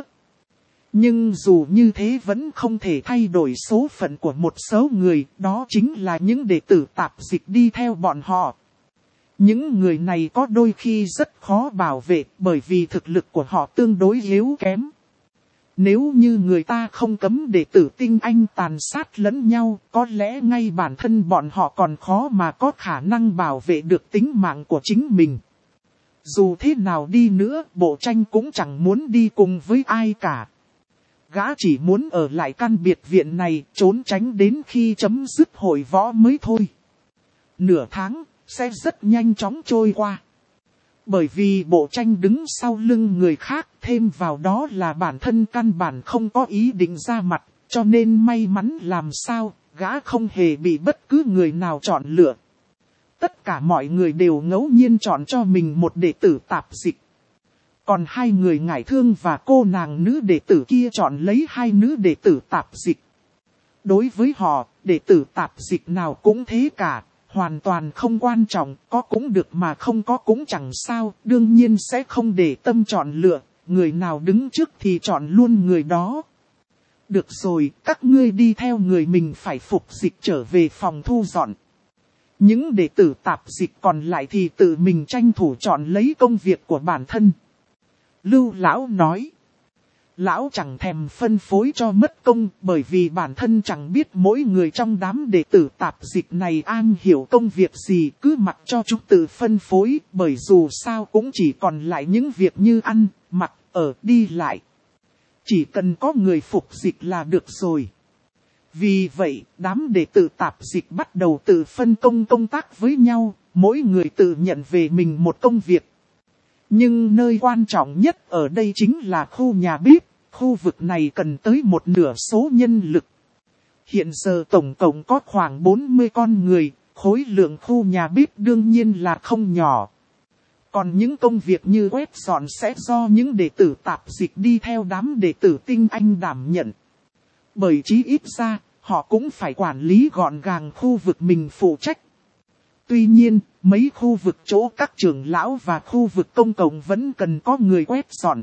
A: Nhưng dù như thế vẫn không thể thay đổi số phận của một số người, đó chính là những đệ tử tạp dịch đi theo bọn họ. Những người này có đôi khi rất khó bảo vệ bởi vì thực lực của họ tương đối yếu kém. Nếu như người ta không cấm đệ tử tinh anh tàn sát lẫn nhau, có lẽ ngay bản thân bọn họ còn khó mà có khả năng bảo vệ được tính mạng của chính mình. Dù thế nào đi nữa, Bộ Tranh cũng chẳng muốn đi cùng với ai cả. Gã chỉ muốn ở lại căn biệt viện này, trốn tránh đến khi chấm dứt hội võ mới thôi. Nửa tháng, sẽ rất nhanh chóng trôi qua. Bởi vì Bộ Tranh đứng sau lưng người khác, thêm vào đó là bản thân căn bản không có ý định ra mặt, cho nên may mắn làm sao, gã không hề bị bất cứ người nào chọn lựa. Tất cả mọi người đều ngẫu nhiên chọn cho mình một đệ tử tạp dịch. Còn hai người ngải thương và cô nàng nữ đệ tử kia chọn lấy hai nữ đệ tử tạp dịch. Đối với họ, đệ tử tạp dịch nào cũng thế cả, hoàn toàn không quan trọng, có cũng được mà không có cũng chẳng sao, đương nhiên sẽ không để tâm chọn lựa, người nào đứng trước thì chọn luôn người đó. Được rồi, các ngươi đi theo người mình phải phục dịch trở về phòng thu dọn. Những đệ tử tạp dịch còn lại thì tự mình tranh thủ chọn lấy công việc của bản thân. Lưu lão nói. Lão chẳng thèm phân phối cho mất công bởi vì bản thân chẳng biết mỗi người trong đám đệ tử tạp dịch này an hiểu công việc gì, cứ mặc cho chúng tự phân phối, bởi dù sao cũng chỉ còn lại những việc như ăn, mặc, ở, đi lại. Chỉ cần có người phục dịch là được rồi. Vì vậy, đám đệ tử tạp dịch bắt đầu tự phân công công tác với nhau, mỗi người tự nhận về mình một công việc. Nhưng nơi quan trọng nhất ở đây chính là khu nhà bếp, khu vực này cần tới một nửa số nhân lực. Hiện giờ tổng cộng có khoảng bốn mươi con người, khối lượng khu nhà bếp đương nhiên là không nhỏ. Còn những công việc như quét dọn sẽ do những đệ tử tạp dịch đi theo đám đệ tử tinh anh đảm nhận. Bởi chí ít ra, họ cũng phải quản lý gọn gàng khu vực mình phụ trách. Tuy nhiên, mấy khu vực chỗ các trưởng lão và khu vực công cộng vẫn cần có người quét dọn.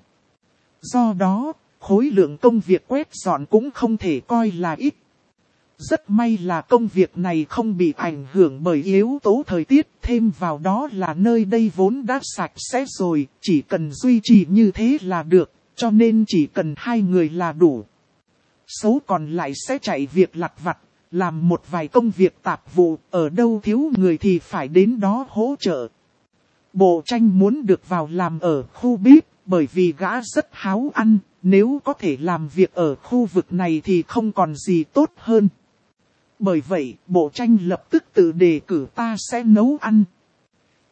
A: Do đó, khối lượng công việc quét dọn cũng không thể coi là ít. Rất may là công việc này không bị ảnh hưởng bởi yếu tố thời tiết, thêm vào đó là nơi đây vốn đã sạch sẽ rồi, chỉ cần duy trì như thế là được, cho nên chỉ cần hai người là đủ. Số còn lại sẽ chạy việc lặt vặt, làm một vài công việc tạp vụ, ở đâu thiếu người thì phải đến đó hỗ trợ. Bộ Tranh muốn được vào làm ở khu bếp, bởi vì gã rất háo ăn, nếu có thể làm việc ở khu vực này thì không còn gì tốt hơn. Bởi vậy, Bộ Tranh lập tức tự đề cử ta sẽ nấu ăn.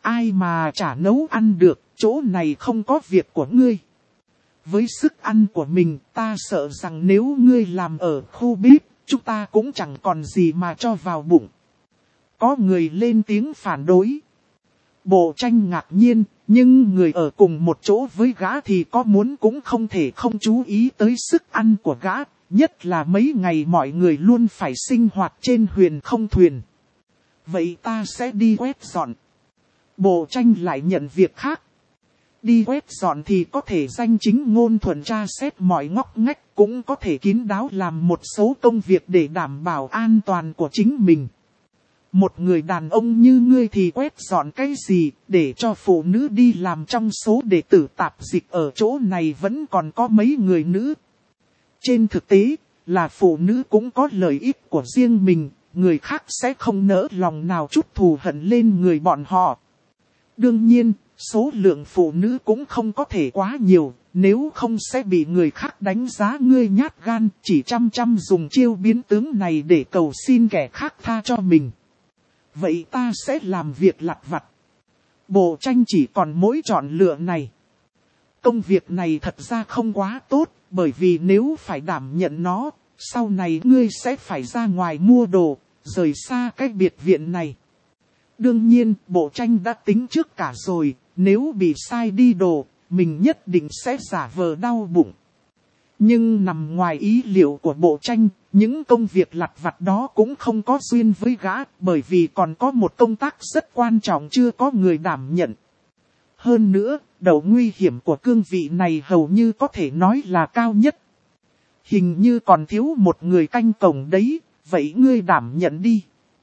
A: ai mà chả nấu ăn được, chỗ này không có việc của ngươi. Với sức ăn của mình, ta sợ rằng nếu ngươi làm ở khu bếp, chúng ta cũng chẳng còn gì mà cho vào bụng. Có người lên tiếng phản đối. Bộ Tranh ngạc nhiên, nhưng người ở cùng một chỗ với gã thì có muốn cũng không thể không chú ý tới sức ăn của gã, nhất là mấy ngày mọi người luôn phải sinh hoạt trên huyền không thuyền. Vậy ta sẽ đi quét dọn. Bộ Tranh lại nhận việc khác. Đi quét dọn thì có thể danh chính ngôn thuận tra xét mọi ngóc ngách, cũng có thể kín đáo làm một số công việc để đảm bảo an toàn của chính mình. Một người đàn ông như ngươi thì quét dọn cái gì, để cho phụ nữ đi làm, trong số đệ tử tạp dịch ở chỗ này vẫn còn có mấy người nữ. Trên thực tế, là phụ nữ cũng có lợi ích của riêng mình, người khác sẽ không nỡ lòng nào trút thù hận lên người bọn họ. Đương nhiên, số lượng phụ nữ cũng không có thể quá nhiều, nếu không sẽ bị người khác đánh giá ngươi nhát gan, chỉ chăm chăm dùng chiêu biến tướng này để cầu xin kẻ khác tha cho mình. Vậy ta sẽ làm việc lặt vặt. Bộ Tranh chỉ còn mỗi chọn lựa này. Công việc này thật ra không quá tốt, bởi vì nếu phải đảm nhận nó, sau này ngươi sẽ phải ra ngoài mua đồ, rời xa cái biệt viện này. Đương nhiên, Bộ Tranh đã tính trước cả rồi, nếu bị sai đi đồ, mình nhất định sẽ giả vờ đau bụng. Nhưng nằm ngoài ý liệu của Bộ Tranh, những công việc lặt vặt đó cũng không có duyên với gã, bởi vì còn có một công tác rất quan trọng chưa có người đảm nhận. Hơn nữa, độ nguy hiểm của cương vị này hầu như có thể nói là cao nhất. Hình như còn thiếu một người canh cổng đấy, vậy ngươi đảm nhận đi.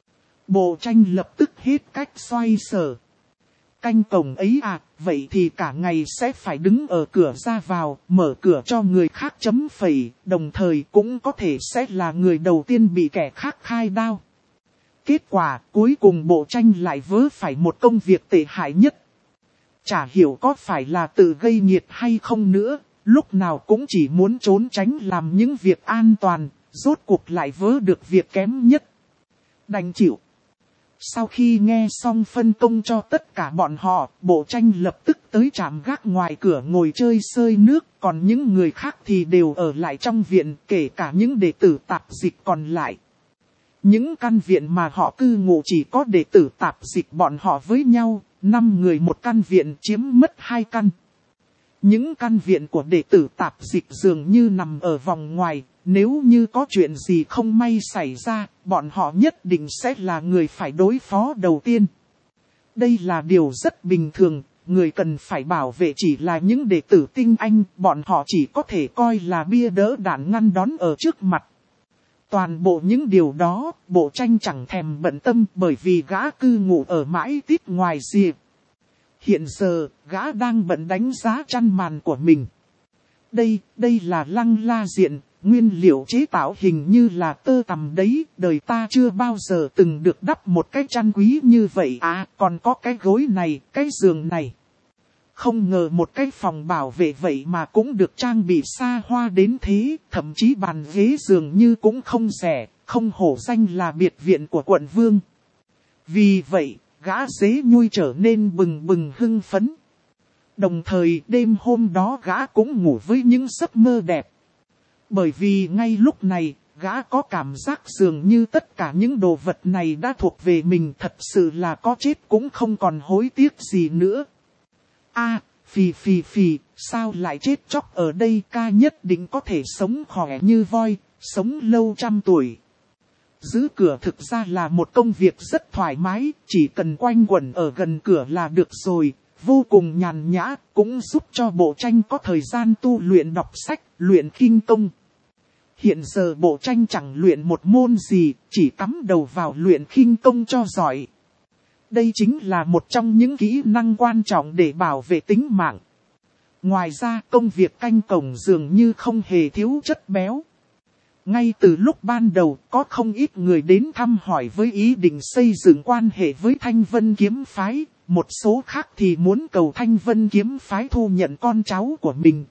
A: Bộ Tranh lập tức hết cách xoay sở. Canh cổng ấy à, vậy thì cả ngày sẽ phải đứng ở cửa ra vào, mở cửa cho người khác chấm phẩy, đồng thời cũng có thể sẽ là người đầu tiên bị kẻ khác khai đao. Kết quả, cuối cùng Bộ Tranh lại vớ phải một công việc tệ hại nhất. Chả hiểu có phải là tự gây nghiệt hay không nữa, lúc nào cũng chỉ muốn trốn tránh làm những việc an toàn, rốt cuộc lại vớ được việc kém nhất. Đành chịu. Sau khi nghe xong phân công cho tất cả bọn họ, Bộ Tranh lập tức tới trạm gác ngoài cửa ngồi chơi sơi nước, còn những người khác thì đều ở lại trong viện, kể cả những đệ tử tạp dịch còn lại. Những căn viện mà họ cư ngụ chỉ có đệ tử tạp dịch bọn họ với nhau, năm người một căn viện chiếm mất hai căn. Những căn viện của đệ tử tạp dịch dường như nằm ở vòng ngoài, nếu như có chuyện gì không may xảy ra, bọn họ nhất định sẽ là người phải đối phó đầu tiên. Đây là điều rất bình thường, người cần phải bảo vệ chỉ là những đệ tử tinh anh, bọn họ chỉ có thể coi là bia đỡ đạn ngăn đón ở trước mặt. Toàn bộ những điều đó, Bộ Tranh chẳng thèm bận tâm bởi vì gã cư ngụ ở mãi tít ngoài rìa. Hiện giờ, gã đang bận đánh giá chăn màn của mình. Đây, đây là lăng la diện, nguyên liệu chế tạo hình như là tơ tằm đấy, đời ta chưa bao giờ từng được đắp một cái chăn quý như vậy. À, còn có cái gối này, cái giường này. Không ngờ một cái phòng bảo vệ vậy mà cũng được trang bị xa hoa đến thế, thậm chí bàn ghế giường như cũng không rẻ, không hổ danh là biệt viện của quận vương. Vì vậy, gã dế nhui trở nên bừng bừng hưng phấn. Đồng thời đêm hôm đó gã cũng ngủ với những giấc mơ đẹp. Bởi vì ngay lúc này, gã có cảm giác dường như tất cả những đồ vật này đã thuộc về mình, thật sự là có chết cũng không còn hối tiếc gì nữa. A, phì phì phì, sao lại chết chóc ở đây, ca nhất định có thể sống khỏe như voi, sống lâu trăm tuổi. Giữ cửa thực ra là một công việc rất thoải mái, chỉ cần quanh quẩn ở gần cửa là được rồi, vô cùng nhàn nhã, cũng giúp cho Bộ Tranh có thời gian tu luyện đọc sách, luyện khinh công. Hiện giờ Bộ Tranh chẳng luyện một môn gì, chỉ cắm đầu vào luyện khinh công cho giỏi. Đây chính là một trong những kỹ năng quan trọng để bảo vệ tính mạng. Ngoài ra công việc canh cổng dường như không hề thiếu chất béo. Ngay từ lúc ban đầu có không ít người đến thăm hỏi với ý định xây dựng quan hệ với Thanh Vân Kiếm Phái, một số khác thì muốn cầu Thanh Vân Kiếm Phái thu nhận con cháu của mình.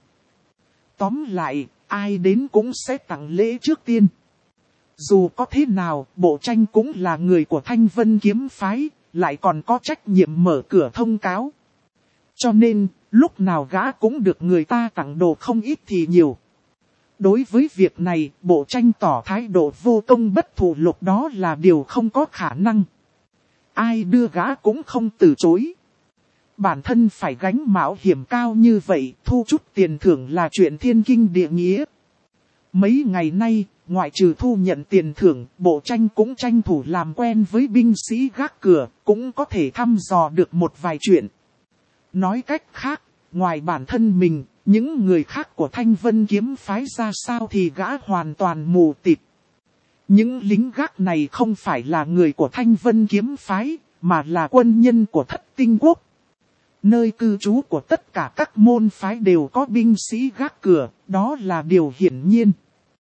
A: Tóm lại, ai đến cũng sẽ tặng lễ trước tiên. Dù có thế nào, Bộ Tranh cũng là người của Thanh Vân Kiếm Phái, lại còn có trách nhiệm mở cửa thông cáo. Cho nên, lúc nào gã cũng được người ta tặng đồ không ít thì nhiều. Đối với việc này, bộ tranh tỏ thái độ vô công bất thụ lộc, đó là điều không có khả năng. Ai đưa gã cũng không từ chối. Bản thân phải gánh mạo hiểm cao như vậy, thu chút tiền thưởng là chuyện thiên kinh địa nghĩa. Mấy ngày nay, ngoại trừ thu nhận tiền thưởng, bộ tranh cũng tranh thủ làm quen với binh sĩ gác cửa, cũng có thể thăm dò được một vài chuyện. Nói cách khác, ngoài bản thân mình, những người khác của Thanh Vân kiếm phái ra sao thì gã hoàn toàn mù tịt. Những lính gác này không phải là người của Thanh Vân kiếm phái, mà là quân nhân của Thất Tinh Quốc. Nơi cư trú của tất cả các môn phái đều có binh sĩ gác cửa, đó là điều hiển nhiên.